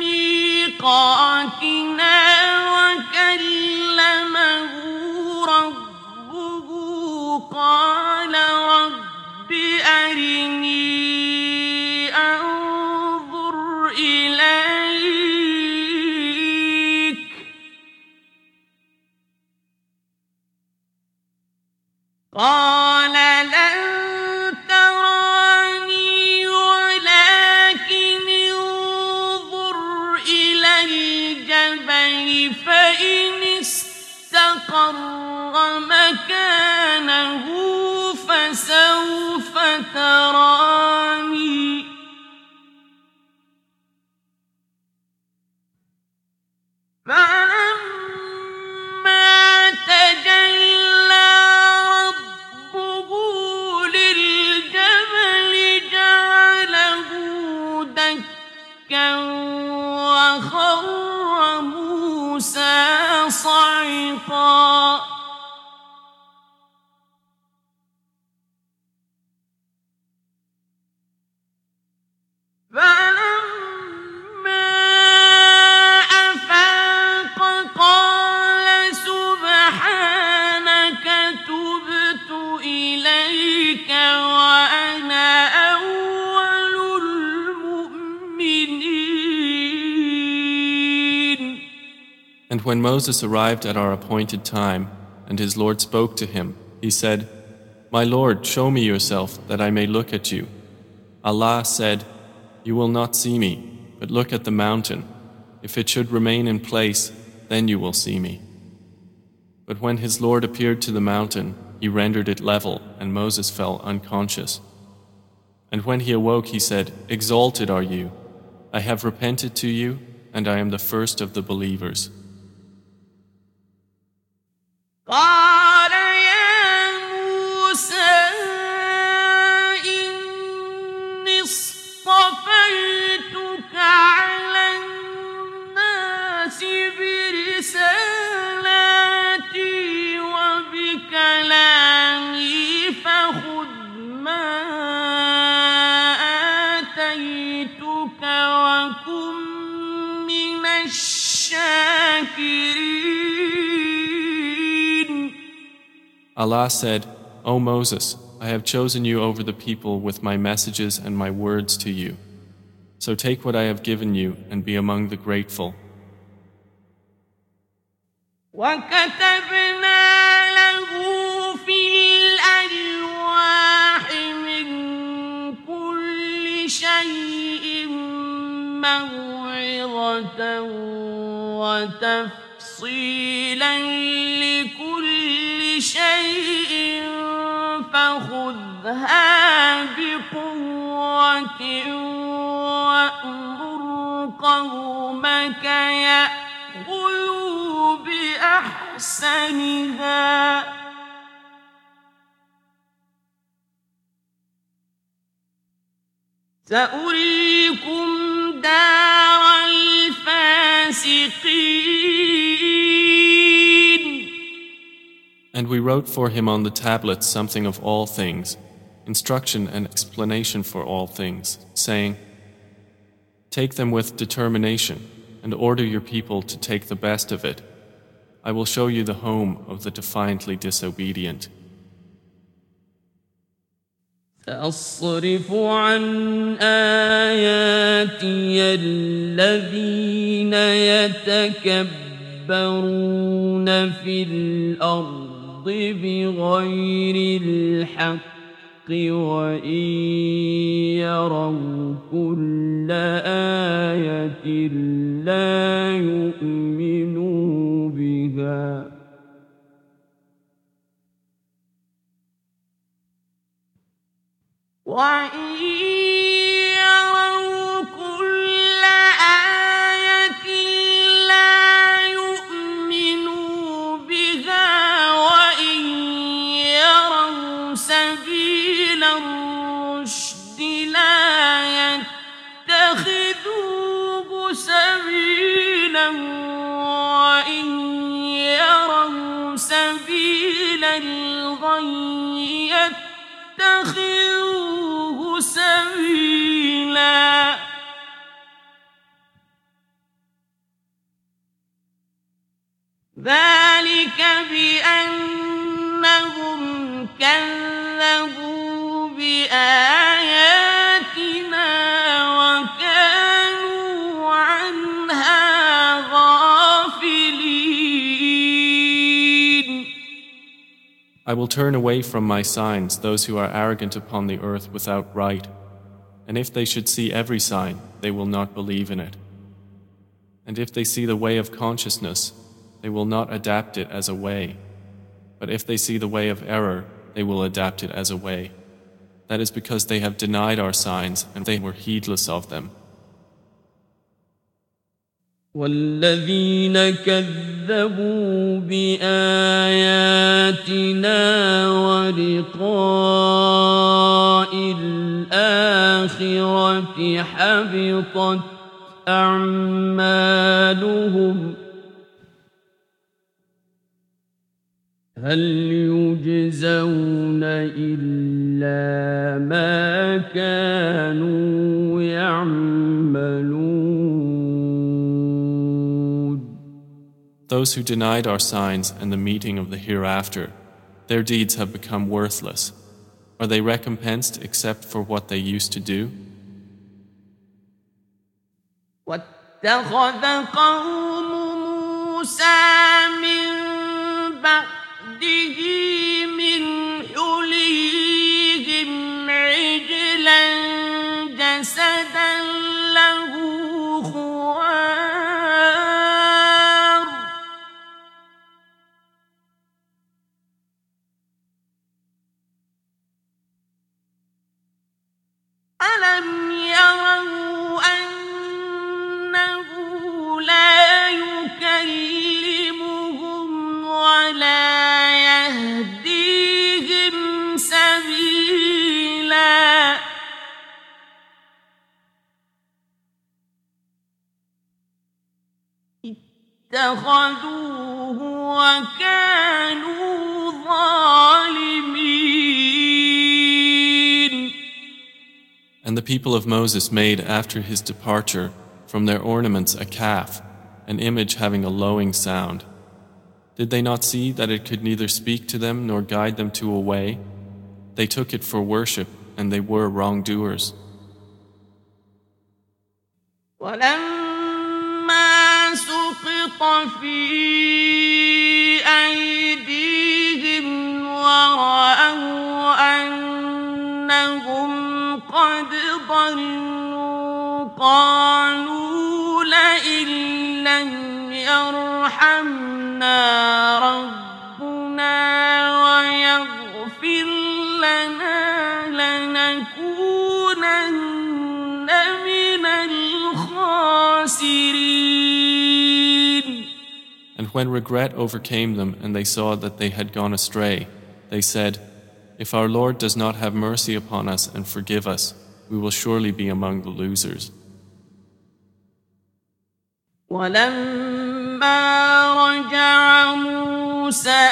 لميقاتنا وكلمه ربه قال رب أرني أنظر إليك قال لن تراني ولكن انظر إلى الجبل فإن استقر مكانه فسوف تراني فلما تجلى ربه للجبل جعله دكا وخر موسى صعقا فلما أفاق قال سبحانك تبت إليك وأنا أول المؤمنين. And when Moses arrived at our appointed time, and his Lord spoke to him, he said, "My Lord, show me yourself, that I may look at you." Allah said, "You will not see me, but look at the mountain. If it should remain in place, then you will see me." But when his Lord appeared to the mountain, he rendered it level, and Moses fell unconscious. And when he awoke, he said, "Exalted are you. I have repented to you, and I am the first of the believers." قال يا موسى إني اصطفيتك على الناس برسالاتي وبكلامي فخذ ما آتيتك وكن من الشاكرين. Allah said, "O Moses, I have chosen you over the people with my messages and my words to you. So take what I have given you and be among the grateful." وكتبنا له في الألواح من كل شيء موعظة وتفصيلا لكل شيء فخذها بقوة وأمر قومك فخذوا بأحسنها سأريكم دار الفاسقين. And we wrote for him on the tablets something of all things, instruction and explanation for all things, saying, take them with determination and order your people to take the best of it. I will show you the home of the defiantly disobedient. سأصرف عن آياتي الذين يتكبرون في الأرض بغير الحق وإن يروا كل آية لا يؤمنوا بها وإن يروا كل آية لا يؤمنوا بها وإن يروا سبيل الرشد لا يتخذوه سبيلا وإن يروا سبيل الغي يتخذوه سبيلا ذلك بأنهم كذبوا بآياتنا وكانوا عنها غافلين. I will turn away from my signs those who are arrogant upon the earth without right, and if they should see every sign, they will not believe in it. And if they see the way of consciousness, they will not adapt it as a way. But if they see the way of error, they will adapt it as a way. That is because they have denied our signs and they were heedless of them. والذين كذبوا بآياتنا ولقاء الآخرة حبطت أعمالهم هل يجزون إلا ما كانوا يعملون. Those who denied our signs and the meeting of the hereafter, their deeds have become worthless. Are they recompensed except for what they used to do? واتخذ قوم موسى من بعده من حليهم عجلا جسدا له خوار ألم يروا أنه لا يكلمهم ولا يهديهم سبيلا اتخذوه وكانوا ظالمين. And the people of Moses made after his departure from their ornaments a calf, an image having a lowing sound. Did they not see that it could neither speak to them nor guide them to a way? They took it for worship, and they were wrongdoers. ولما سقط في أيديهم ورأوا أنهم قد ضلوا قالوا لئن لم يرحمنا ربنا ويغفر لنا لنكونن من الخاسرين. And when regret overcame them and they saw that they had gone astray, they said, "If our Lord does not have mercy upon us and forgive us, we will surely be among the losers." ولما رجع موسى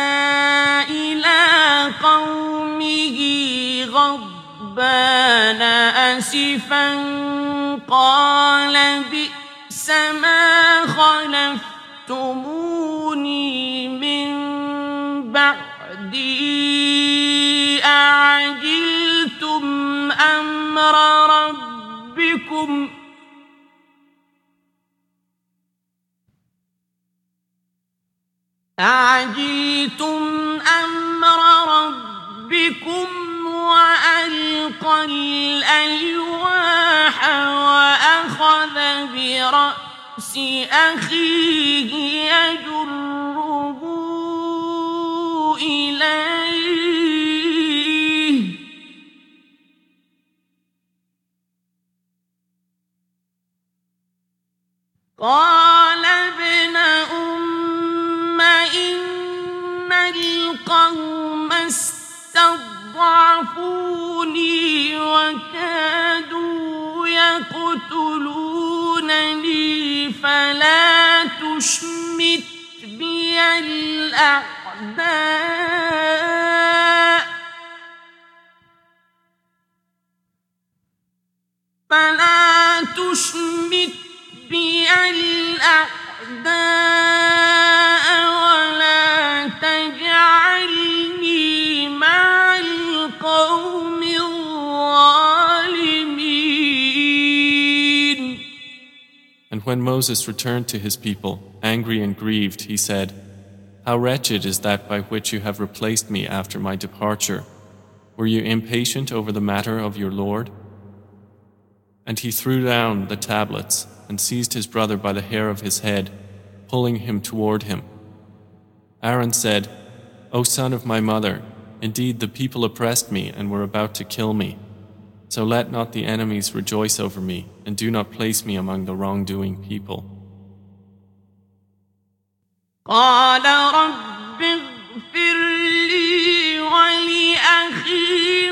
إلى قومه غضبان أسفا قال بئس ما خلفتموني من بعدي أعجلتم أمر ربكم وألقى الألواح وأخذ برأس أخيه يجره إليه قال ابن أم إن القوم استضعفوني وكادوا يقتلونني فلا تشمت بي الأعداء ولا تجعلني مع القوم الظالمين. And when Moses returned to his people, angry and grieved, he said, "How wretched is that by which you have replaced me after my departure? Were you impatient over the matter of your Lord?" And he threw down the tablets and seized his brother by the hair of his head, pulling him toward him. Aaron said, "O son of my mother, indeed the people oppressed me and were about to kill me. So let not the enemies rejoice over me, and do not place me among the wrongdoing people." قال رب اغفر لي ولأخي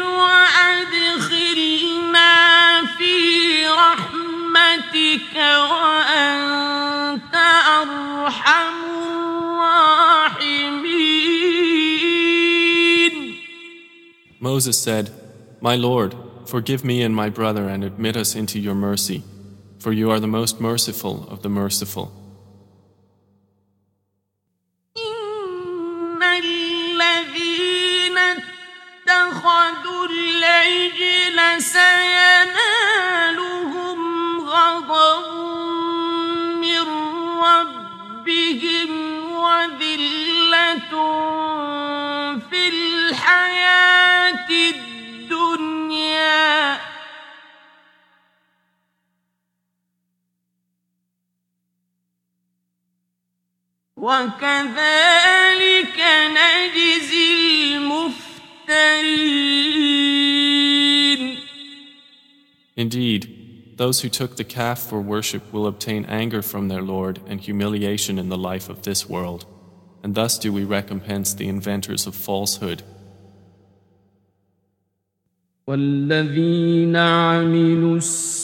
وأدخلنا في رحمتك وأنت أرحم الراحمين. Moses said, "My Lord, forgive me and my brother and admit us into your mercy, for you are the most merciful of the merciful. إن الذين اتخذوا العجل سينالهم غضب من ربهم وذلة في الحياة الدنيا وكذلك نجزي المفترين. Indeed, those who took the calf for worship will obtain anger from their Lord and humiliation in the life of this world, and thus do we recompense the inventors of falsehood. والذين عملوا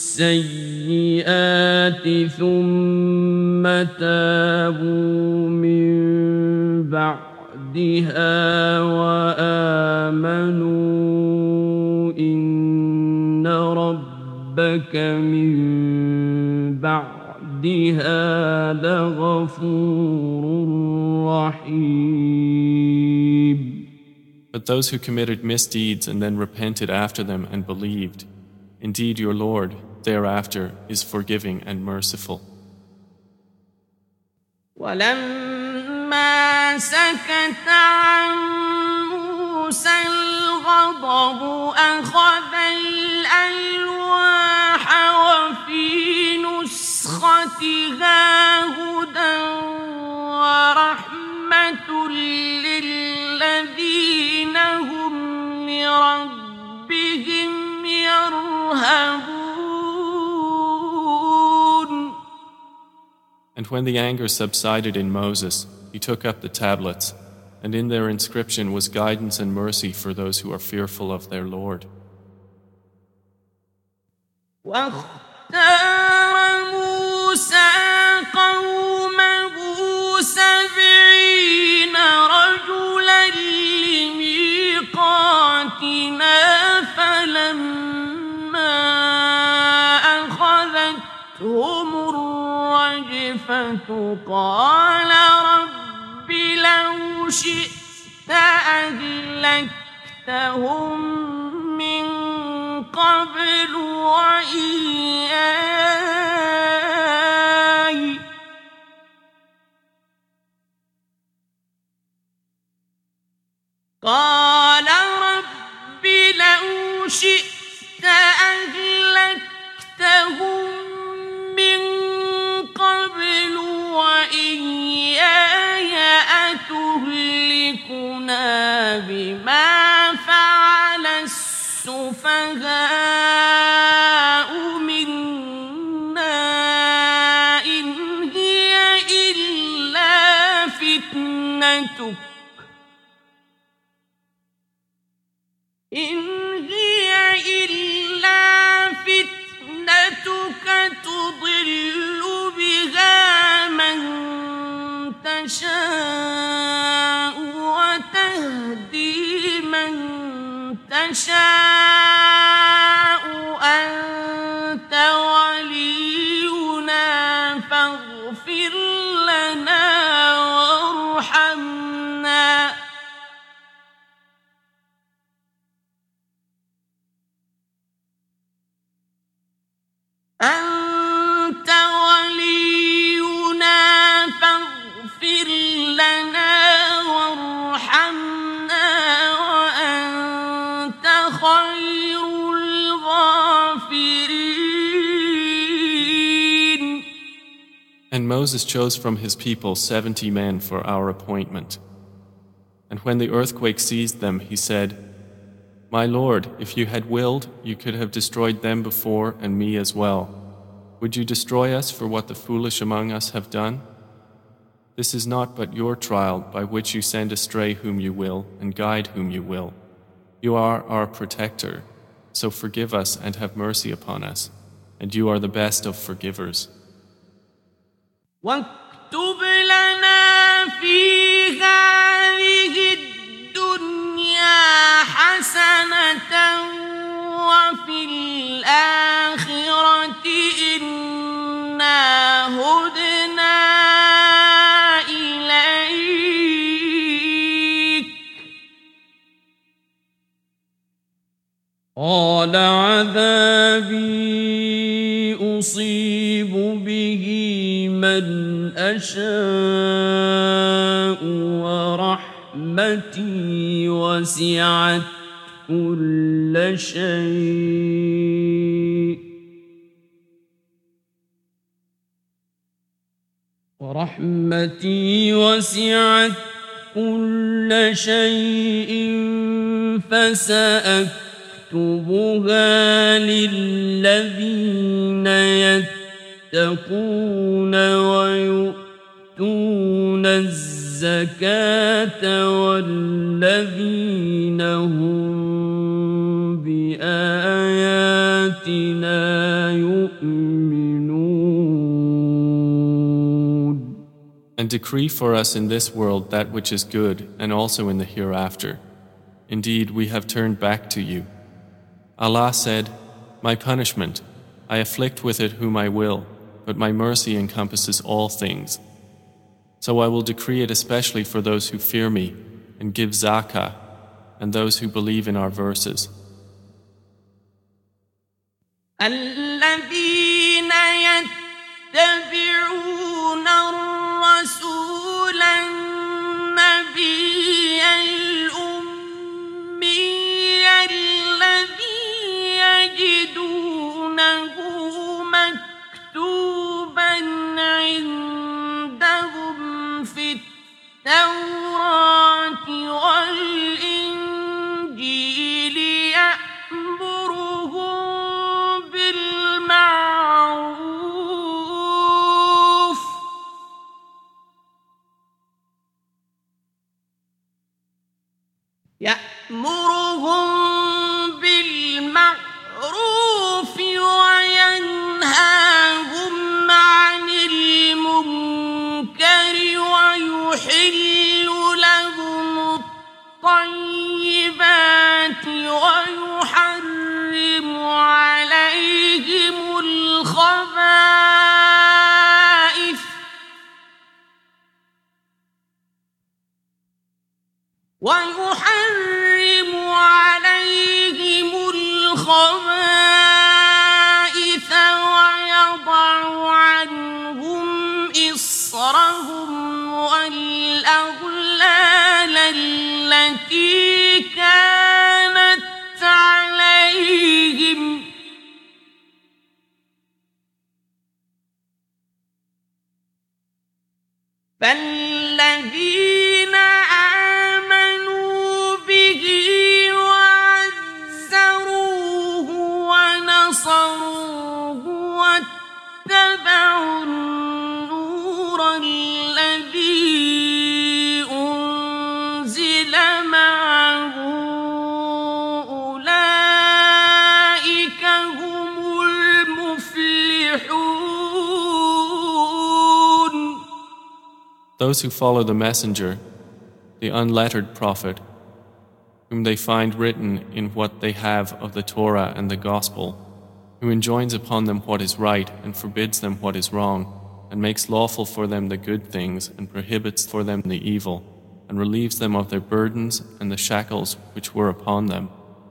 السيئات ثم تابوا من بعدها وآمنوا إن ربك من بعدها لغفور رحيم. But those who committed misdeeds and then repented after them and believed, indeed your Lord thereafter is forgiving and merciful. ولما سكت عن موسى الغضب أخذ الألواح وفي نسختها هدى ورحمة للذين هم لربهم يرهبون. And when the anger subsided in Moses, he took up the tablets, and in their inscription was guidance and mercy for those who are fearful of their Lord. واختار موسى قومه 70 رجلا لميقاتنا فلما أخذتهم الرجفة قال رب لو شئت أهلكتهم من قبل وإياي قال رب لو شئت أهلكتهم من قبل وإياي أتهلكنا بما فعل السفهاء منا إن هي إلا فتنتك تضل بها من تشاء وتهدي من تشاء أنت ولينا فاغفر لنا وارحمنا أنت ولينا فاغفر لنا وارحمنا وأنت خير الغافرين. And Moses chose from his people 70 men for our appointment. And when the earthquake seized them, he said, My Lord, if you had willed, you could have destroyed them before and me as well. Would you destroy us for what the foolish among us have done? This is not but your trial by which you send astray whom you will and guide whom you will. You are our protector, so forgive us and have mercy upon us, and you are the best of forgivers. واكتب لنا في هذه الدنيا حسنة وفي الآخرة إنا هدنا إليك قال عذابي أصيب به من أشاء ورحمتي وسعت كل شيء فسأكتبها للذين يتقون ويؤتون الزكاة والذين هم بآياتنا يؤمنون. And decree for us in this world that which is good and also in the hereafter. Indeed, we have turned back to you. Allah said, My punishment, I afflict with it whom I will, but my mercy encompasses all things. So I will decree it especially for those who fear me and give zakah, and those who believe in our verses. الذين يتبعون الرسول النبي الأمي الذي يجدونه مكتوبا عندهم في التوراة والإنجيل يأمرهم بالمعروف ويحرم عليهم الخبائث ويضع عنهم إصرهم والأغلال التي كانت عليهم فالذين آمنوا به وعزروه ونصروه واتبعوا النور الذي أنزل معه أولئك هم المفلحون. Those who follow the messenger, the unlettered prophet, whom they find written in what they have of the Torah and the Gospel, who enjoins upon them what is right and forbids them what is wrong, and makes lawful for them the good things and prohibits for them the evil, and relieves them of their burdens and the shackles which were upon them.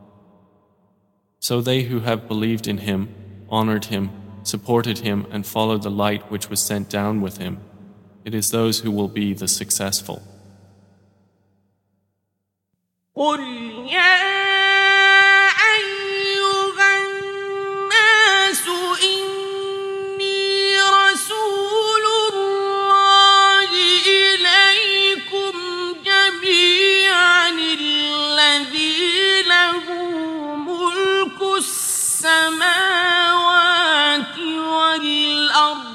So they who have believed in him, honored him, supported him, and followed the light which was sent down with him, it is those who will be the successful. قل يا أيها الناس إني رسول الله إليكم جميعا الذي له ملك السماوات والأرض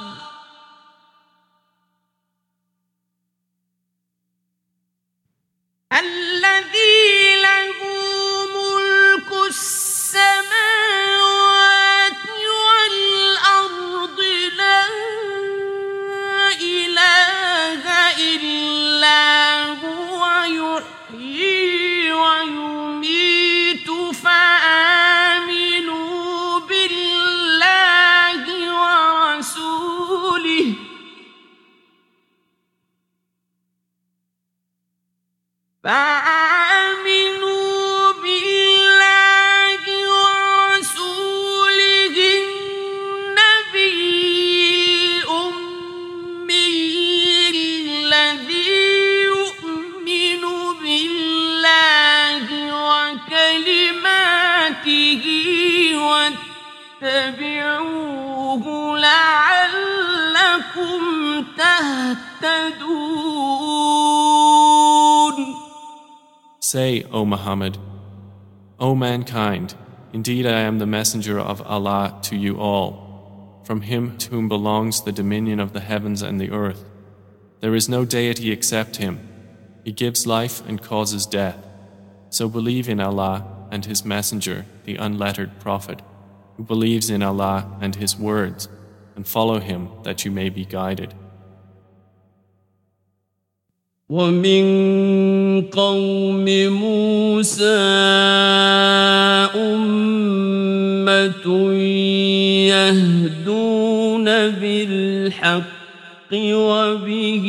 الذي له ملك السماوات والأرض لا إله إلا هو يحيي ويميت فآمنوا بالله ورسوله النبي الأمي الذي يؤمن بالله وكلماته واتبعوه لعلكم تهتدون. Say, O Muhammad, O mankind, indeed I am the messenger of Allah to you all, from him to whom belongs the dominion of the heavens and the earth. There is no deity except him. He gives life and causes death. So believe in Allah and his messenger, the unlettered prophet, who believes in Allah and his words, and follow him that you may be guided. ومن قوم موسى أمة يهدون بالحق وبه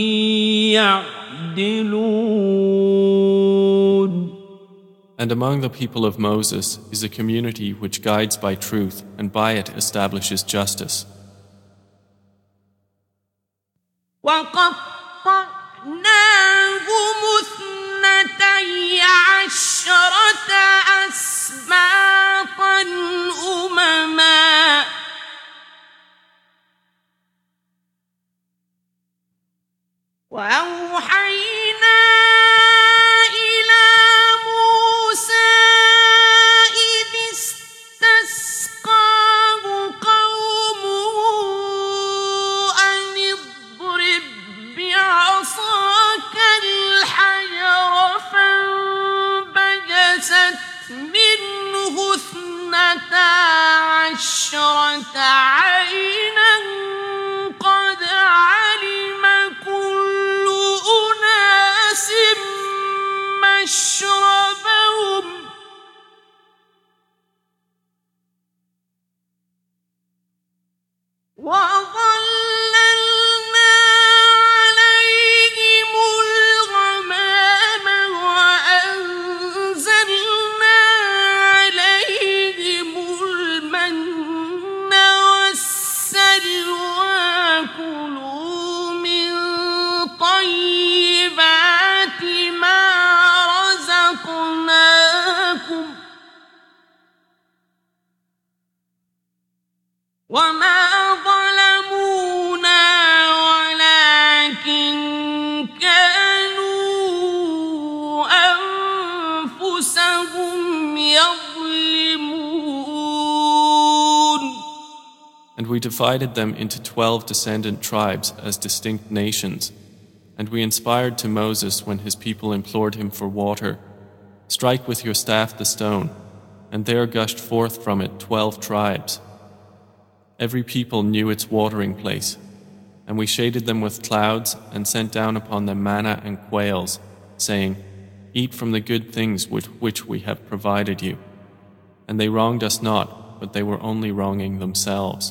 يعدلون. And among the people of Moses is a community which guides by truth and by it establishes justice. وقطعناهم اثنتي عشرة أسباطا أمما وأوحينا إلى موسى إذ استسقاه قومه أن اضرب بعصاك الحجر فانبجست منه اثنتا عشرة عينا قد علم كل أناس مشربهم وظللنا عليهم الغمام وأنزلنا And we divided them into 12 descendant tribes as distinct nations. And we inspired to Moses when his people implored him for water, "Strike with your staff the stone," and there gushed forth from it 12 tribes. Every people knew its watering place, and we shaded them with clouds and sent down upon them manna and quails, saying, "Eat from the good things with which we have provided you." And they wronged us not, but they were only wronging themselves.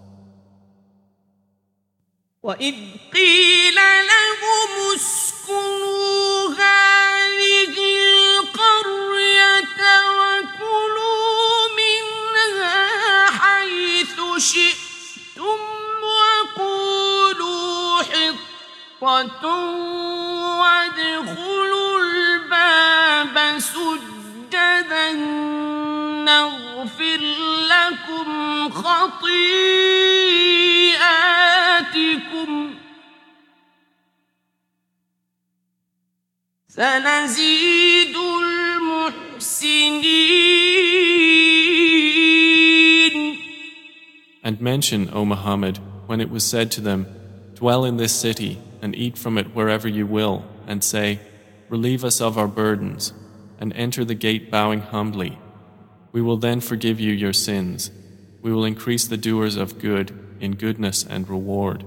وَإِذْ قِيلَ لَهُمُ اسْكُنُوا هَٰذِهِ الْقَرْيَةَ وَكُلُوا مِنْهَا حَيْثُ شِئْتُمْ وَقُولُوا حِطَّةٌ وَادْخُلُوا الْبَابَ سُجَّدًا نَّغْفِرْ لَكُمْ خَطِيئَاتِكُمْ سَنَزِيدُ الْمُحْسِنِينَ. And mention, O Muhammad, when it was said to them, "Dwell in this city and eat from it wherever you will," and say, "Relieve us of our burdens," and enter the gate bowing humbly. We will then forgive you your sins. We will increase the doers of good in goodness and reward.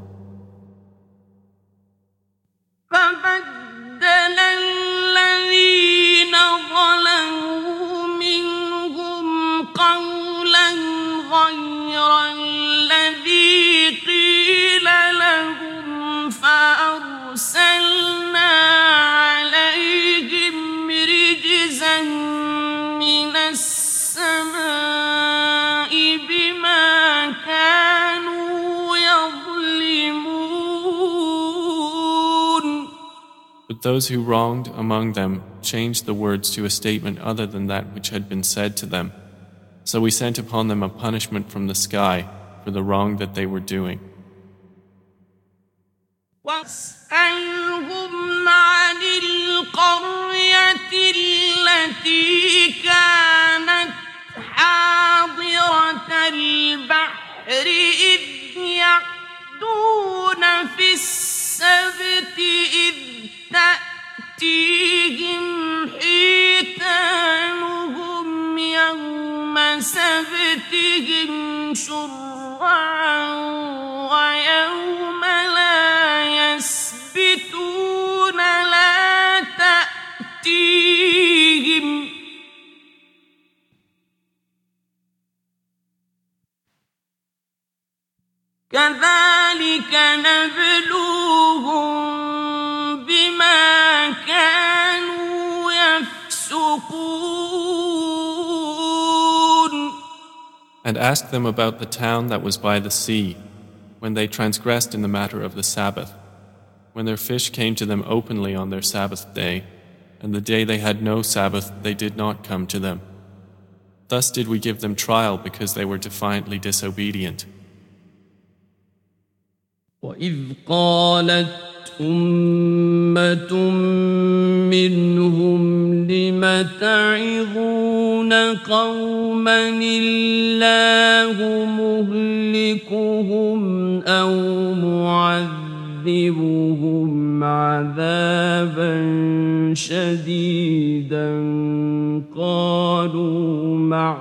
فَبَدَّلَ الَّذِينَ ظَلَمُوا مِنْهُمْ قَوْلًا غَيْرَ الَّذِي قِيلَ لَهُمْ فَأَرْسَلْنَا عَلَيْهِمْ رِجْزًا مِّنَ السَّمَاءِ بِمَا كَانُوا يَظْلِمُونَ. But those who wronged among them changed the words to a statement other than that which had been said to them. So we sent upon them a punishment from the sky for the wrong that they were doing. وَاسْأَلْهُمْ عَنِ الْقَرْيَةِ الَّتِي كَانَتْ حَاضِرَةَ الْبَحْرِ إِذْ يَعْدُونَ فِي السَّبْتِ إِذْ تَأْتِيهِمْ حِيتَانُهُمْ يَوْمَ سَبْتِهِمْ شُرَّعًا وَيَوْمَ لَا يَسْبِتُونَ لَا تَأْتِيهِمْ كَذَلِكَ نَبْلُوهُم بِمَا كَانُوا يَفْسُقُونَ. And ask them about the town that was by the sea, when they transgressed in the matter of the Sabbath, when their fish came to them openly on their Sabbath day, and the day they had no Sabbath they did not come to them. Thus did we give them trial because they were defiantly disobedient. وَإِذْ قَالَتْ أُمَّةٌ مِّنْهُمْ لِمَ تَعِظُونَ قَوْمًا اللَّهُ مُهْلِكُهُمْ أَوْ مُعَذِّبُهُمْ عَذَابًا شَدِيدًا قَالُوا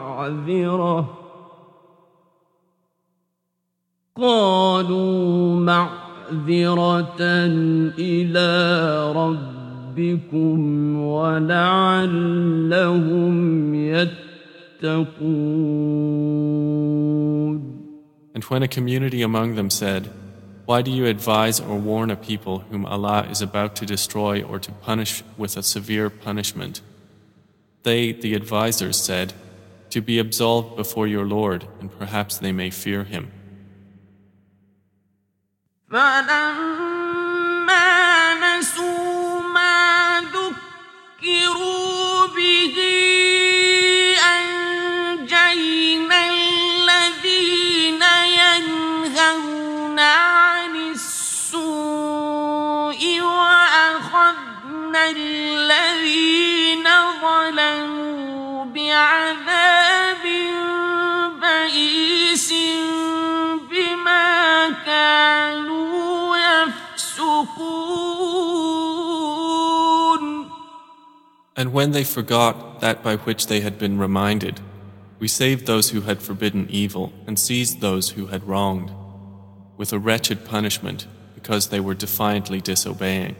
مَعْذِرَةً إِلَىٰ رَبِّكُمْ وَلَعَلَّهُمْ يَتَّقُونَ. And when a community among them said, "Why do you advise or warn a people whom Allah is about to destroy or to punish with a severe punishment?" They, the advisors, said, "To be absolved before your Lord, and perhaps they may fear Him." فَلَمَّا نَسُوا مَا ذُكِّرُوا بِهِ أَنجَيْنَا الَّذِينَ يَنْهَوْنَ عَنِ السُّوءِ وَأَخَذْنَا الَّذِينَ ظَلَمُوا بِعَذَابٍ بَئِيسٍ فاسقون And when they forgot that by which they had been reminded, we saved those who had forbidden evil and seized those who had wronged, with a wretched punishment because they were defiantly disobeying.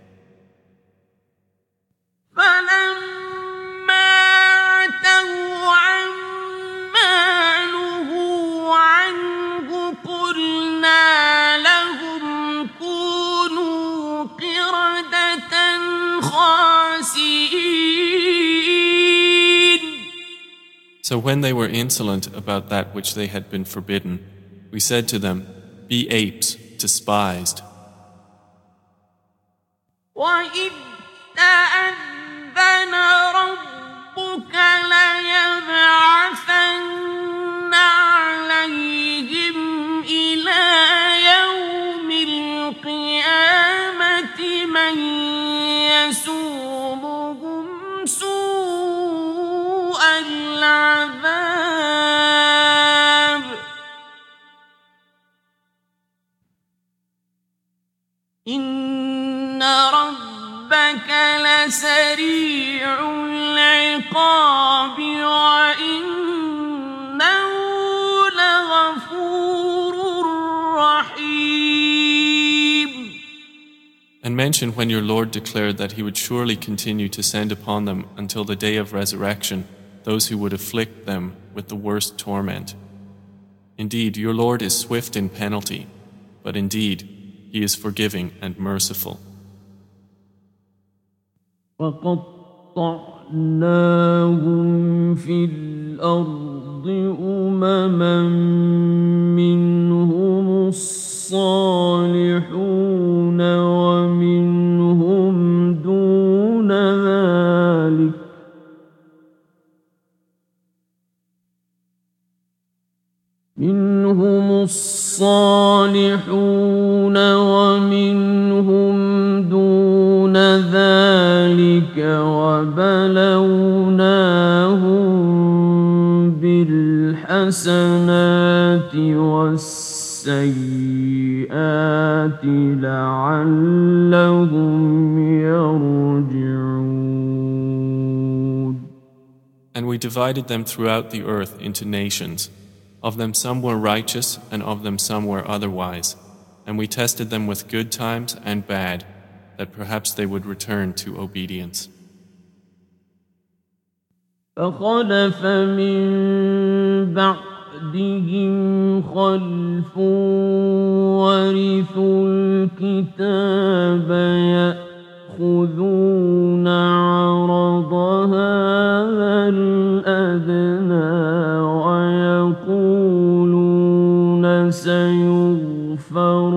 فلما عتوا عما نهوا عنه قلنا لهم كونوا قردة خاسئين. So when they were insolent about that which they had been forbidden, we said to them, "Be apes, despised." وَإِذْ تَأَذَّنَ رَبُّكَ لَيَبْعَثَنَّ عَلَيْهِمْ إِلَى يَوْمِ الْقِيَامَةِ مَن يَسُومُهُمْ سُوءَ الْعَذَابِ إِنَّ رَبَّكَ لَسَرِيعُ الْعِقَابِ وَإِنَّهُ لَغَفُورٌ رَّحِيمٌ. And mention when your Lord declared that He would surely continue to send upon them until the day of resurrection those who would afflict them with the worst torment. Indeed, your Lord is swift in penalty, but indeed, He is forgiving and merciful. وَقَطَّعْنَاهُمْ فِي الْأَرْضِ أُمَمًا مِّنْهُمُ الصَّالِحُونَ وَمِنْهُمْ دُونَ ذَلِكَ وَبَلَوْنَاهُم بِالْحَسَنَاتِ وَالسَّيِّئَاتِ لَعَلَّهُمْ يَرْجِعُونَ. And we divided them throughout the earth into nations. Of them some were righteous, and of them some were otherwise. And we tested them with good times and bad, that perhaps they would return to obedience. فَخَلَفَ مِن بَعْدِهِمْ خَلْفٌ وَرِثُوا الْكِتَابَ يَأْخُذُونَ عَرَضَ هَٰذَا الْأَدْنَىٰ وَيَقُولُونَ سَيُغْفَرُ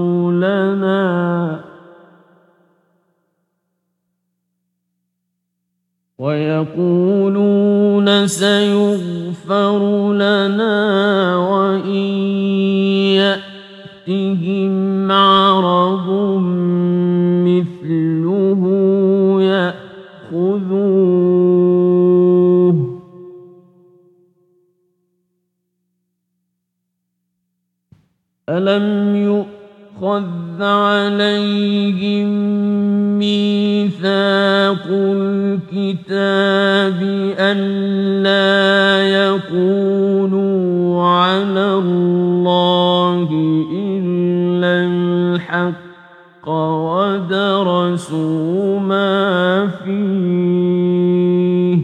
لَنَا وَإِن يَأْتِهِمْ عَرَضٌ مِّثْلُهُ يَأْخُذُوهُ أَلَمْ يُؤْخَذْ عَلَيْهِم مِّيثَاقُ الْكِتَابِ أَلَّا يَقُولُوا عَلَى اللَّهِ إِلَّا الْحَقَّ وَدَرَسُوا مَا فِيهِ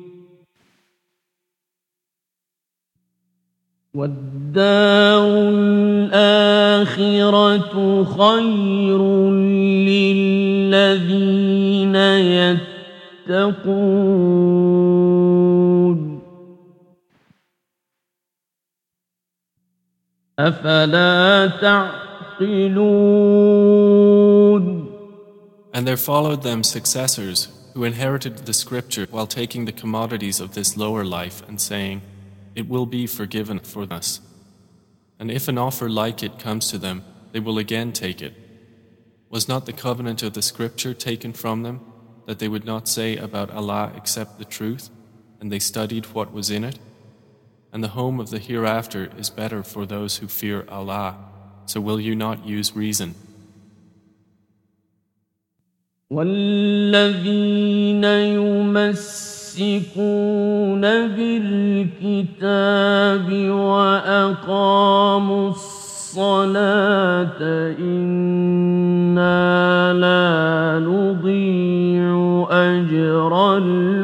وَالدَّارُ الْآخِرَةُ خَيْرٌ لِّلَّذِينَ يَتَّقُونَ أَفَلَا تَعْقِلُونَ. And there followed them successors who inherited the scripture while taking the commodities of this lower life and saying, "It will be forgiven for us." And if an offer like it comes to them, they will again take it. Was not the covenant of the scripture taken from them, that they would not say about Allah except the truth, and they studied what was in it? And the home of the hereafter is better for those who fear Allah, so will you not use reason? والذين يمسكون بالكتاب وأقاموا الصلاة إنا لا نضيع أجر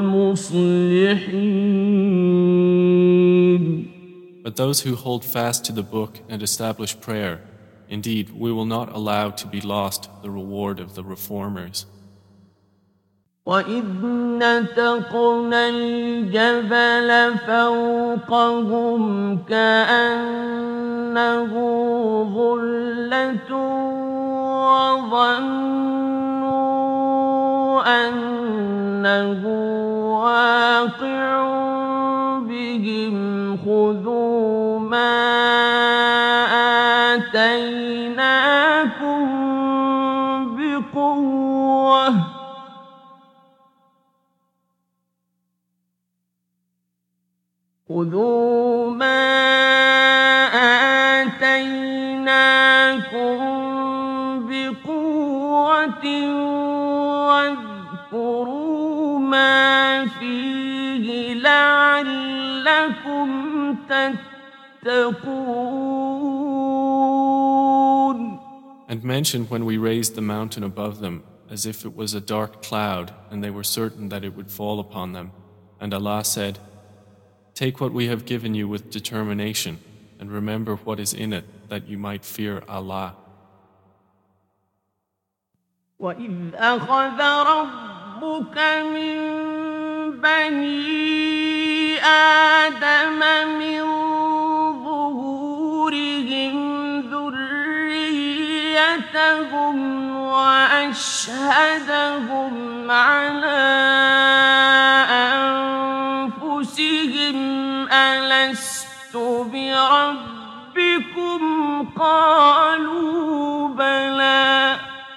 المصلحين. But those who hold fast to the book and establish prayer, indeed, we will not allow to be lost the reward of the reformers. وَإِذْ نَتَقْنَا الْجَبَلَ فَوْقَهُمْ كَأَنَّهُ ظُلَّةٌ وَظَنُّوا أَنَّهُ وَاقِعٌ بِهِمْ خُذُوا مَا آتَيْنَاكُمْ بِقُوَّةٍ خذوا ما آتيناكم بقوة واذكروا ما فيه لعلكم تتقون. And mention when we raised the mountain above them as if it was a dark cloud and they were certain that it would fall upon them. And Allah said, take what we have given you with determination and remember what is in it that you might fear Allah. وَإِذْ أَخَذَ رَبُّكَ مِنْ بَنِي آدَمَ مِنْ ظُهُورِهِمْ ذُرِّيَّتَهُمْ وَأَشْهَدَهُمْ عَلَى أَنفُسِهِمْ أَلَسْتُ بِرَبِّكُمْ قَالُوا بَلَى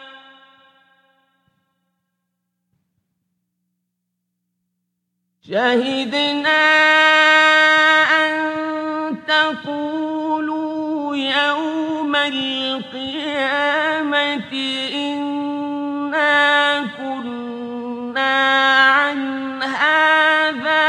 شهدنا أن تقولوا يوم القيامة إنا كنا عن هذا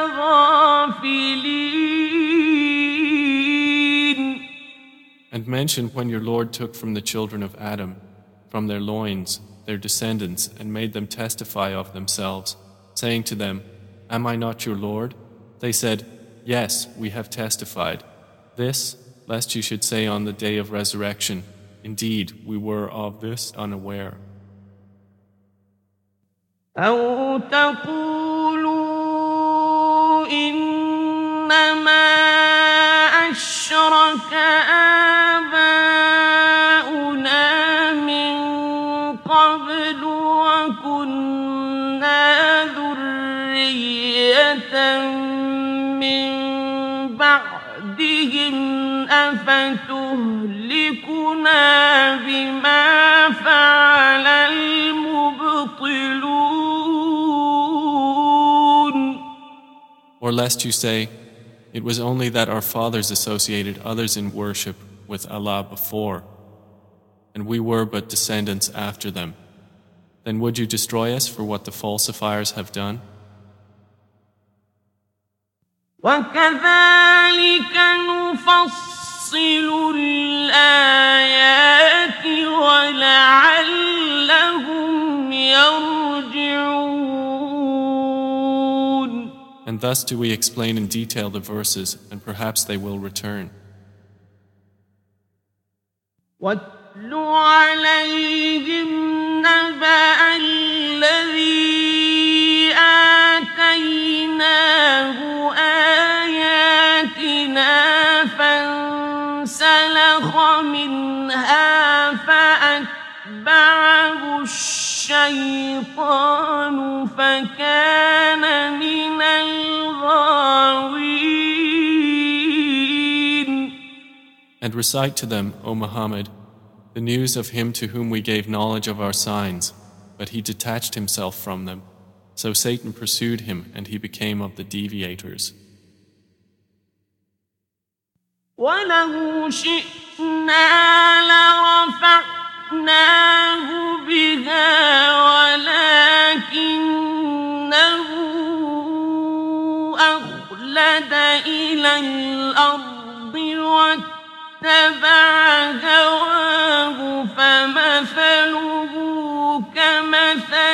غافلين. And mention when your Lord took from the children of Adam, from their loins, their descendants, and made them testify of themselves, saying to them, am I not your Lord? They said, yes, we have testified. This, lest you should say on the day of resurrection, indeed, we were of this unaware. أو تقولوا إنما أشرك آباؤنا من قبل وكنا ذرية من بعدهم أفتهلكنا بما فعل المبطلون. Or lest you say, it was only that our fathers associated others in worship with Allah before, and we were but descendants after them. Then would you destroy us for what the falsifiers have done? وَكَذَلِكَ نُفَصِّلُ الْآيَاتِ وَلَعَلَّهُمْ يَرْجِعُونَ. And thus do we explain in detail the verses, and perhaps they will return. وَاتْلُ عَلَيْهِمْ نَبَأَ الَّذِي آتَيْنَاهُ آيَاتِنَا فَانسَلَخَ مِنْهَا فَأَتْبَعَهُ الشَّيْطَانُ فَكَانَ مِنَ الْغَاوِينَ. And recite to them, O Muhammad, the news of him to whom we gave knowledge of our signs, but he detached himself from them. So Satan pursued him, and he became of the deviators. وَلَوْ شِئْنَا لَرَفَعْنَاهُ بِهَا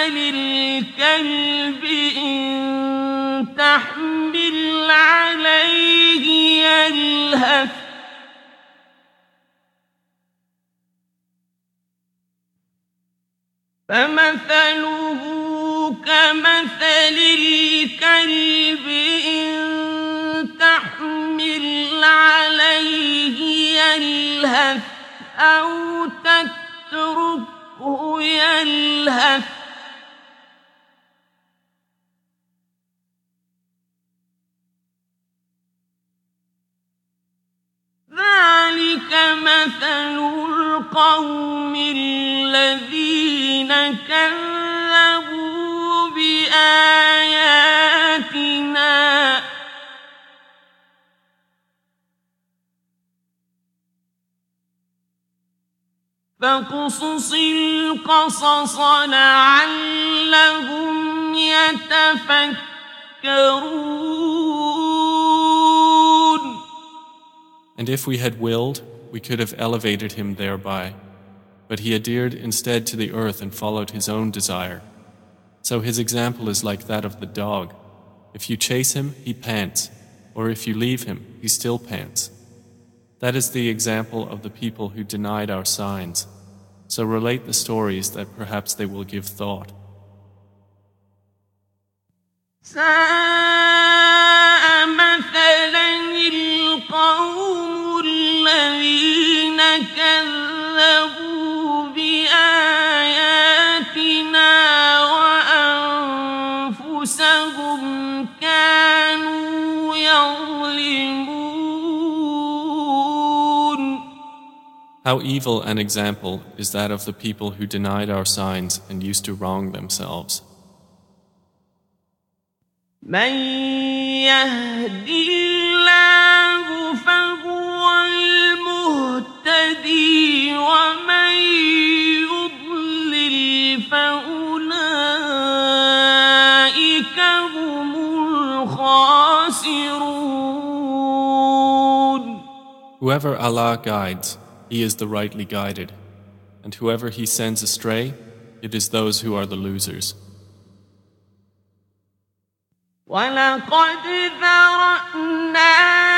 الكلب إن تحمل عليه يلهث فمثله كمثل الكلب إن تحمل عليه يلهث أو تتركه يلهث ذلك مثل القوم الذين كذبوا بآياتنا فاقصص القصص لعلهم يتفكرون. And if we had willed, we could have elevated him thereby. But he adhered instead to the earth and followed his own desire. So his example is like that of the dog. If you chase him, he pants, or if you leave him, he still pants. That is the example of the people who denied our signs. So relate the stories that perhaps they will give thought. ساء مثلا القوم الذين كذبوا بآياتنا وأنفسهم كانوا يظلمون. How evil an example is that of the people who denied our signs and used to wrong themselves. من يهد الله فهو المهتدي ومن يضلل فأولئك هم الخاسرون. Whoever Allah guides, He is the rightly guided, and whoever He sends astray, it is those who are the losers. وَلَقَدْ ذَرَأْنَا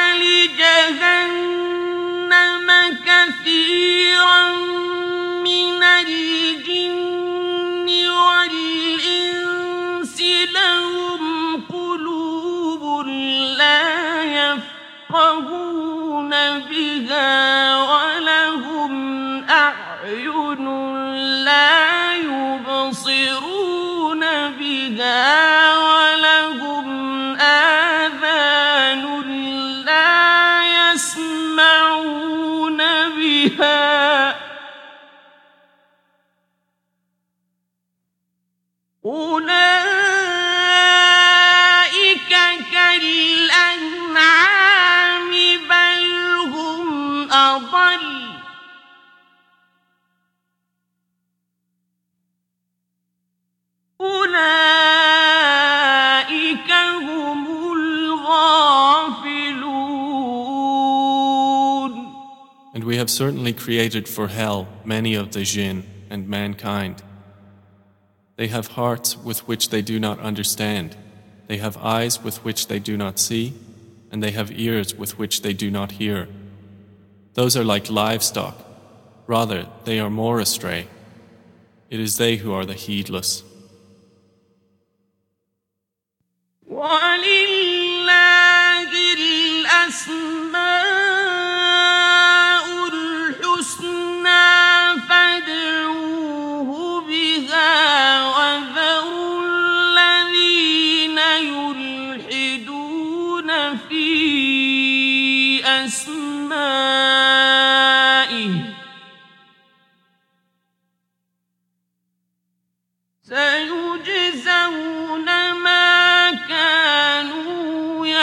لِجَهَنَّمَ كَثِيرًا مِنَ الْجِنِّ وَالْإِنسِ لَهُمْ قُلُوبٌ لَّا يَفْقَهُونَ بِهَا وَلَهُمْ أَعْيُنٌ لَّا يُبْصِرُونَ بِهَا أولئك كالأنعام بل هم أضل أولئك هم الغافلون. And we have certainly created for hell many of the jinn and mankind. They have hearts with which they do not understand, they have eyes with which they do not see, and they have ears with which they do not hear. Those are like livestock, rather they are more astray. It is they who are the heedless. وَلِلَّهِ الْأَسْمَاءُ الْحُسْنَى فَادْعُوهُ بِهَا وَذَرُوا الَّذِينَ يُلْحِدُونَ فِي أَسْمَائِهِ سَيُجْزَوْنَ مَا كانوا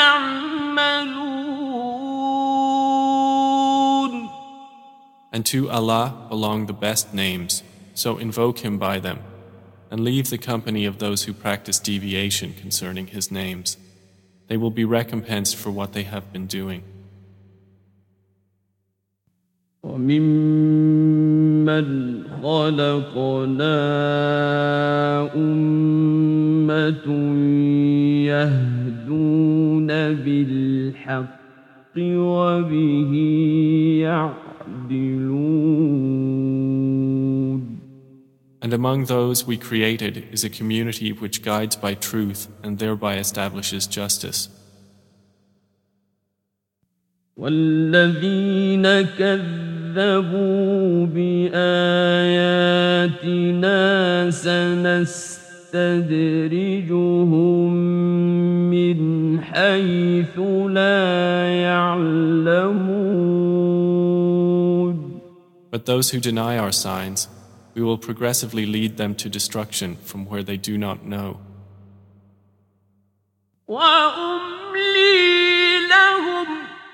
يعملون. And to Allah belong the best names, so invoke Him by them, and leave the company of those who practice deviation concerning His names. They will be recompensed for what they have been doing. وَمِمَّنْ خَلَقْنَا يهدون بالحق وبه يعدلون. And among those we created is a community which guides by truth and thereby establishes justice. والذين كذبوا بآياتنا سنستدرجهم من حيث لا يعلمون. But those who deny our signs, we will progressively lead them to destruction from where they do not know. وأملي لهم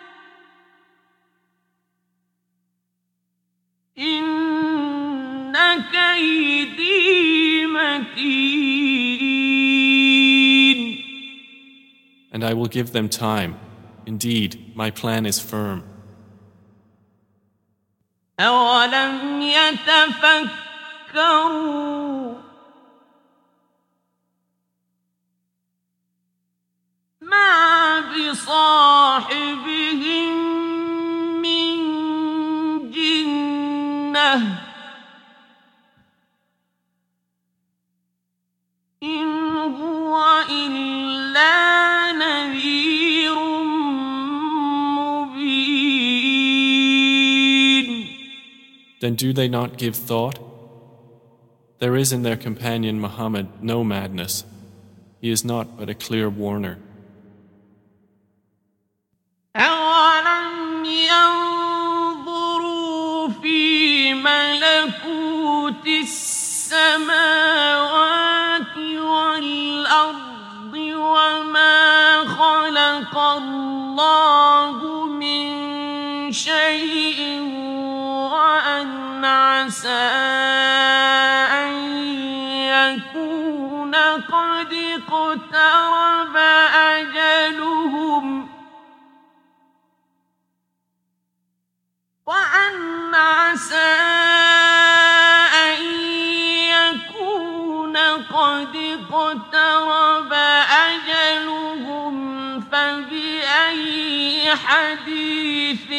إن كيدي متين. And I will give them time. Indeed, my plan is firm. أولم يتفكروا ما بصاحبهم من جنة إن هو إلا نذير مبين. Then do they not give thought? There is in their companion Muhammad no madness. He is not but a clear warner. أولم ينظروا في ملكوت السماوات والأرض وما خلق الله من شيء وأن عسى أن يكون قد اقترب أجلهم وأن عسى أن يكون قد اقترب أجلهم فبأي حديث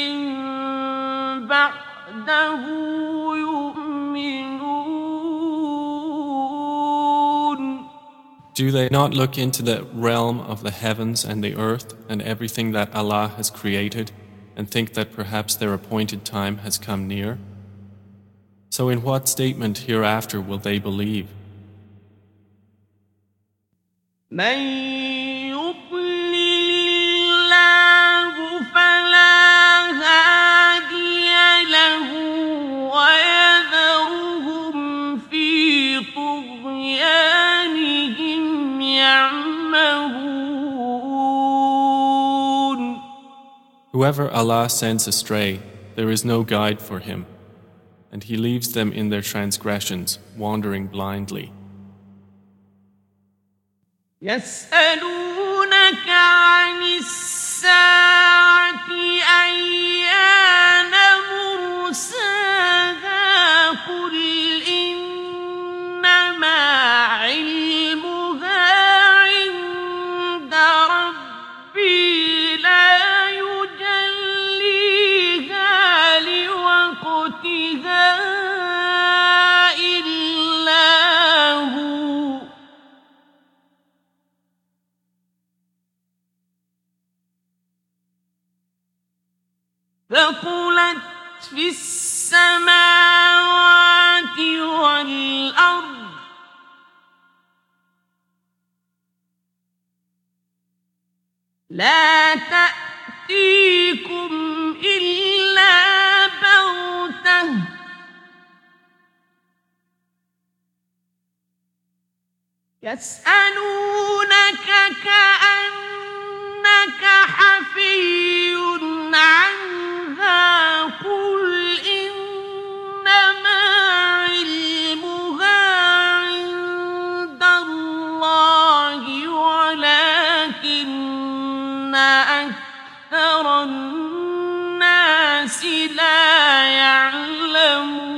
بعده يؤمنون. Do they not look into the realm of the heavens and the earth and everything that Allah has created and think that perhaps their appointed time has come near? So in what statement hereafter will they believe? من يضلل الله فلا هادي له ويذرهم في طغيانهم يعمهون. Whoever Allah sends astray, there is no guide for him, and He leaves them in their transgressions, wandering blindly. يسألونك عن الساعة أيان مرساها قل إنما علمها عند ربي لا يجليها لوقتها إلا هو ثقلت في السماوات والأرض لا تأتيكم إلا بغتة يسألونك كأنك حفي عنها قل إنما علمها عند الله ولكن أكثر الناس لا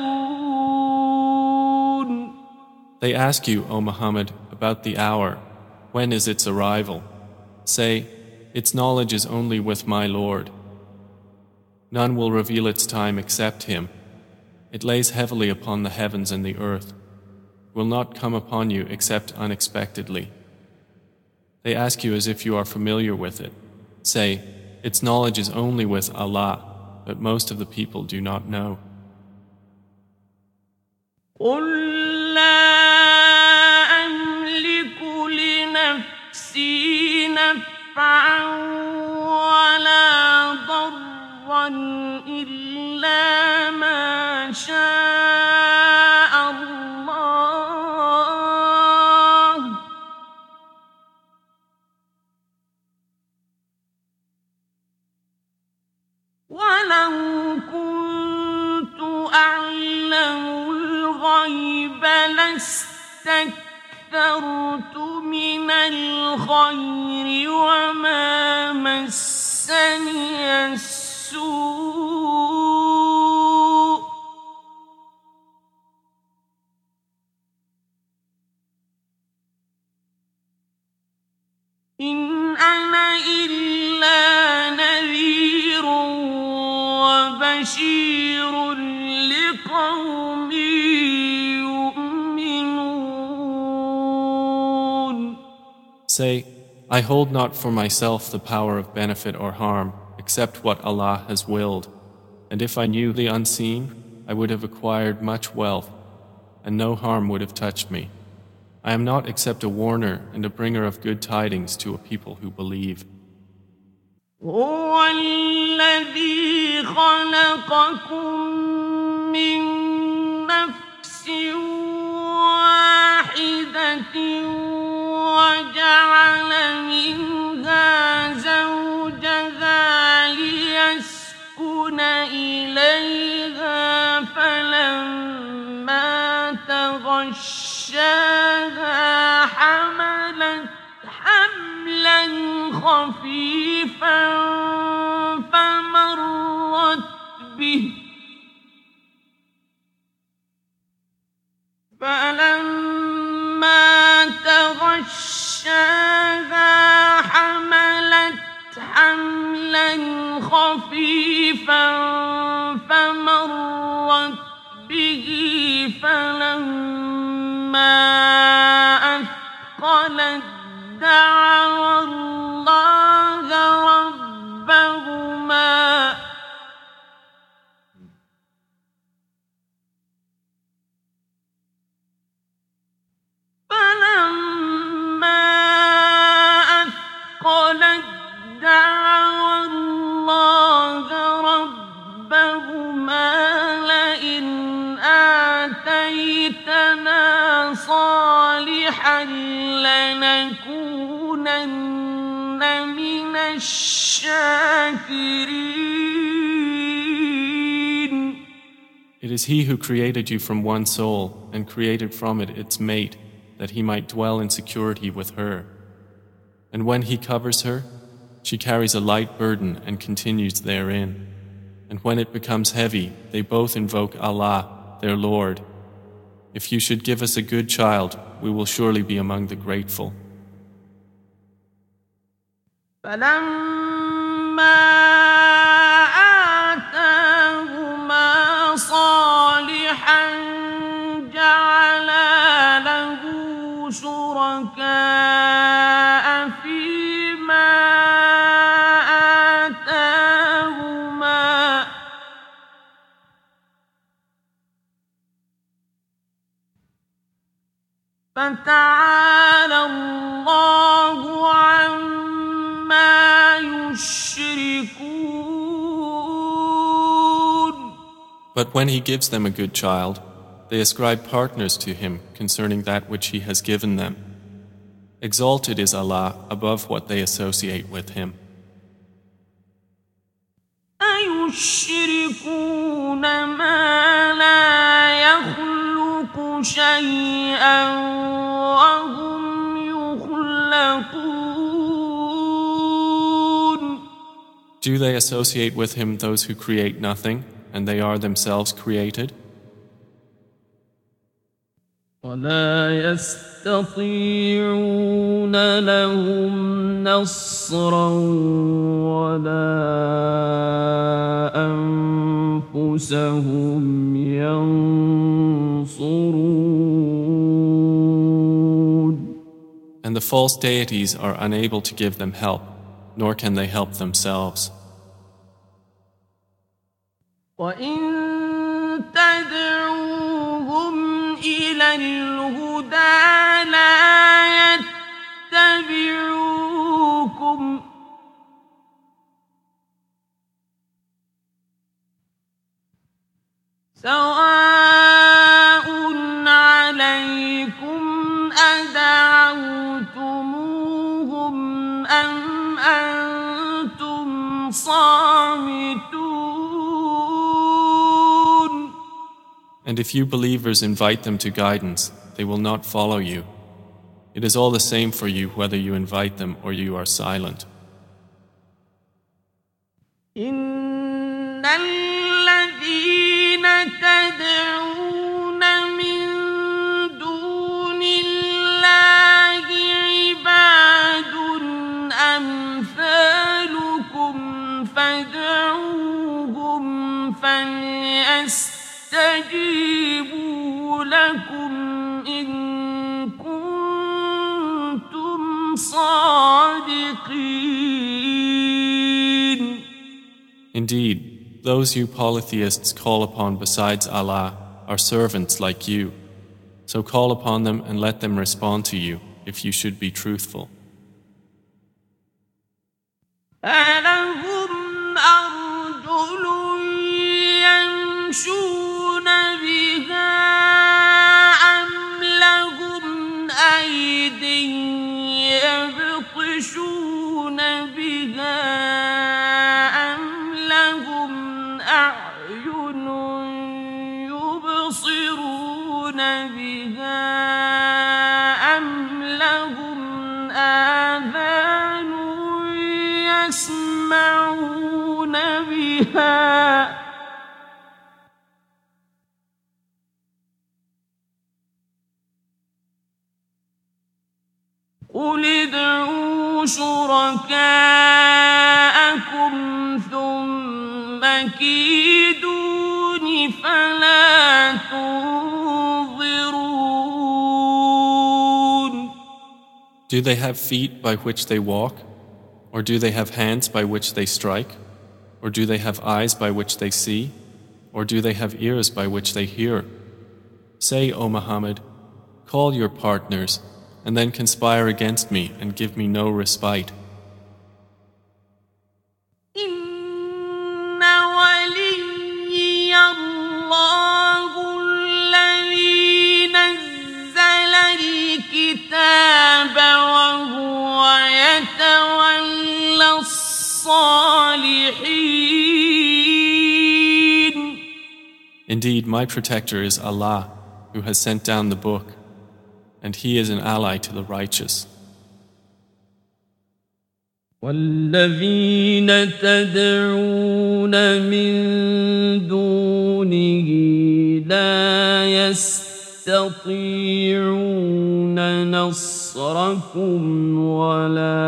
يعلمون. They ask you, O Muhammad, about the hour, when is its arrival? Say, its knowledge is only with my Lord. None will reveal its time except Him. It lays heavily upon the heavens and the earth. It will not come upon you except unexpectedly. They ask you as if you are familiar with it. Say, its knowledge is only with Allah, but most of the people do not know. قل لا أملك لنفسي نفعا ولا ضرا إلا ما شاء الله ولو كنت أعلم الغيب لاستكثرت من الخير وما مسني السوء إن أنا إلا نذير وبشير لقوم يؤمنون. Say, I hold not for myself the power of benefit or harm, except what Allah has willed. And if I knew the unseen, I would have acquired much wealth, and no harm would have touched me. I am not except a warner and a bringer of good tidings to a people who believe. هو الذي خلقكم من نفس واحدة وجعل منها زوجها ليسكن إليها فلما تغشاها حملت حملا خفيفا فمرت به فلما تغشاها حملت حملا خفيفا فمرت به فلما أثقلت دعوا الله ربهما لئن آتيتنا صالحا لنكونن من الشاكرين. It is He who created you from one soul and created from it its mate, that He might dwell in security with her. And when He covers her, she carries a light burden and continues therein. And when it becomes heavy, they both invoke Allah, their Lord. If you should give us a good child, we will surely be among the grateful. آتاهما صالحا جعلا له شركاء فيما آتاهما فتعالى الله عما يشركون. But when He gives them a good child, they ascribe partners to Him concerning that which He has given them. Exalted is Allah above what they associate with Him. أيشركون ما لا يخلق شيئا وهم يخلقون. Do they associate with Him those who create nothing, and they are themselves created? ولا يستطيعون يستطيعون لهم نصرا ولا أنفسهم ينصرون. And the false deities are unable to give them help, nor can they help themselves. وَإِن تَدْعُوهُمْ إِلَى الْهُدَى لَا يَتَّبِعُوكُمْ سَوَاءٌ عَلَيْكُمْ أَدَعَوْتُمُوهُمْ أَمْ أَنْتُمْ صَامِتُونَ. And if you believers invite them to guidance, they will not follow you. It is all the same for you whether you invite them or you are silent. إِنَّ الَّذِينَ تَدْعُونَ مِن دُونِ اللَّهِ عِبَادٌ أَمْثَالُكُمْ فَادْعُوهُمْ فَلْيَسْتَجِيبُوا لَكُمْ إِن كُنتُمْ صَادِقِينَ. Indeed, those you polytheists call upon besides Allah are servants like you. So call upon them and let them respond to you if you should be truthful. أَلَهُمْ أَرْجُلٌ يَمْشُونَ بِهَا أَمْ لَهُمْ أَيْدٍ يَبْطِشُونَ بِهَا أَمْ لَهُمْ أَعْيُنٌ يُبْصِرُونَ بِهَا أَمْ لَهُمْ آذَانٌ يَسْمَعُونَ بِهَا قُلِ ادْعُوا شُرَكَاءَكُمْ ثُمَّ كِيدُونِ فَلَا تُنظِرُونَ. Do they have feet by which they walk? Or do they have hands by which they strike? Or do they have eyes by which they see? Or do they have ears by which they hear? Say, O Muhammad, call your partners, and then conspire against me and give me no respite. إِنَّ وَلِيَّ اللَّهُ الَّذِي نَزَّلَ الْكِتَابَ وَهُوَ يَتَوَلَّى الصَّالِحِينَ. Indeed, my protector is Allah, who has sent down the book, and He is an ally to the righteous. وَالَّذِينَ تَدْعُونَ مِن دُونِهِ لَا يَسْتَطِيعُونَ نَصْرَكُمْ وَلَا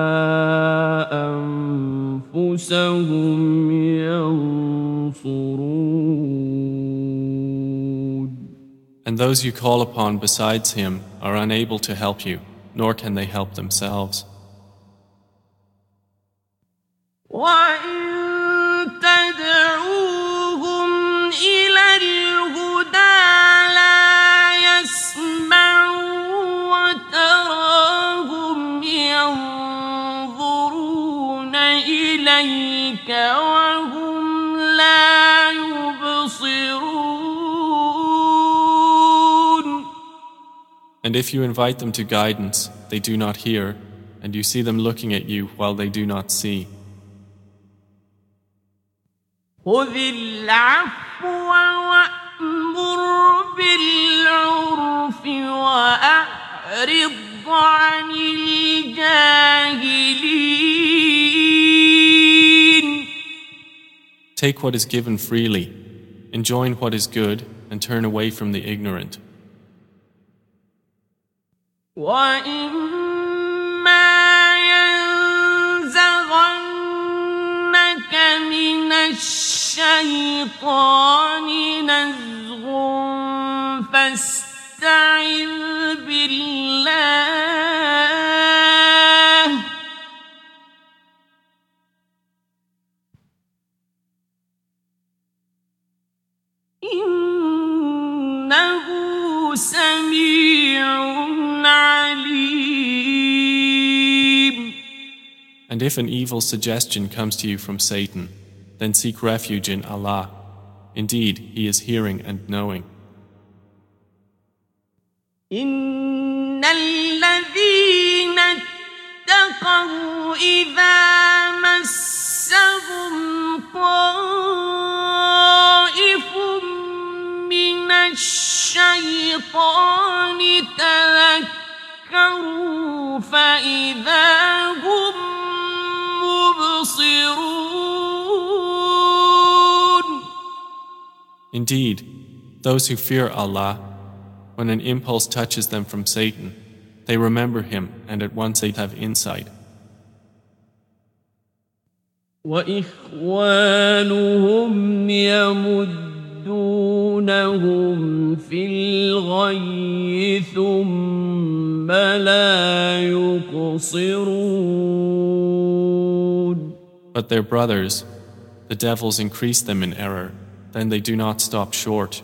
أَنفُسَهُمْ يَنصُرُونَ. And those you call upon besides Him are unable to help you, nor can they help themselves. وَإِن تَدْعُوهُمْ إِلَى الْهُدَى لَا يَسْمَعُوا وَتَرَاهُمْ يَنظُرُونَ إِلَيْكَ وَهُمْ لَا يُبْصِرُونَ. And if you invite them to guidance, they do not hear, and you see them looking at you while they do not see. خُذِ الْعَفْوَ وَأْمُرْ بِالْعُرْفِ وَأَعْرِضْ عَنِ الْجَاهِلِينَ. Take what is given freely, enjoin what is good, and turn away from the ignorant. وَإِمَّا يَنزَغَنَّكَ مِنَ الشَّيْطَانِ نَزْغٌ فَاسْتَعِذْ بِاللَّهِ ۖ إِنَّهُ سَمِيعٌ عَلِيمٌ. And if an evil suggestion comes to you from Satan, then seek refuge in Allah. Indeed, He is hearing and knowing. إِنَّ الَّذِينَ اتَّقَوْا إِذَا مَسَّهُمْ طَائِفٌ مِّنَ الشَّيْطَانِ تَذَكَّرُوا فَإِذَا هُم مُّبْصِرُونَ. Indeed, those who fear Allah, when an impulse touches them from Satan, they remember Him and at once they have insight. وَإِخْوَانُهُمْ يَمُدُّونَهُمْ فِي الْغَيِّ ثُمَّ لَا يُقْصِرُونَ. But their brothers, the devils increase them in error, then they do not stop short.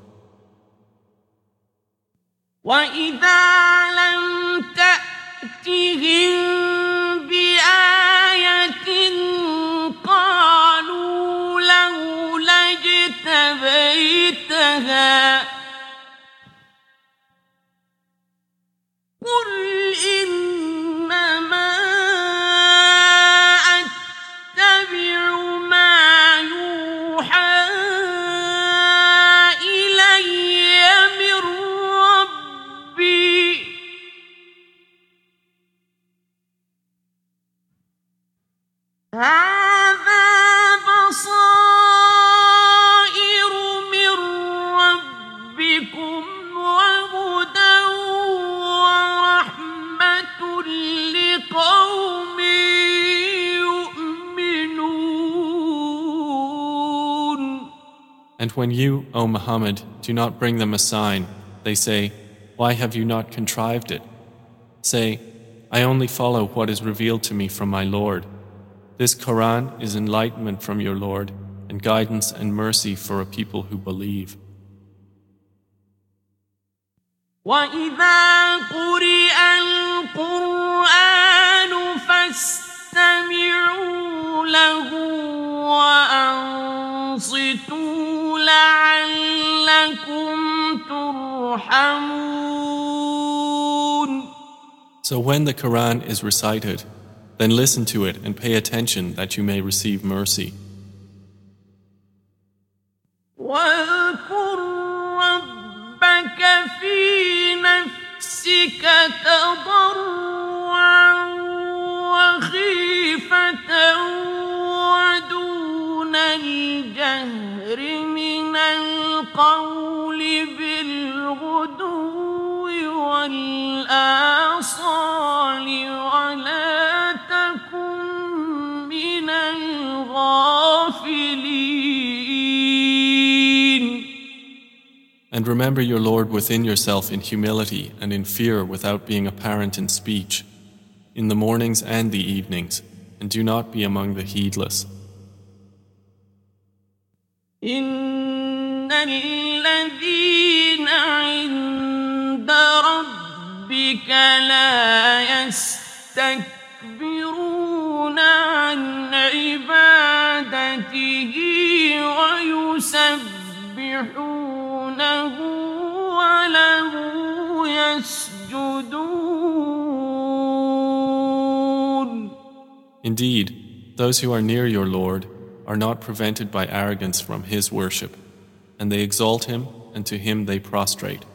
وَإِذَا لَمْ تَأْتِهِم بِآيَةٍ قَالُوا لَوْلَا اجْتَبَيْتَهَا قُلْ إِنَّمَا أَتَّبِعُ مَا يُوحَىٰ إِلَيَّ مِن رَّبِّي هَٰذَا بَصَائِرُ مِن رَّبِّكُمْ وَهُدًى وَرَحْمَةٌ لِّقَوْمٍ يُؤْمِنُونَ. And when you, O Muhammad, do not bring them a sign, they say, "Why have you not contrived it?" Say, "I only follow what is revealed to me from my Lord. This Quran is enlightenment from your Lord and guidance and mercy for a people who believe." وَإِذَا قُرِئَ الْقُرْآنُ فَاسْتَمِعُوا لَهُ وَأَنصِتُوا لَعَلَّكُمْ تُرْحَمُونَ. So when the Quran is recited, then listen to it and pay attention that you may receive mercy. وَاذْكُر رَّبَّكَ فِي نَفْسِكَ تَضَرُّعًا وَخِيفَةً وَدُونَ الْجَهْرِ مِنَ الْقَوْلِ بِالْغُدُوِّ وَالْآصَالِ وَلَا تَكُن مِّنَ الْغَافِلِينَ. And remember your Lord within yourself in humility and in fear without being apparent in speech, in the mornings and the evenings, and do not be among the heedless. إِنَّ الَّذِينَ عِندَ رَبِّكَ لَا يَسْتَكْبِرُونَ عَنْ عِبَادَتِهِ وَيُسَبِّحُونَهُ وَلَهُ يَسْجُدُونَ. Indeed, those who are near your Lord are not prevented by arrogance from His worship, and they exalt Him, and to Him they prostrate.